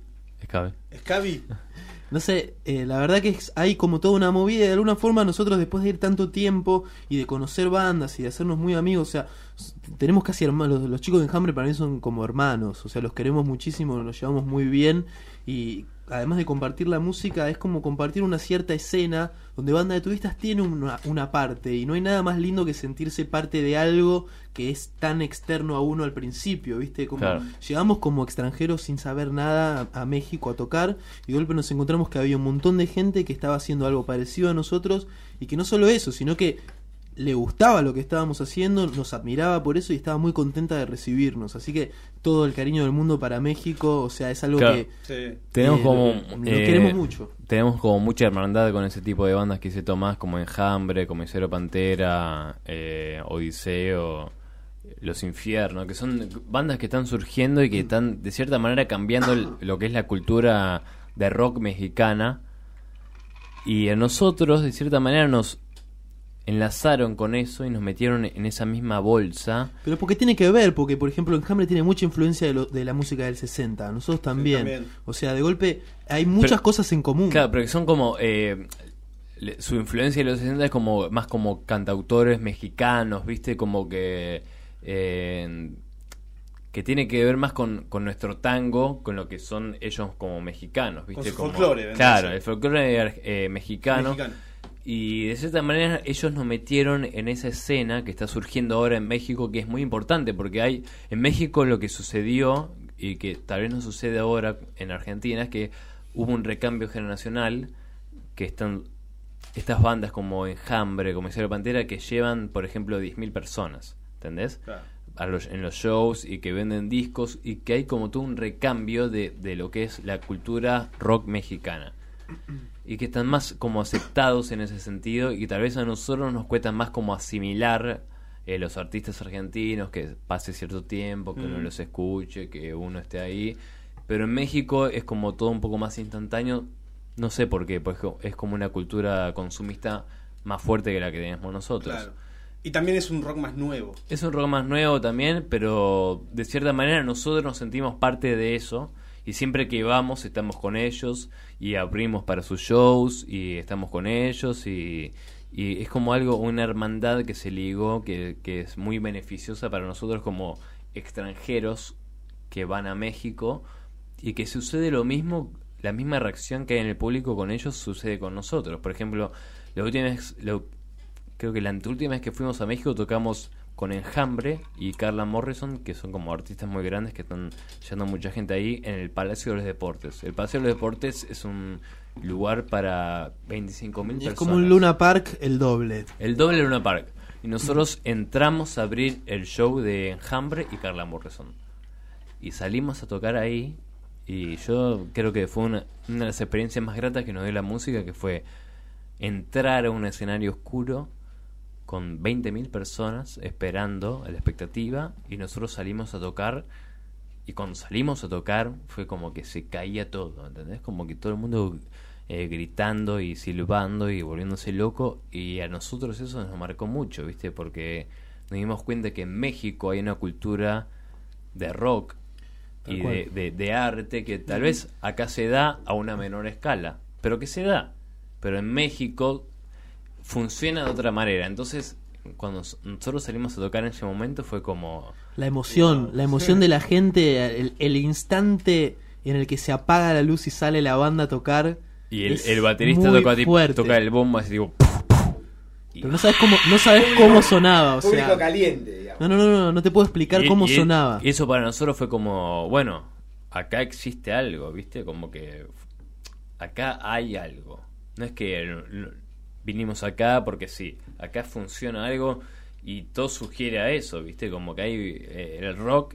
No sé, la verdad que hay como toda una movida, y de alguna forma nosotros, después de ir tanto tiempo y de conocer bandas y de hacernos muy amigos, o sea, tenemos casi hermanos. Los chicos de Enjambre para mí son como hermanos, o sea, los queremos muchísimo, nos llevamos muy bien, y además de compartir la música, es como compartir una cierta escena donde Banda de Turistas tiene una parte, y no hay nada más lindo que sentirse parte de algo que es tan externo a uno al principio, ¿viste? Como Claro. llegamos como extranjeros sin saber nada a México a tocar, y de golpe nos encontramos que había un montón de gente que estaba haciendo algo parecido a nosotros, y que no solo eso, sino que le gustaba lo que estábamos haciendo, nos admiraba por eso y estaba muy contenta de recibirnos. Así que todo el cariño del mundo para México, o sea, es algo Claro. que Sí. Tenemos como lo queremos mucho. Tenemos como mucha hermandad con ese tipo de bandas que dice Tomás, como Enjambre, Comisario Pantera, Odiseo, Los Infiernos, que son bandas que están surgiendo y que están de cierta manera cambiando lo que es la cultura de rock mexicana, y a nosotros de cierta manera nos enlazaron con eso y nos metieron en esa misma bolsa. Pero porque tiene que ver, porque por ejemplo Enjambre tiene mucha influencia de la música del 60, nosotros también. también. O sea, de golpe hay muchas cosas en común. Claro, pero que son como su influencia de los 60 es como más como cantautores mexicanos, ¿viste? Como que tiene que ver más con nuestro tango, con lo que son ellos como mexicanos, ¿viste? Con su Como- folclore, Claro, entonces. el folclore mexicano. Y de cierta manera ellos nos metieron en esa escena que está surgiendo ahora en México, que es muy importante, porque hay en México lo que sucedió, y que tal vez no sucede ahora en Argentina, es que hubo un recambio generacional, que están estas bandas como Enjambre, Comisario Pantera, que llevan, por ejemplo, 10.000 personas, ¿entendés? Claro. En los shows, y que venden discos, y que hay como todo un recambio de lo que es la cultura rock mexicana, y que están más como aceptados en ese sentido, y tal vez a nosotros nos cuesta más como asimilar los artistas argentinos, que pase cierto tiempo, que uno los escuche, que uno esté ahí, pero en México es como todo un poco más instantáneo, no sé por qué, pues es como una cultura consumista más fuerte que la que tenemos nosotros. Claro. Y también es un rock más nuevo. Es un rock más nuevo también, pero de cierta manera nosotros nos sentimos parte de eso, y siempre que vamos estamos con ellos y abrimos para sus shows y estamos con ellos, y es como una hermandad que se ligó, que es muy beneficiosa para nosotros como extranjeros que van a México, y que sucede lo mismo, la misma reacción que hay en el público con ellos sucede con nosotros. Por ejemplo, creo que la última vez que fuimos a México tocamos con Enjambre y Carla Morrison, que son como artistas muy grandes que están yendo mucha gente ahí en el Palacio de los Deportes. El Palacio de los Deportes es un lugar para 25.000 personas. Es como un Luna Park, el doble. El doble de Luna Park. Y nosotros entramos a abrir el show de Enjambre y Carla Morrison. Y salimos a tocar ahí. Y yo creo que fue una de las experiencias más gratas que nos dio la música, que fue entrar a un escenario oscuro con 20.000 personas esperando a la expectativa, y nosotros salimos a tocar, y cuando salimos a tocar fue como que se caía todo, ¿entendés? Como que todo el mundo gritando y silbando y volviéndose loco, y a nosotros eso nos marcó mucho, ¿viste? Porque nos dimos cuenta que en México hay una cultura de rock y de arte que tal vez acá se da a una menor escala, pero que se da. Pero en México funciona de otra manera. Entonces, cuando nosotros salimos a tocar en ese momento fue como... La emoción de la gente, el instante en el que se apaga la luz y sale la banda a tocar. Y el baterista toca el bombo así tipo... Pero no sabes cómo sonaba, o sea... Público caliente, digamos. No te puedo explicar cómo sonaba. Y eso para nosotros fue como, bueno, acá existe algo, ¿viste? Como que acá hay algo. No es que vinimos acá porque sí, acá funciona algo y todo sugiere a eso, ¿viste? Como que hay el rock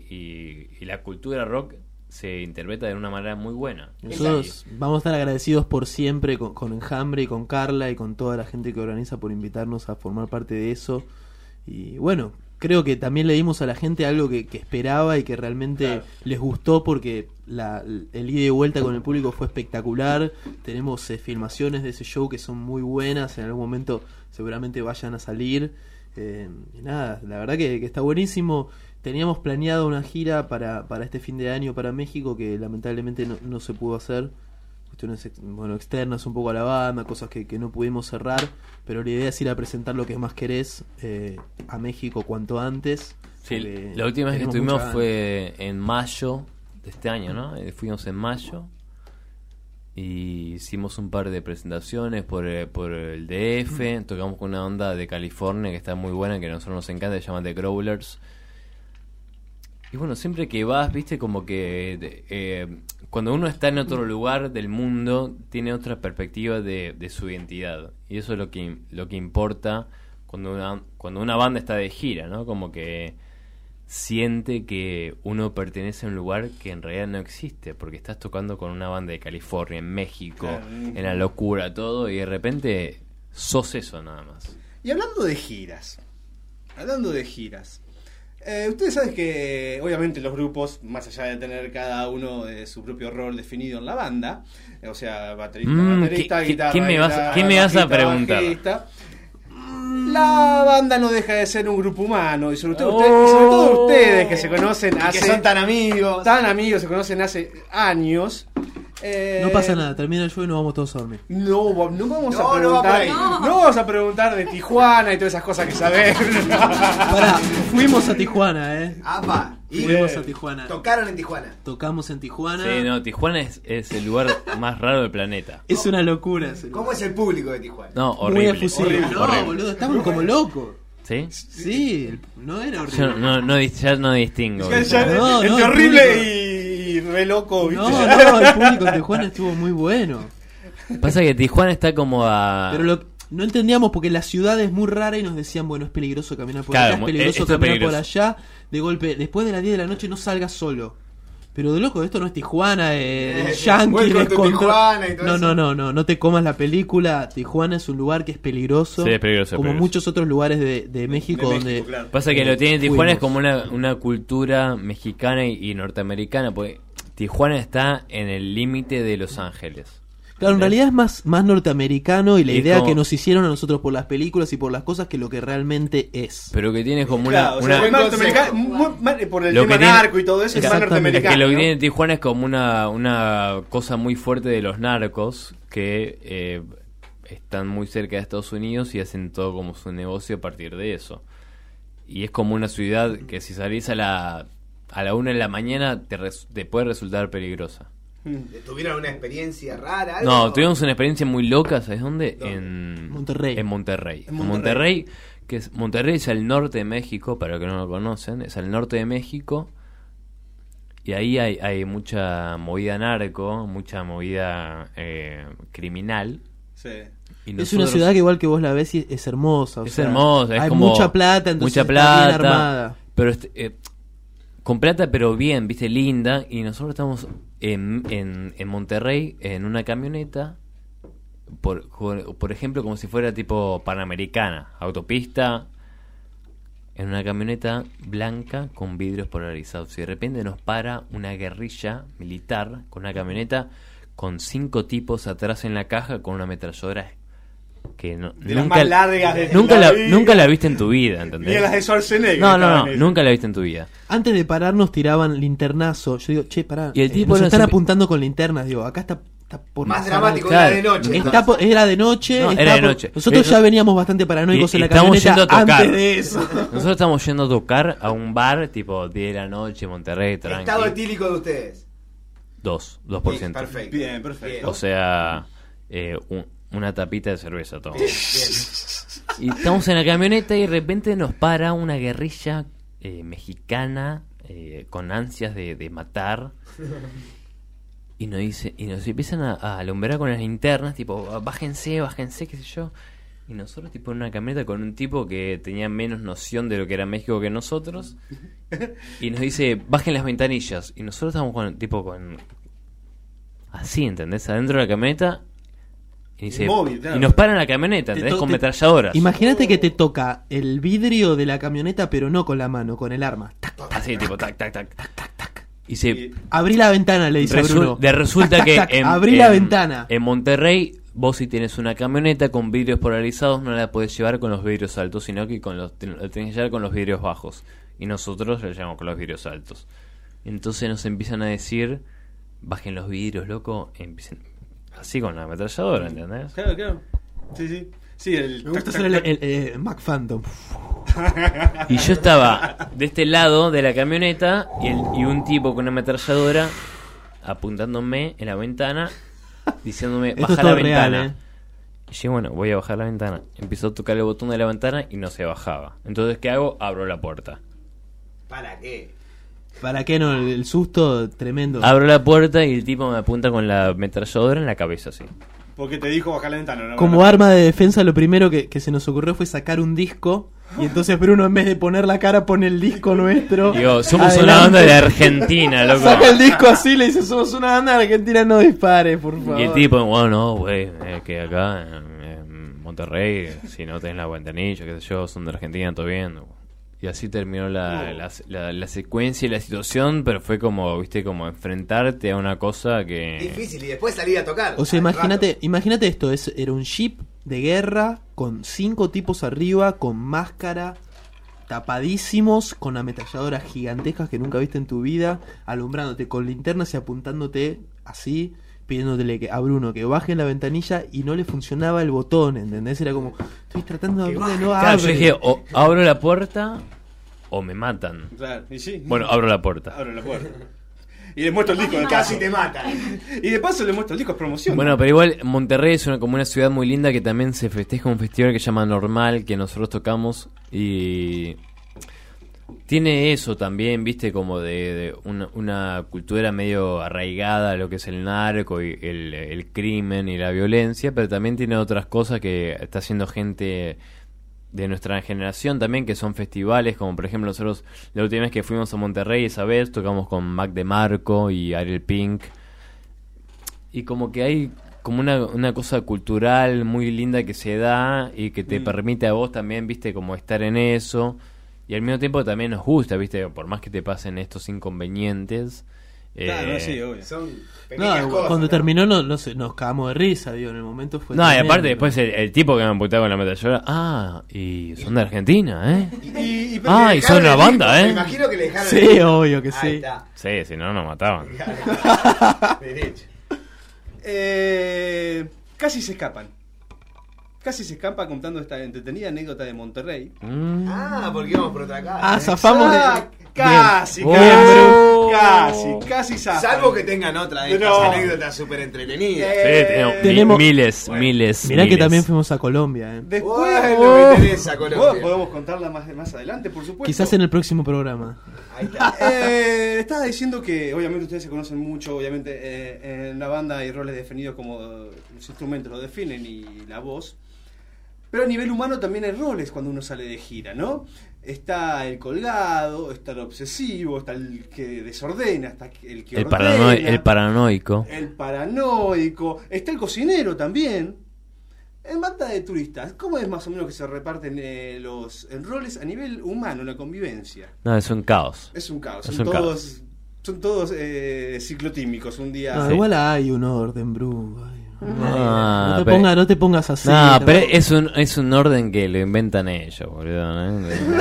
y la cultura rock se interpreta de una manera muy buena. Nosotros vamos a estar agradecidos por siempre con Enjambre y con Carla y con toda la gente que organiza por invitarnos a formar parte de eso. Y bueno, creo que también le dimos a la gente algo que esperaba y que realmente les gustó, porque el ida y vuelta con el público fue espectacular. Tenemos filmaciones de ese show que son muy buenas, en algún momento seguramente vayan a salir. Y nada, la verdad que está buenísimo. Teníamos planeado una gira para este fin de año para México, que lamentablemente no se pudo hacer. Cuestiones externas un poco a la banda, cosas que no pudimos cerrar, pero la idea es ir a presentar Lo que más querés a México cuanto antes. Sí, la última vez que estuvimos fue en mayo de este año, ¿no? Fuimos en mayo y hicimos un par de presentaciones por el DF, tocamos con una banda de California que está muy buena, que a nosotros nos encanta, se llama The Growlers. Y bueno, siempre que vas, viste, como que cuando uno está en otro lugar del mundo, tiene otra perspectiva de su identidad. Y eso es lo que importa cuando una banda está de gira, ¿no? Como que siente que uno pertenece a un lugar que en realidad no existe, porque estás tocando con una banda de California, en México, en la locura, todo, y de repente sos eso nada más. Y hablando de giras, ustedes saben que obviamente los grupos, más allá de tener cada uno su propio rol definido en la banda, o sea, baterista, guitarra, ¿Quién me vas a preguntar? Bajista, la banda no deja de ser un grupo humano, y sobre todo ustedes que se conocen que son tan amigos, se conocen hace años. No pasa nada, termina el show y nos vamos todos a dormir. No vamos a preguntar de Tijuana y todas esas cosas que sabés. Pará, fuimos a Tijuana, ¡Apa! Fuimos a Tijuana. Tocaron en Tijuana. Tocamos en Tijuana. Sí, no, Tijuana es el lugar más raro del planeta. Es una locura. ¿Cómo es el público de Tijuana? No, horrible. Muy efusivo. No, boludo, estamos como locos. ¿Sí? Sí, no era horrible. Yo ya no distingo. Es horrible y re loco, ¿viste? No, el público en Tijuana estuvo muy bueno. Pasa que Tijuana está como a... Pero no entendíamos porque la ciudad es muy rara y nos decían, bueno, es peligroso caminar por acá, es peligroso caminar por allá. De golpe, después de las 10 de la noche no salgas solo. Pero de loco, esto no es Tijuana, Yankee, no te comas la película. Tijuana es un lugar que es peligroso, sí, es peligroso, como muchos otros lugares de México, donde claro. Pasa que lo tiene Tijuana es como una cultura mexicana y norteamericana, porque Tijuana está en el límite de Los Ángeles. Claro, en realidad es más norteamericano y la idea que nos hicieron a nosotros por las películas y por las cosas que lo que realmente es. Pero que tiene como por el tema narco y todo eso, es más norteamericano. Es que lo que tiene Tijuana es como una cosa muy fuerte de los narcos que están muy cerca de Estados Unidos y hacen todo como su negocio a partir de eso. Y es como una ciudad que si salís a la 1 de la mañana te puede resultar peligrosa. ¿Tuvieron una experiencia rara? ¿Algo? No, tuvimos una experiencia muy loca, ¿sabes dónde? En Monterrey. En Monterrey, que Monterrey es al norte de México, para los que no lo conocen, es al norte de México, y ahí hay mucha movida narco, mucha movida criminal. Sí. Y es una ciudad que igual que vos la ves y es hermosa. Es hermosa, es hay como mucha plata, entonces mucha plata, está bien armada. Pero con plata pero bien, viste, linda. Y nosotros estamos en Monterrey en una camioneta, por ejemplo, como si fuera tipo Panamericana, autopista, en una camioneta blanca con vidrios polarizados. Y de repente nos para una guerrilla militar con una camioneta con 5 tipos atrás en la caja con una ametralladora que de las más largas de nunca la viste en tu vida, ¿entendés? Ni las de Schwarzenegger. No, nunca la viste en tu vida. Antes de pararnos tiraban linternazo. Yo digo, che, pará. Y el tipo nos están apuntando con linternas. Digo, acá está por más dramático, claro. Era de noche. Era de noche. No, era de noche. Nosotros ya veníamos bastante paranoicos en la camioneta yendo a tocar. antes de eso. Nosotros estamos yendo a tocar a un bar tipo 10 de la noche, Monterrey, tranqui. ¿Estado etílico de ustedes? 2%. Sí, perfecto. Bien, perfecto. O sea, una tapita de cerveza, todo. Y estamos en la camioneta y de repente nos para una guerrilla mexicana con ansias de matar. Y nos empiezan a alumbrar con las linternas, tipo, bájense, qué sé yo. Y nosotros, tipo, en una camioneta con un tipo que tenía menos noción de lo que era México que nosotros. Y nos dice, bajen las ventanillas. Y nosotros estamos con así, ¿entendés? Adentro de la camioneta. Y, dice, claro. Y nos paran la camioneta, ¿entendés? Con metralladoras. Imagínate que te toca el vidrio de la camioneta, pero no con la mano, con el arma. Así, tipo, tac, tac, tac, tac, tac, tac. Y se... Abrí la ventana, le dice Bruno. Resulta que abrí la ventana. En Monterrey, vos si tienes una camioneta con vidrios polarizados, no la podés llevar con los vidrios altos, sino que la tenés que llevar con los vidrios bajos. Y nosotros la llevamos con los vidrios altos. Entonces nos empiezan a decir, bajen los vidrios, loco. Empiecen así con la ametralladora, ¿entendés? Claro. Sí. Sí, me gusta hacer el Mac Phantom. Y yo estaba de este lado de la camioneta y un tipo con una ametralladora apuntándome en la ventana, diciéndome, baja la ventana. Y yo, bueno, voy a bajar la ventana. Empezó a tocar el botón de la ventana y no se bajaba. Entonces, ¿qué hago? Abro la puerta. ¿Para qué? ¿Para qué no? El susto tremendo. Abro la puerta y el tipo me apunta con la ametralladora en la cabeza, así. Porque te dijo bajar la ventana, ¿no? Como arma de defensa, lo primero que se nos ocurrió fue sacar un disco. Y entonces Bruno, en vez de poner la cara, pone el disco nuestro. Digo, somos una banda de Argentina, loco. Saca el disco así, le dice, somos una banda de Argentina, no dispares, por favor. Y el tipo, bueno, no, güey, que acá en Monterrey, si no tenés la ventanilla, qué sé yo, son de Argentina, todo bien. Y así terminó la secuencia y la situación, pero fue como, viste, como enfrentarte a una cosa que... Difícil, y después salir a tocar. O sea, imagínate esto, era un jeep de guerra con 5 tipos arriba, con máscara, tapadísimos, con ametralladoras gigantescas que nunca viste en tu vida, alumbrándote con linternas y apuntándote así, pidiéndole a Bruno que baje la ventanilla y no le funcionaba el botón, ¿entendés? Era como, estoy tratando de abrir, no abre. Claro, yo dije, o abro la puerta o me matan. Claro, y sí. Bueno, abro la puerta. Y le muestro el disco. Casi te matan. Y de paso le muestro el disco, es promoción. Bueno, pero igual Monterrey es como una ciudad muy linda que también se festeja un festival que se llama Normal, que nosotros tocamos y... Tiene eso también, viste, como de una cultura medio arraigada a lo que es el narco y el crimen y la violencia, pero también tiene otras cosas que está haciendo gente de nuestra generación también, que son festivales, como por ejemplo nosotros la última vez que fuimos a Monterrey, esa vez tocamos con Mac DeMarco y Ariel Pink, y como que hay como una cosa cultural muy linda que se da y que te permite a vos también, viste, como estar en eso. Y al mismo tiempo también nos gusta, ¿viste? Por más que te pasen estos inconvenientes. Claro, sí, obvio. Son pequeñas cosas. Cuando terminó nos cagamos de risa, digo, en el momento fue... No, tremendo. Y aparte después el tipo que me amputaba con la ametralladora, y son de Argentina, ¿eh? Y son una banda, ¿eh? Me imagino que le dejaron... Sí, obvio que sí. Sí, si no nos mataban. Derecho. Casi se escapan contando esta entretenida anécdota de Monterrey. Porque íbamos por otra casa. Zafamos de... Casi. Casi zafan. Salvo que tengan otra de estas anécdotas súper entretenidas. Tenemos miles. Mirá que también fuimos a Colombia. Después me interesa Colombia. podemos contarla más adelante, por supuesto. Quizás en el próximo programa. Ahí está. Estaba diciendo que obviamente ustedes se conocen mucho, obviamente en la banda hay roles definidos como los instrumentos lo definen y la voz. Pero a nivel humano también hay roles cuando uno sale de gira, ¿no? Está el colgado, está el obsesivo, está el que desordena, está el que ordena, el paranoico. el paranoico, está el cocinero también. En banda de turistas, ¿cómo es más o menos que se reparten los roles a nivel humano, la convivencia? No, es un caos. Es un caos, Es son un todos, son todos ciclotímicos. Un día... No, Sí. igual hay un orden, Bru. Ah, No te pongas así. No, pero es un orden que lo inventan ellos, boludo.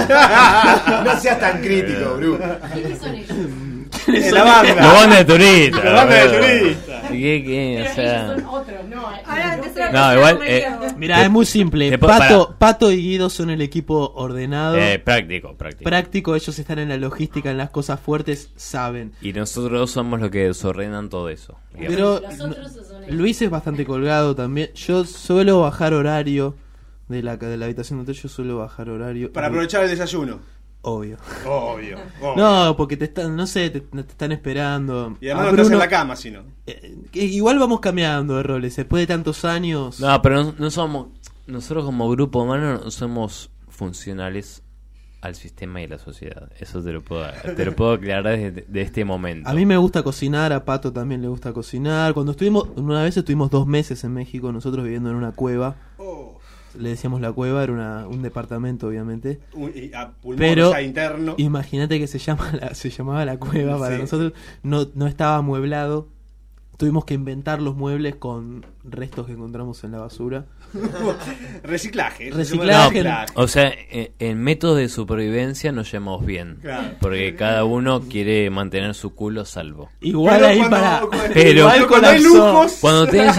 No seas tan crítico, Bru. ¿Quiénes son ellos? En la banda. La banda de turistas. La banda de boludo. turistas. ¿Qué? O sea... Ellos son otros, no. No, igual... Mirá, es muy simple. Pato y Guido son el equipo ordenado. Práctico. Práctico, ellos están en la logística, en las cosas fuertes, saben. Y nosotros somos los que desordenan todo eso. Digamos. Pero Los otros son ellos. Luis es bastante colgado también. Yo suelo bajar horario de la habitación de hotel. Yo suelo bajar horario. Para aprovechar el desayuno. Obvio. Obvio. No, porque te están, no sé, te están esperando. Y además no estás en la cama, sino. Igual vamos cambiando de roles. Después de tantos años. No, pero no somos... Nosotros como grupo humano no somos funcionales al sistema y a la sociedad. Eso te lo puedo aclarar desde este momento. A mí me gusta cocinar, a Pato también le gusta cocinar. Una vez estuvimos 2 meses en México, nosotros viviendo en una cueva. Le decíamos la cueva, era un departamento, obviamente. Pero interno. Imagínate que se llamaba la cueva para nosotros. No estaba amueblado. Tuvimos que inventar los muebles con restos que encontramos en la basura. Reciclaje. O sea, en métodos de supervivencia nos llevamos bien. Claro. Porque cada uno quiere mantener su culo a salvo. Igual ahí para... Pero cuando hay lujos... Cuando tenés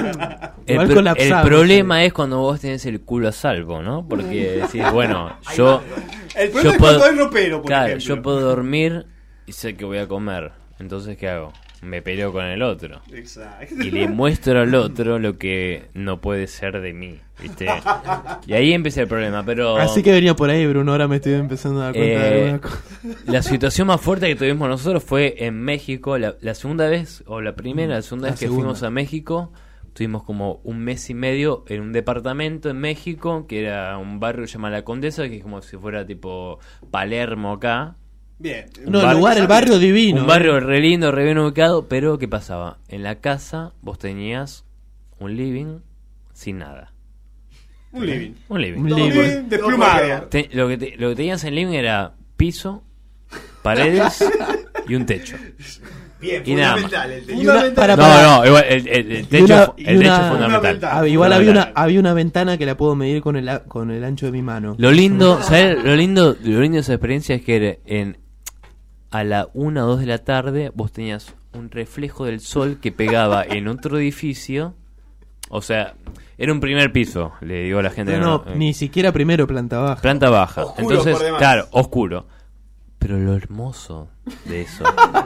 el problema es cuando vos tenés el culo a salvo, ¿no? Porque decís, bueno, El problema es cuando hay ropero, por ejemplo. Yo puedo dormir y sé que voy a comer. Entonces, ¿qué hago? Me peleo con el otro. Exacto. Y le muestro al otro lo que no puede ser de mí, ¿viste? Y ahí empieza el problema, pero... Así que venía por ahí, Bruno, ahora me estoy empezando a dar cuenta de alguna cosa. La situación más fuerte que tuvimos nosotros fue en México, la segunda vez, o la segunda vez que fuimos a México. Tuvimos como 1 mes y medio en un departamento en México, que era un barrio llamado La Condesa, que es como si fuera tipo Palermo acá. Bien. No, el barrio divino. Un barrio re lindo, re bien ubicado, pero ¿qué pasaba? En la casa vos tenías un living sin nada. Un living. Desplumado. Lo que tenías en living era piso, paredes y un techo. Bien, y nada fundamental más. el techo. No, igual el techo es fundamental. Igual había una ventana que la puedo medir con el ancho de mi mano. Lo lindo, ¿sabes? Lo lindo de esa experiencia es que a la 1 o 2 de la tarde vos tenías un reflejo del sol que pegaba en otro edificio. O sea, era un primer piso, le digo a la gente. Ni siquiera primero, planta baja. Planta baja. Oscuro. Entonces, por demás. claro, oscuro. Pero lo hermoso de eso,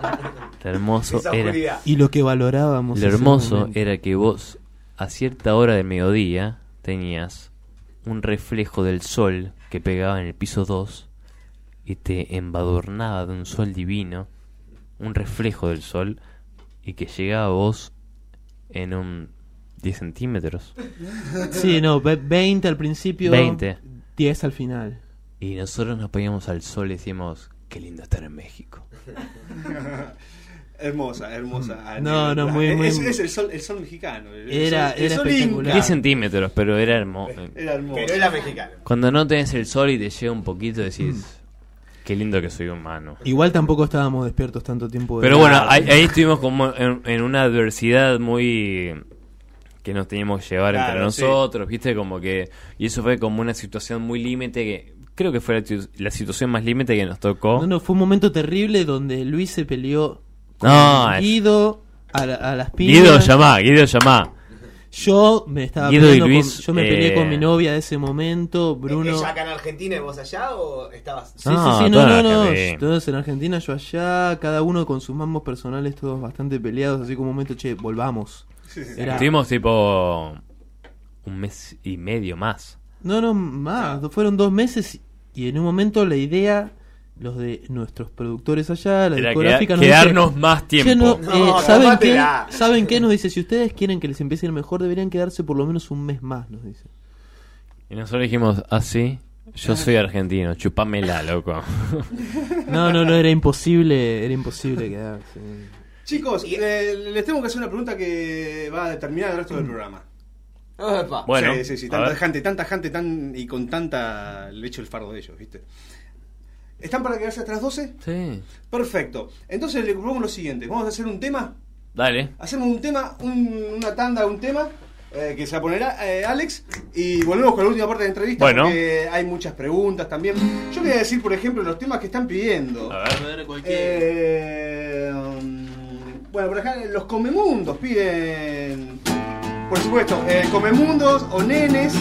era... Y lo que valorábamos. Lo hermoso era que vos, a cierta hora del mediodía, tenías un reflejo del sol que pegaba en el piso 2 y te embadurnaba de un sol divino, un reflejo del sol, y que llegaba a vos en un 10 centímetros. Sí, 20 al principio, 10 al final. Y nosotros nos poníamos al sol y decíamos, qué lindo estar en México. Hermosa. Muy. Es el sol mexicano. Era espectacular. 10 centímetros, pero era hermoso. Pero era mexicano. Cuando no tenés el sol y te llega un poquito, decís, qué lindo que soy humano. Igual tampoco estábamos despiertos tanto tiempo. Pero bueno, ahí estuvimos como en una adversidad muy... que nos teníamos que llevar entre nosotros, ¿viste? Como que... Y eso fue como una situación muy límite que... Creo que fue la situación más límite que nos tocó. No, fue un momento terrible donde Luis se peleó con Guido a las piñas. Guido llamá. Yo me estaba Guido y peleando Luis, yo me peleé con mi novia de ese momento, Bruno. ¿Ella acá en Argentina y vos allá o estabas...? Sí, no. Todos en Argentina, yo allá, cada uno con sus mambos personales, todos bastante peleados, así como un momento, che, volvamos. Estuvimos tipo un mes y medio más. No, más, fueron 2 meses y en un momento la idea, los de nuestros productores allá, la era discográfica nos quedarnos dice, más tiempo. ¿Saben qué? Nos dice, si ustedes quieren que les empiece a ir mejor, deberían quedarse por lo menos un mes más, nos dice. Y nosotros dijimos, sí, yo soy argentino, chupamela, loco. No, era imposible quedarse. Chicos, les tengo que hacer una pregunta que va a determinar el resto del programa. Bueno, sí, tanta gente y con tanta le echo el fardo de ellos, ¿viste? ¿Están para quedarse hasta las 12? Sí. Perfecto. Entonces le propongo lo siguiente. Vamos a hacer un tema. Dale. Hacemos un tema, una tanda de un tema que se la ponerá Alex y volvemos con la última parte de la entrevista porque hay muchas preguntas también. Yo quería decir, por ejemplo, los temas que están pidiendo. A ver, cualquier. Bueno, por acá los Comemundos piden, por supuesto, Comemundos o Nenes.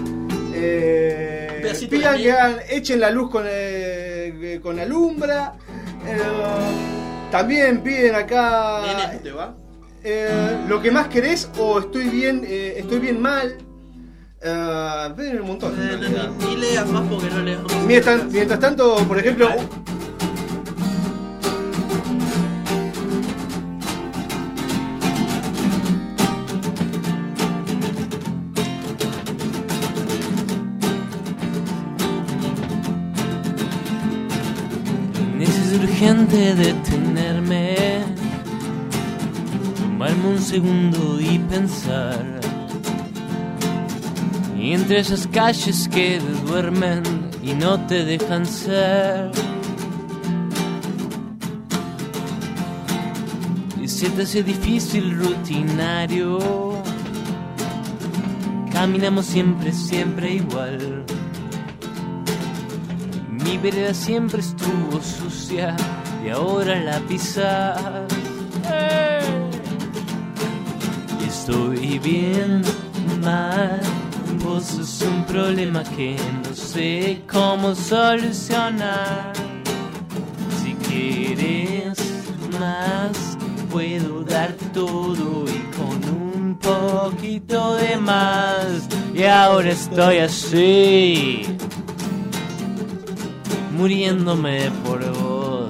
Pidan que echen la luz con Alumbra. También piden acá Nenes, ¿te va? Lo que más querés o estoy bien mal. Piden un montón. Ni leas más porque no leas. Mientras tanto, por ejemplo, urgente detenerme, tomarme un segundo y pensar. Y entre esas calles que duermen y no te dejan ser, y se te hace difícil, rutinario, caminamos siempre igual. Mi vereda siempre estuvo sucia y ahora la pisas. Y estoy bien mal, vos sos un problema que no sé cómo solucionar. Si quieres más, puedo darte todo y con un poquito de más. Y ahora estoy así, muriéndome por vos.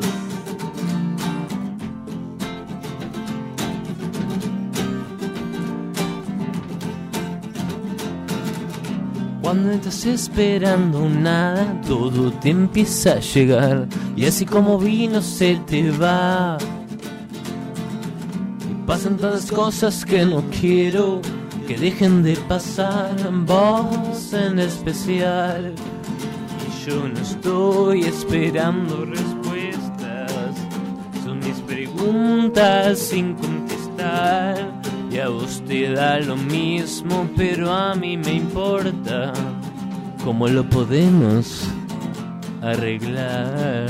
Cuando estás esperando nada, todo te empieza a llegar. Y así como vino se te va. Y pasan tantas cosas que no quiero que dejen de pasar, vos en especial. Yo no estoy esperando respuestas, son mis preguntas sin contestar. Y a vos te da lo mismo, pero a mí me importa. ¿Cómo lo podemos arreglar?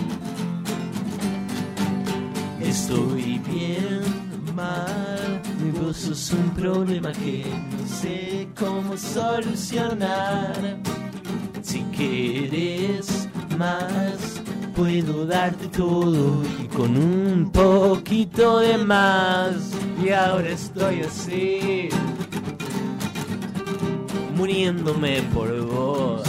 Estoy bien, mal, y vos sos un problema que no sé cómo solucionar. Si quieres más, puedo darte todo y con un poquito de más. Y ahora estoy así, muriéndome por vos.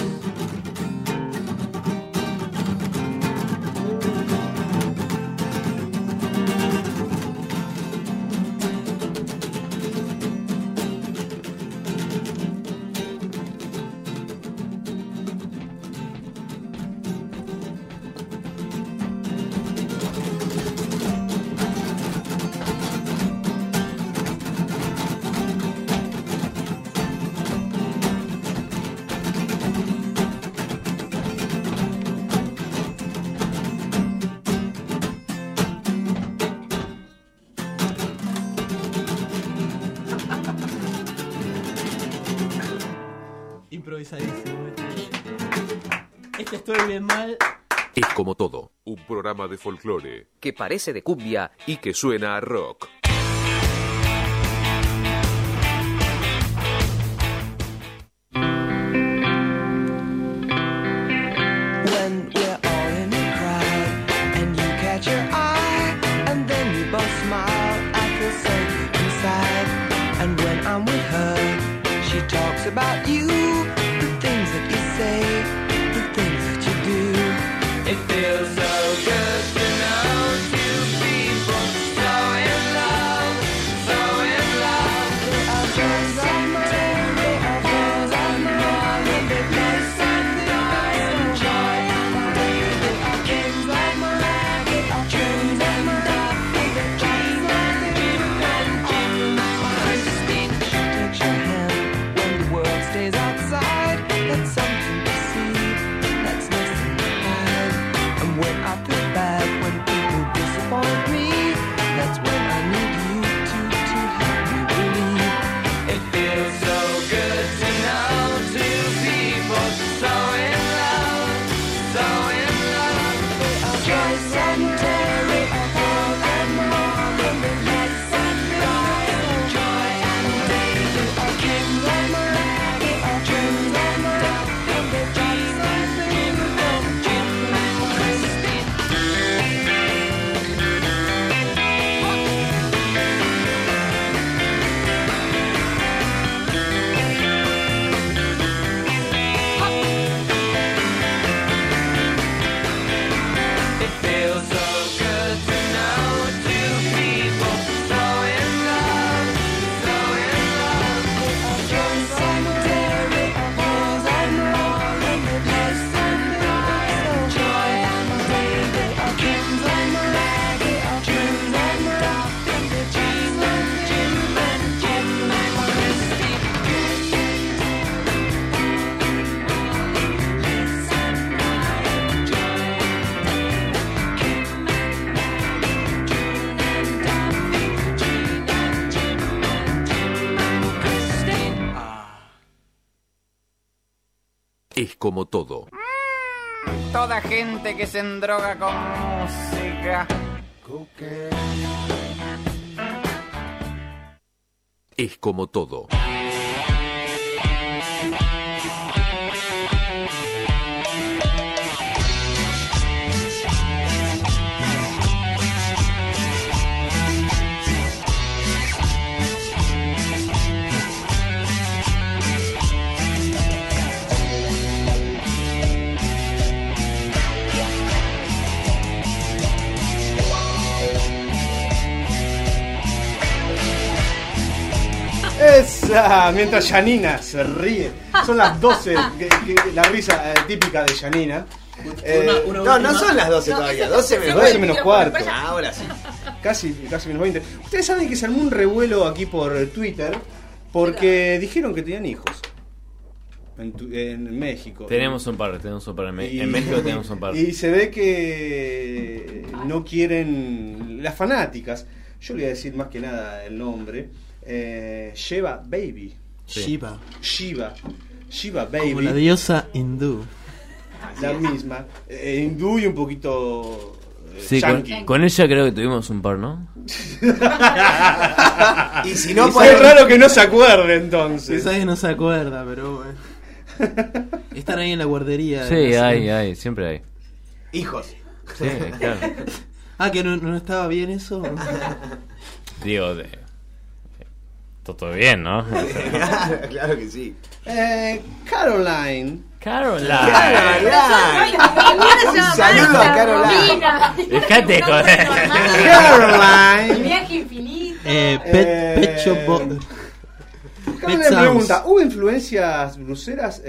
Estoy bien mal. Es como todo, un programa de folclore que parece de cumbia y que suena a rock. talks about you, the things that you say, the things that you do. It feels so good to know two people so in love, so in love. They are friends of mine, they are friends of mine, and they place and pride and joy and pain. They are kings of mine, they are kings of mine, and they dream and dream and dream. Christine, takes your hand when the world stays outside. That's something to see, that's nothing to hide. And when I feel bad, when people disappoint me, that's when I need you to help me believe. It feels so good to know two people so in love, so in love. They are Joyce and Terry, Paul and Mom, and the lights and pride and joy and day. They are Kim and Maggie, are Jim and Duff, and the dream and dream and Jim and Christine. It feels so good to know two people so in love, so in love. They are Joyce and Terry, Paul and Mom, and the bliss and pride and joy and day. They are Kims and Maggie, are Trims and Duff, and the G's and Jim and Jim and Christine. Es como todo. Toda gente que se endroga con música. Es como todo. Esa, mientras Janina se ríe. Son las 12, la risa típica de Janina. No son las 12 todavía, 12 menos 12 menos cuarto. Ahora sí. Casi menos 20. Ustedes saben que se armó un revuelo aquí por Twitter porque dijeron que tenían hijos. En México. Tenemos un par en México tenemos un par. Y se ve que no quieren las fanáticas. Yo le voy a decir más que nada el nombre. Shiva Baby. Sí. Shiva Baby. Como la diosa hindú. La misma. Hindú y un poquito sí, con ella creo que tuvimos un par, ¿no? Y si no, es raro que no se acuerde entonces. Quizás que no se acuerda, pero bueno. Están ahí en la guardería. Sí, hay, siempre hay. Hijos. Sí, claro. Que no estaba bien eso. Digo, todo bien, ¿no? Claro que sí. Caroline. Un saludo a Caroline. Dejate joder. Caroline. Viaje infinito. Pet Shop Boys. Caroline pregunta, ¿hubo influencias bluseras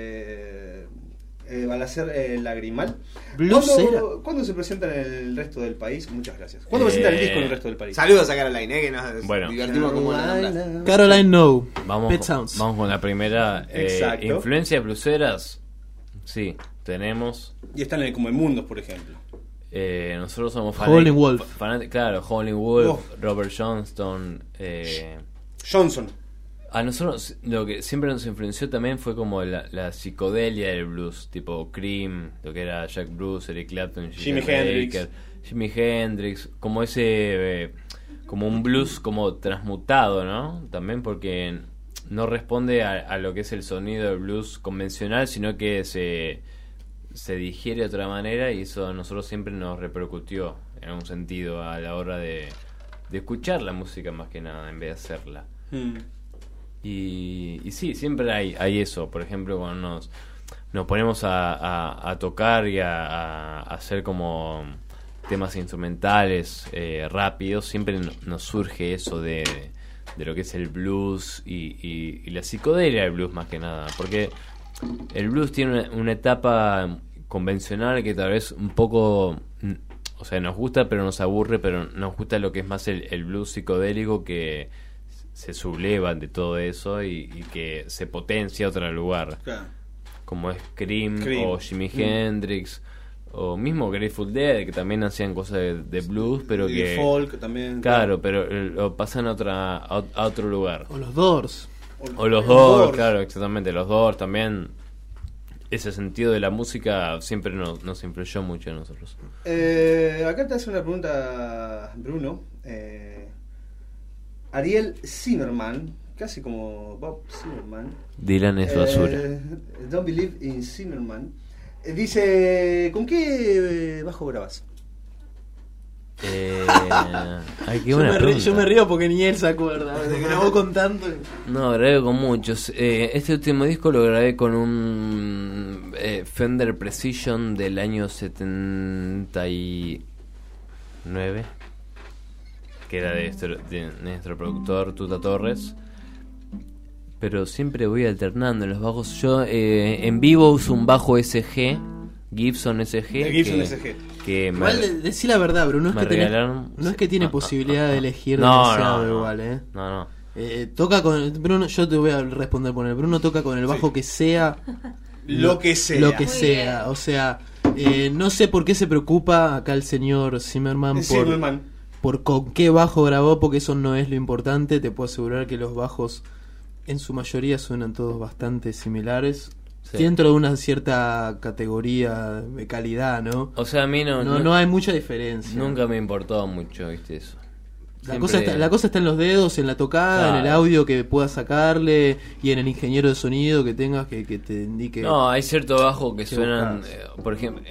al hacer Lagrimal? ¿Cuándo se presenta en el resto del país? Muchas gracias. ¿Cuándo presenta el disco en el resto del país? Saludos a Caroline, que nos divertimos como una Caroline No. Vamos con la primera. Influencias bluseras. Sí, tenemos. Y están como en Mundos, por ejemplo. Nosotros somos Howlin' Wolf. Claro, Howlin' Wolf, Robert Johnston. Johnson. A nosotros lo que siempre nos influenció también fue como la psicodelia del blues, tipo Cream, lo que era Jack Bruce, Eric Clapton, Jimi Hendrix, como ese como un blues como transmutado, ¿no? También porque no responde a lo que es el sonido del blues convencional, sino que se digiere de otra manera, y eso a nosotros siempre nos repercutió en un sentido a la hora de escuchar la música más que nada en vez de hacerla. Y sí, siempre hay eso. Por ejemplo, cuando nos ponemos a tocar y a hacer como temas instrumentales rápidos, siempre nos surge eso de lo que es el blues y la psicodelia del blues más que nada, porque el blues tiene una etapa convencional que tal vez un poco, o sea, nos gusta pero nos aburre, pero nos gusta lo que es más el blues psicodélico, que se subleva de todo eso y que se potencia a otro lugar, claro, como es Cream o Jimi Hendrix o mismo Grateful Dead, que también hacían cosas de blues, pero que folk también, claro, pero lo pasan a otro lugar. O los Doors. O los Doors, claro, exactamente, los Doors también. Ese sentido de la música siempre nos influyó mucho a nosotros. Acá te hace una pregunta Bruno. Ariel Zimmerman, casi como Bob Zimmerman. Dylan es basura. Don't Believe in Zimmerman. Dice, ¿con qué bajo grabas? Ay, qué buena pregunta. Yo me río porque ni él se acuerda. Se grabó con tanto. No, grabé con muchos. Este último disco lo grabé con un Fender Precision del año 79, que era de nuestro productor Tuta Torres. Pero siempre voy alternando en los bajos. Yo en vivo uso un bajo SG, Gibson SG. Que igual, decí la verdad, Bruno. No es que tiene posibilidad de elegir demasiado igual, No. Toca con Bruno, yo te voy a responder por él. Bruno toca con el bajo que sea. Lo que sea. O sea, no sé por qué se preocupa acá el señor Zimmerman por con qué bajo grabó, porque eso no es lo importante. Te puedo asegurar que los bajos en su mayoría suenan todos bastante similares, dentro de una cierta categoría de calidad, ¿no? O sea, a mí no hay mucha diferencia. Nunca me importó mucho, ¿viste? Eso. La cosa está en los dedos, en la tocada, en el audio que puedas sacarle y en el ingeniero de sonido que tengas que te indique. No, hay cierto bajo que suenan, por ejemplo,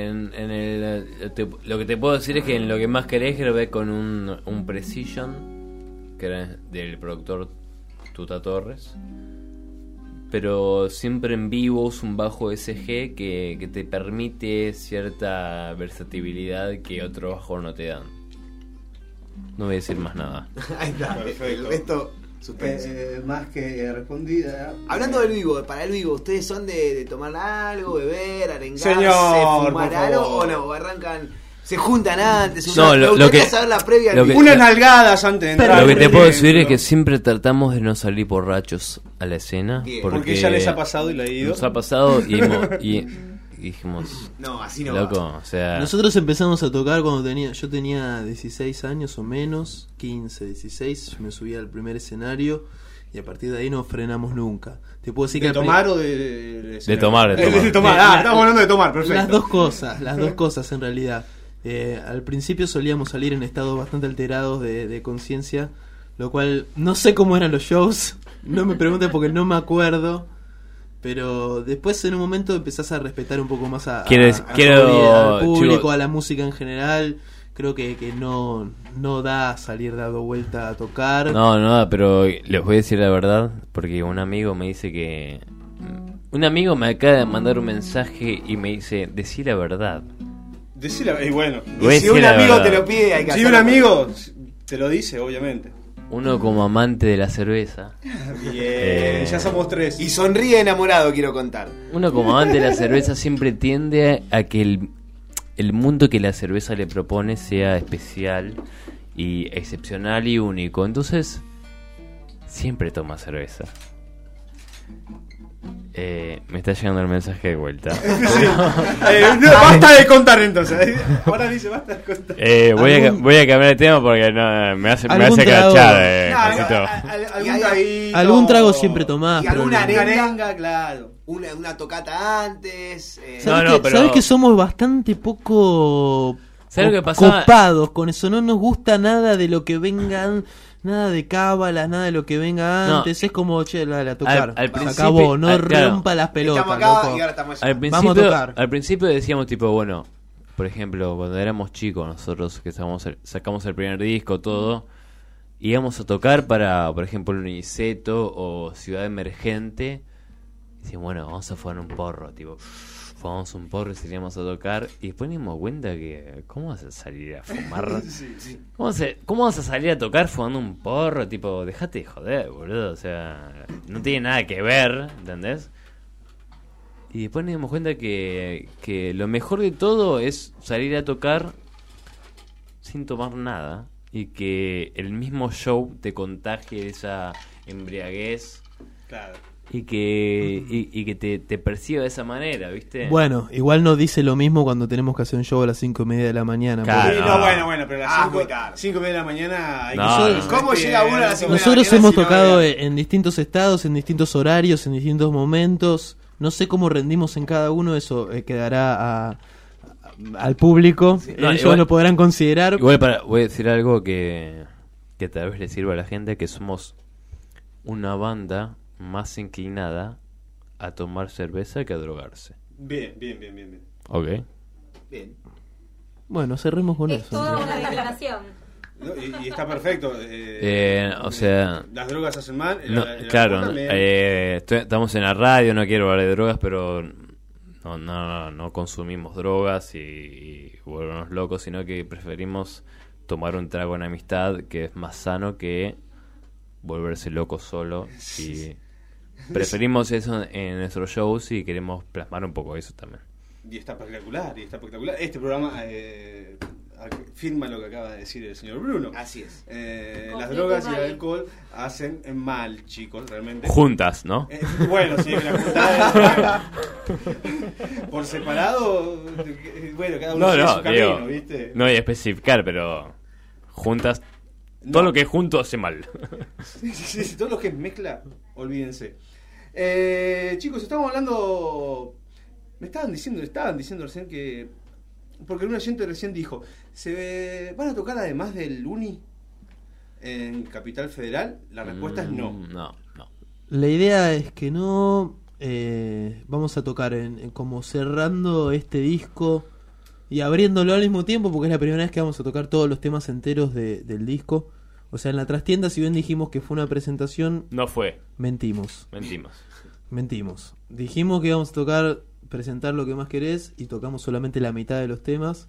lo que te puedo decir es que en lo que más querés grabé con un Precision, que era del productor Tuta Torres, pero siempre en vivo es un bajo SG que te permite cierta versatilidad que otros bajos no te dan. No voy a decir más nada. Ahí está, perfecto. Esto suspense. Más que respondida. Hablando del vivo, para el vivo, ¿ustedes son de tomar algo, beber, arengarse, señor, fumar algo o no? ¿Arrancan? ¿Se juntan antes? No, lo que saber la previa unas nalgadas antes de entrar. Lo que te puedo decir es que siempre tratamos de no salir borrachos a la escena. Porque ya les ha pasado y le ha ido. Nos ha pasado y dijimos, no, así no loco, va. O sea, nosotros empezamos a tocar cuando yo tenía 16 años o menos, 15, 16, yo me subí al primer escenario y a partir de ahí no frenamos nunca. Te puedo decir ¿De que tomar o de tomar? De tomar, estamos hablando de tomar, perfecto. Las dos cosas en realidad. Al principio solíamos salir en estados bastante alterados de conciencia, lo cual no sé cómo eran los shows, no me preguntes porque no me acuerdo, pero después en un momento empezás a respetar un poco más al público, chico, a la música en general. Creo que no da salir dado vuelta a tocar. No, pero les voy a decir la verdad, porque un amigo me dice que... Un amigo me acaba de mandar un mensaje y me dice, decí la verdad. Y bueno, si un amigo te lo pide, hay que hacerlo. Si un amigo te lo dice, obviamente. Uno como amante de la cerveza. Bien, ya somos tres. Y sonríe enamorado, quiero contar. Uno como amante de la cerveza siempre tiende a que el mundo que la cerveza le propone sea especial y excepcional y único. Entonces, siempre toma cerveza. Me está llegando el mensaje de vuelta. Basta de contar entonces. Ahora dice basta de contar. Voy a cambiar de tema porque no, me hace crachar. Algún trago siempre tomás. Y alguna arenga, claro. Una tocata antes. ¿Sabes que somos bastante poco copados con eso? No nos gusta nada de lo que vengan. Nada de cábalas, nada de lo que venga antes. Es como, che, la tocar. Al principio, acabó, no rompa las pelotas. Acá, y ahora estamos vamos a tocar. Al principio decíamos, tipo, bueno, por ejemplo, cuando éramos chicos, nosotros que sacamos el primer disco, todo, íbamos a tocar para, por ejemplo, el Niceto o Ciudad Emergente. Y decíamos, bueno, vamos a fumar un porro, tipo, fumamos un porro y salíamos a tocar. Y después nos dimos cuenta que, ¿cómo vas a salir a fumar? Sí. ¿Cómo vas a salir a tocar fumando un porro? Tipo, dejate de joder, boludo. O sea, no tiene nada que ver, ¿entendés? Y después nos dimos cuenta que lo mejor de todo es salir a tocar sin tomar nada. Y que el mismo show te contagie esa embriaguez. Claro. Y que te perciba de esa manera, ¿viste? Bueno, igual no dice lo mismo cuando tenemos que hacer un show a las 5:30 de la mañana. Claro. Sí, no, bueno, pero a las muy tarde. 5:30 de la mañana hay ¿Cómo llega uno a las 5:00 de la Nosotros mañana hemos si no tocado había- en distintos estados, en distintos horarios, en distintos momentos. No sé cómo rendimos en cada uno, eso quedará al público. No, Ellos igual- lo podrán considerar. Igual voy a decir algo que tal vez le sirva a la gente, que somos una banda más inclinada a tomar cerveza que a drogarse. Bien. ¿Ok? Bien. Bueno, cerremos con Es eso. toda una declaración. No, y está perfecto. O sea... Las drogas hacen mal. No, el claro, alcohol también. estamos en la radio, no quiero hablar de drogas, pero no consumimos drogas y volvernos locos, sino que preferimos tomar un trago en amistad, que es más sano que volverse loco solo. Y preferimos eso en nuestros shows y queremos plasmar un poco eso también. Y está espectacular. Este programa firma lo que acaba de decir el señor Bruno. Así es. Las drogas y el alcohol hacen mal, chicos, realmente. Juntas, ¿no? Bueno, sí, la juntada por separado, bueno, cada uno sigue su camino, ¿viste? No voy a especificar, pero juntas, todo lo que es junto hace mal. Sí, todo lo que es mezcla, olvídense. Chicos, estamos hablando. Estaban diciendo recién que. Porque un oyente recién dijo: ¿van a tocar además del Uni en Capital Federal? La respuesta es no. No. La idea es que no. Vamos a tocar como cerrando este disco y abriéndolo al mismo tiempo, porque es la primera vez que vamos a tocar todos los temas enteros del disco. O sea, en la trastienda, si bien dijimos que fue una presentación, No fue. mentimos. Dijimos que íbamos a presentar Lo que más querés, y tocamos solamente la mitad de los temas.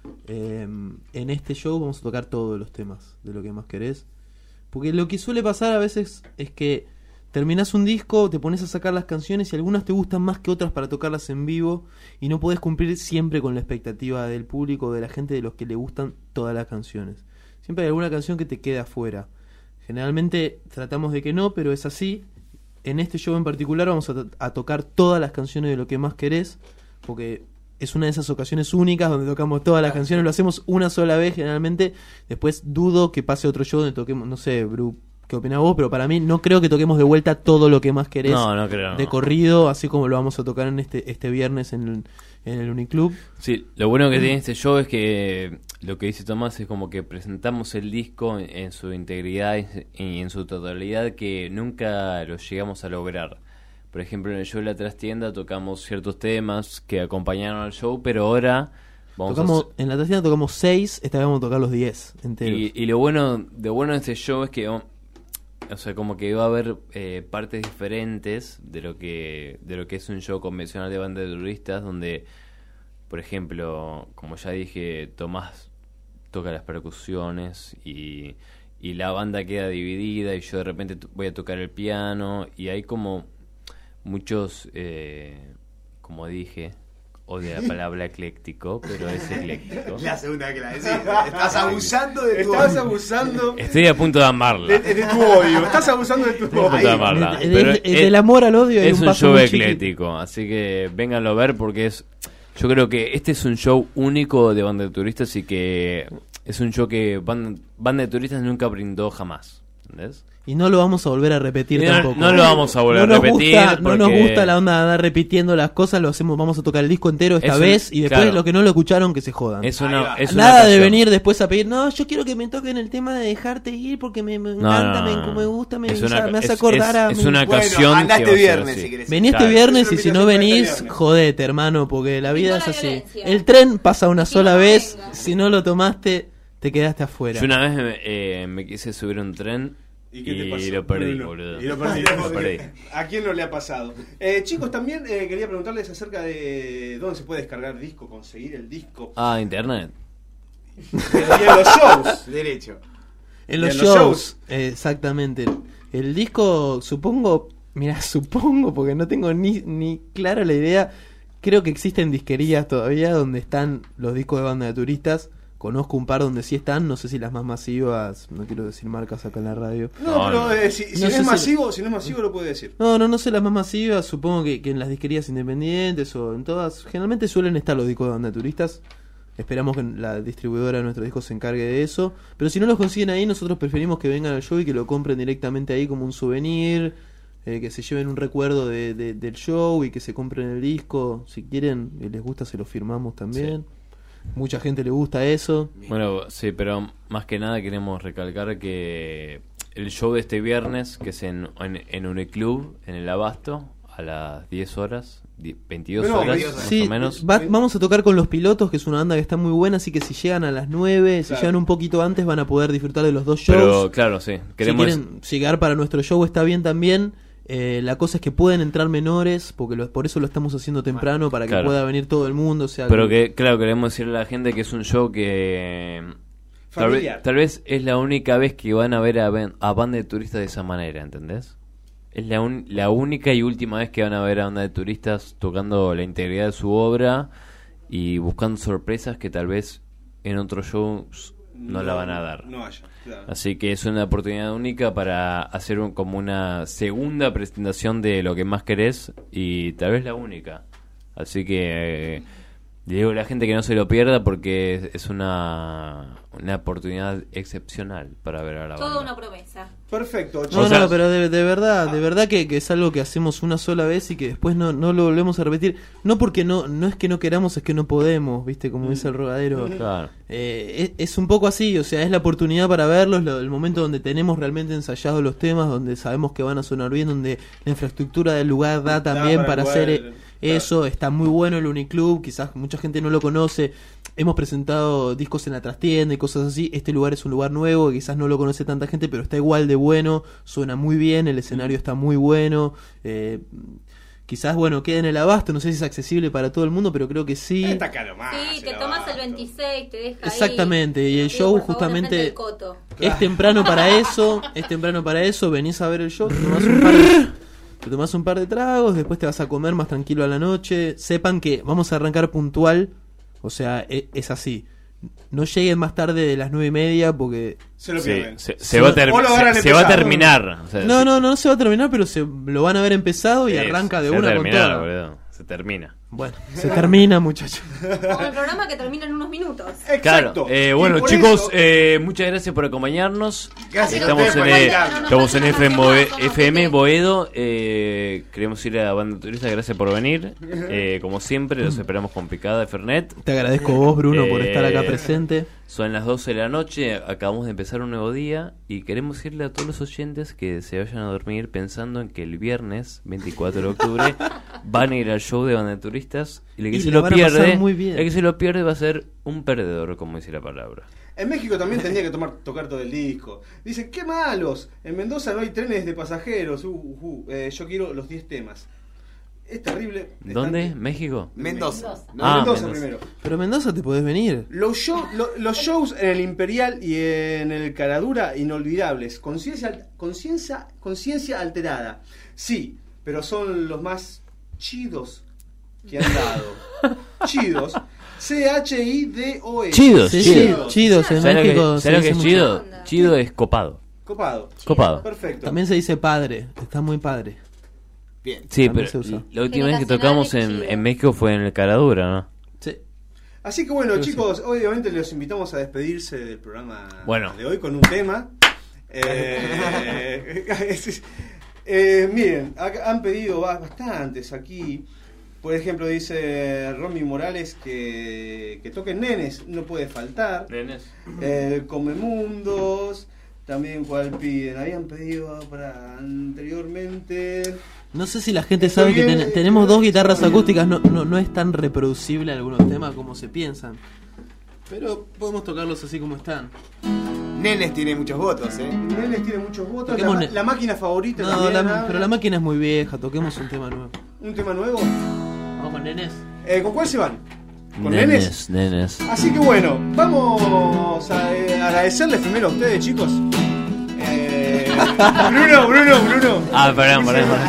En este show vamos a tocar todos los temas de Lo que más querés, porque lo que suele pasar a veces es que terminás un disco, te pones a sacar las canciones y algunas te gustan más que otras para tocarlas en vivo, y no podés cumplir siempre con la expectativa del público, de la gente, de los que le gustan todas las canciones. Siempre hay alguna canción que te queda afuera. Generalmente tratamos de que no, pero es así. En este show en particular vamos a tocar todas las canciones de Lo que más querés, porque es una de esas ocasiones únicas donde tocamos todas las canciones. Lo hacemos una sola vez generalmente. Después dudo que pase otro show donde toquemos, no sé, Bru, ¿qué opinas vos? Pero para mí no creo que toquemos de vuelta todo Lo que más querés. No creo. De corrido, así como lo vamos a tocar en este viernes en el Uniclub. Sí, lo bueno que tiene este show es que lo que dice Tomás es como que presentamos el disco en su integridad y en su totalidad, que nunca lo llegamos a lograr. Por ejemplo, en el show de La Trastienda tocamos ciertos temas que acompañaron al show, pero ahora En la trastienda tocamos 6, esta vez vamos a tocar los 10 enteros. Y lo bueno de este show es que, o sea, como que va a haber partes diferentes de lo que es un show convencional de banda de turistas, donde, por ejemplo, como ya dije, Tomás toca las percusiones y la banda queda dividida, y yo de repente voy a tocar el piano, y hay como muchos, como dije, odio la palabra ecléctico, pero es ecléctico. La segunda que la decís. Estás abusando de tu Estás abusando Estoy a punto de amarla. de tu odio. Estás abusando de tu Estoy a punto de amarla. Pero Del amor al odio hay es un un paso show muy ecléctico, así que vénganlo a ver, porque yo creo que este es un show único de banda de turistas, y que es un show que banda de turistas nunca brindó jamás, ¿entendés? Y no lo vamos a volver a repetir Y tampoco. no lo vamos a volver a repetir. No nos porque- gusta la onda de andar repitiendo las cosas. Vamos a tocar el disco entero esta Es vez, y después claro. los que no lo escucharon que se jodan. Es una Nada de ocasión. venir después a pedir, no, yo quiero que me toquen el tema de Dejarte Ir porque me encanta, no. me gusta, me Es una- hace es- acordar a... es una ocasión andá que este va a ser viernes, así. si querés. Vení este Claro. viernes, y si no Eso es lo que venís, este viernes. jodete, hermano, porque la vida Viva es la así. violencia. El tren pasa una sola no vez, vengas. si no lo tomaste, te quedaste afuera. Yo una vez me quise subir a un tren ¿Y qué te pasó? lo perdí, Bruno? boludo. Y lo perdí. Lo perdí. ¿A quién no le ha pasado? Chicos, también quería preguntarles acerca de dónde se puede descargar disco, conseguir el disco. Internet. Y en los shows. Derecho. En los shows, exactamente. El disco, supongo porque no tengo ni clara la idea. Creo que existen disquerías todavía donde están los discos de Banda de Turistas. Conozco un par donde sí están, no sé si las más masivas, no quiero decir marcas acá en la radio. No, pero si No no sé es masivo, si no es masivo lo puede decir. No sé las más masivas, supongo que en las disquerías independientes o en todas, generalmente suelen estar los discos de Banda de Turistas. Esperamos que la distribuidora de nuestros discos se encargue de eso. Pero si no los consiguen ahí, nosotros preferimos que vengan al show y que lo compren directamente ahí como un souvenir, que se lleven un recuerdo del show y que se compren el disco. Si quieren y les gusta, se lo firmamos también. Sí. Mucha gente le gusta eso. Bueno, sí, pero más que nada queremos recalcar que el show de este viernes, que es en Uniclub, en el Abasto, a las 10 horas, 22 horas, más o menos. Vamos a tocar con Los Pilotos, que es una banda que está muy buena, así que si llegan a las 9, si llegan un poquito antes, van a poder disfrutar de los dos shows. Pero claro, sí. Queremos... Si quieren llegar para nuestro show está bien también. La cosa es que pueden entrar menores, porque por eso lo estamos haciendo temprano, para que pueda venir todo el mundo. O sea, pero claro, queremos decirle a la gente que es un show que tal vez es la única vez que van a ver a Banda de Turistas de esa manera, ¿entendés? Es la única y última vez que van a ver a Banda de Turistas tocando la integridad de su obra y buscando sorpresas que tal vez en otros shows no la van a dar. No haya, claro. Así que es una oportunidad única para hacer como una segunda presentación de lo que más querés y tal vez la única. Así que le digo a la gente que no se lo pierda porque es una oportunidad excepcional para ver a la banda. Toda una promesa. Perfecto. No, pero de verdad que es algo que hacemos una sola vez y que después no lo volvemos a repetir. No porque no es que no queramos, es que no podemos, ¿viste? Como dice el rogadero. Claro. Es un poco así, o sea, es la oportunidad para verlos, el momento donde tenemos realmente ensayados los temas, donde sabemos que van a sonar bien, donde la infraestructura del lugar da también para hacer eso. Está muy bueno el Uniclub, quizás mucha gente no lo conoce. Hemos presentado discos en la trastienda y cosas así. Este lugar es un lugar nuevo, quizás no lo conoce tanta gente, pero está igual de bueno, suena muy bien, el escenario está muy bueno. Quizás, quede en el Abasto, no sé si es accesible para todo el mundo, pero creo que sí. Está caro más. Sí, te tomas el 26, te deja exactamente, ahí. Y el show justamente es temprano para eso, venís a ver el show, te tomás un par de tragos, después te vas a comer más tranquilo a la noche. Sepan que vamos a arrancar puntual, o sea, es así. No lleguen más tarde de las 9:30 porque se lo pierden. Se va a terminar. O sea, no se va a terminar, pero lo van a ver empezado y arranca de una con todo. Boludo. Se termina. Bueno, se termina, muchachos. Como el programa que termina en unos minutos. Exacto. Bueno, chicos, muchas gracias por acompañarnos. Gracias. Estamos en FM Boedo. Queremos ir a la Banda Turista. Gracias por venir. Como siempre, los esperamos con picada de Fernet. Te agradezco vos, Bruno, por estar acá presente. Son las 12 de la noche. Acabamos de empezar un nuevo día. Y queremos decirle a todos los oyentes que se vayan a dormir pensando en que el viernes 24 de octubre van a ir al show de Banda de Turistas. Y el que se lo pierde va a ser un perdedor, como dice la palabra. En México también tendría que tocar todo el disco. Dicen, qué malos. En Mendoza no hay trenes de pasajeros. Yo quiero los 10 temas. Es terrible. ¿Dónde? ¿México? Mendoza. Mendoza primero. Pero Mendoza te podés venir. Los shows en el Imperial y en el Caradura, inolvidables. Conciencia alterada. Sí, pero son los más chidos que han dado. Chidos. CHIDOS. Chidos en México. ¿Sabes lo que es chido? Chido es copado. Copado. Perfecto. También se dice padre. Está muy padre. Bien. Sí, pero la última vez que tocamos en México fue en el Caradura, ¿no? Sí. Así que bueno, chicos, obviamente los invitamos a despedirse del programa de hoy con un tema. Miren, han pedido bastantes aquí. Por ejemplo, dice Romy Morales que toquen Nenes, no puede faltar. Nenes. Comemundos. También, ¿cuál piden? Habían pedido para anteriormente. No sé si la gente sabe que tenemos 2 guitarras acústicas, no es tan reproducible algunos temas como se piensan. Pero podemos tocarlos así como están. Nenes tiene muchos votos, Nenes tiene muchos votos. Toquemos La máquina favorita No, también. pero la máquina es muy vieja, toquemos un tema nuevo. ¿Un tema nuevo? Vamos con Nenes. ¿Con cuál se van? ¿Con Nenes? Nenes. Así que bueno, vamos a agradecerles primero a ustedes, chicos. Bruno. Perdón.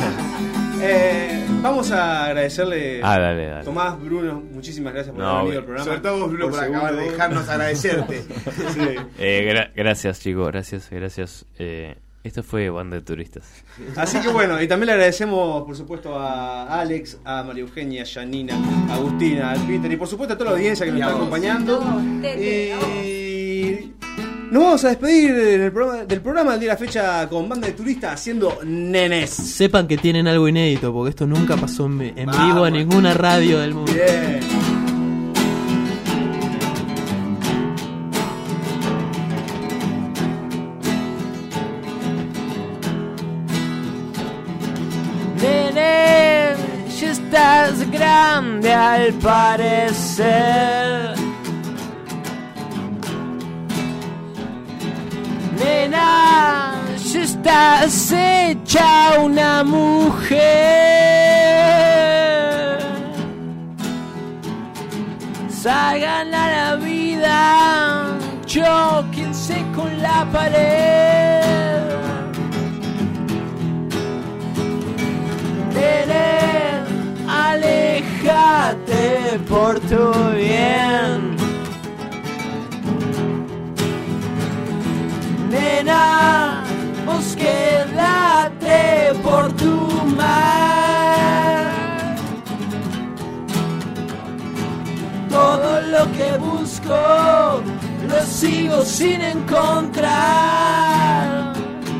Vamos a agradecerle Dale. Tomás, Bruno, muchísimas gracias por haber venido al programa. Sobre todo vos, Bruno, por acabar de dejarnos agradecerte. Gracias, chicos, gracias. Esto fue Banda de Turistas. Así que bueno, y también le agradecemos por supuesto a Alex, a María Eugenia, a Janina, a Agustina, al Peter y por supuesto a toda la audiencia que nos está acompañando. Y nos vamos a despedir del programa del día de la fecha con Banda de Turistas haciendo Nenes. Sepan que tienen algo inédito, porque esto nunca pasó en vivo en ninguna radio del mundo. Bien. Nene, ya estás grande al parecer. Nena, ya estás hecha una mujer. Salgan a la vida, choquense con la pared. Nene, aléjate por tu bien. Nena, vos quédate por tu mar. Todo lo que busco lo sigo sin encontrar.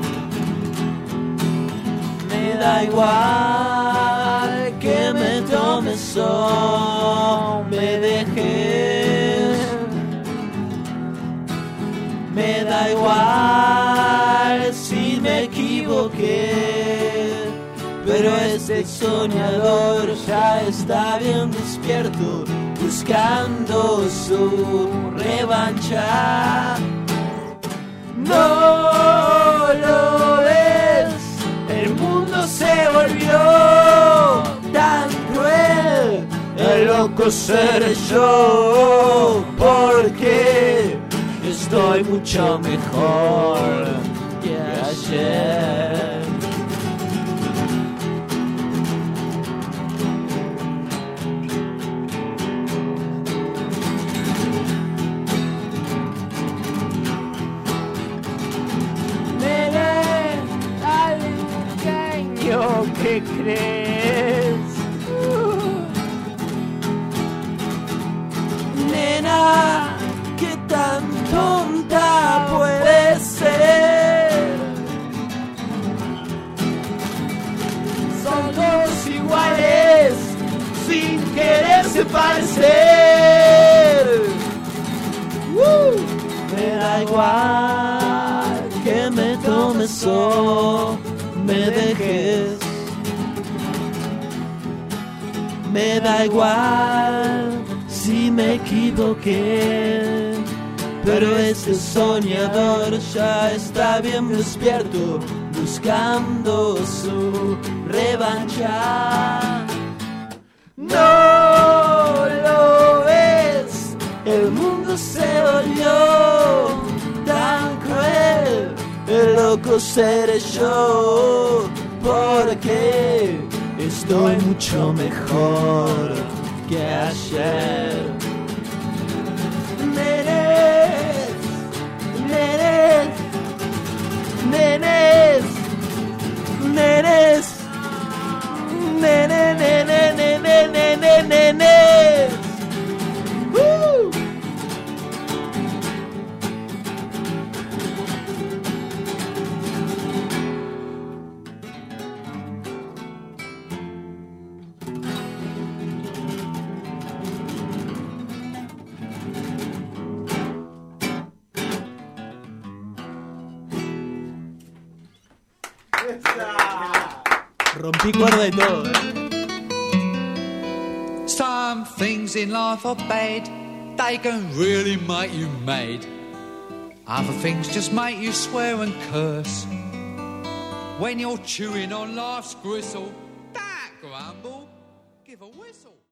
Me da igual que me tomes o me dejes. Me da igual si me equivoqué, pero este soñador ya está bien despierto, buscando su revancha. No lo ves, el mundo se volvió tan cruel. El loco seré yo, porque estoy mucho mejor que ayer. Nene, pequeño, ¿qué crees? Nena, ¿qué tan tonta puede ser? Son todos iguales, sin quererse parecer. Me da igual que me tomes o me dejes. Me da igual si me equivoqué, pero este soñador ya está bien despierto, buscando su revancha. No lo ves, el mundo se volvió tan cruel. El loco seré yo, porque estoy mucho mejor que ayer. Nenes, nenes, nenes, nenes, nenes, nenes, nenes, nenes. Rompí cuerda y todo. Some things in life are bad, they can really make you mad. Other things just make you swear and curse. When you're chewing on life's gristle, don't grumble, give a whistle.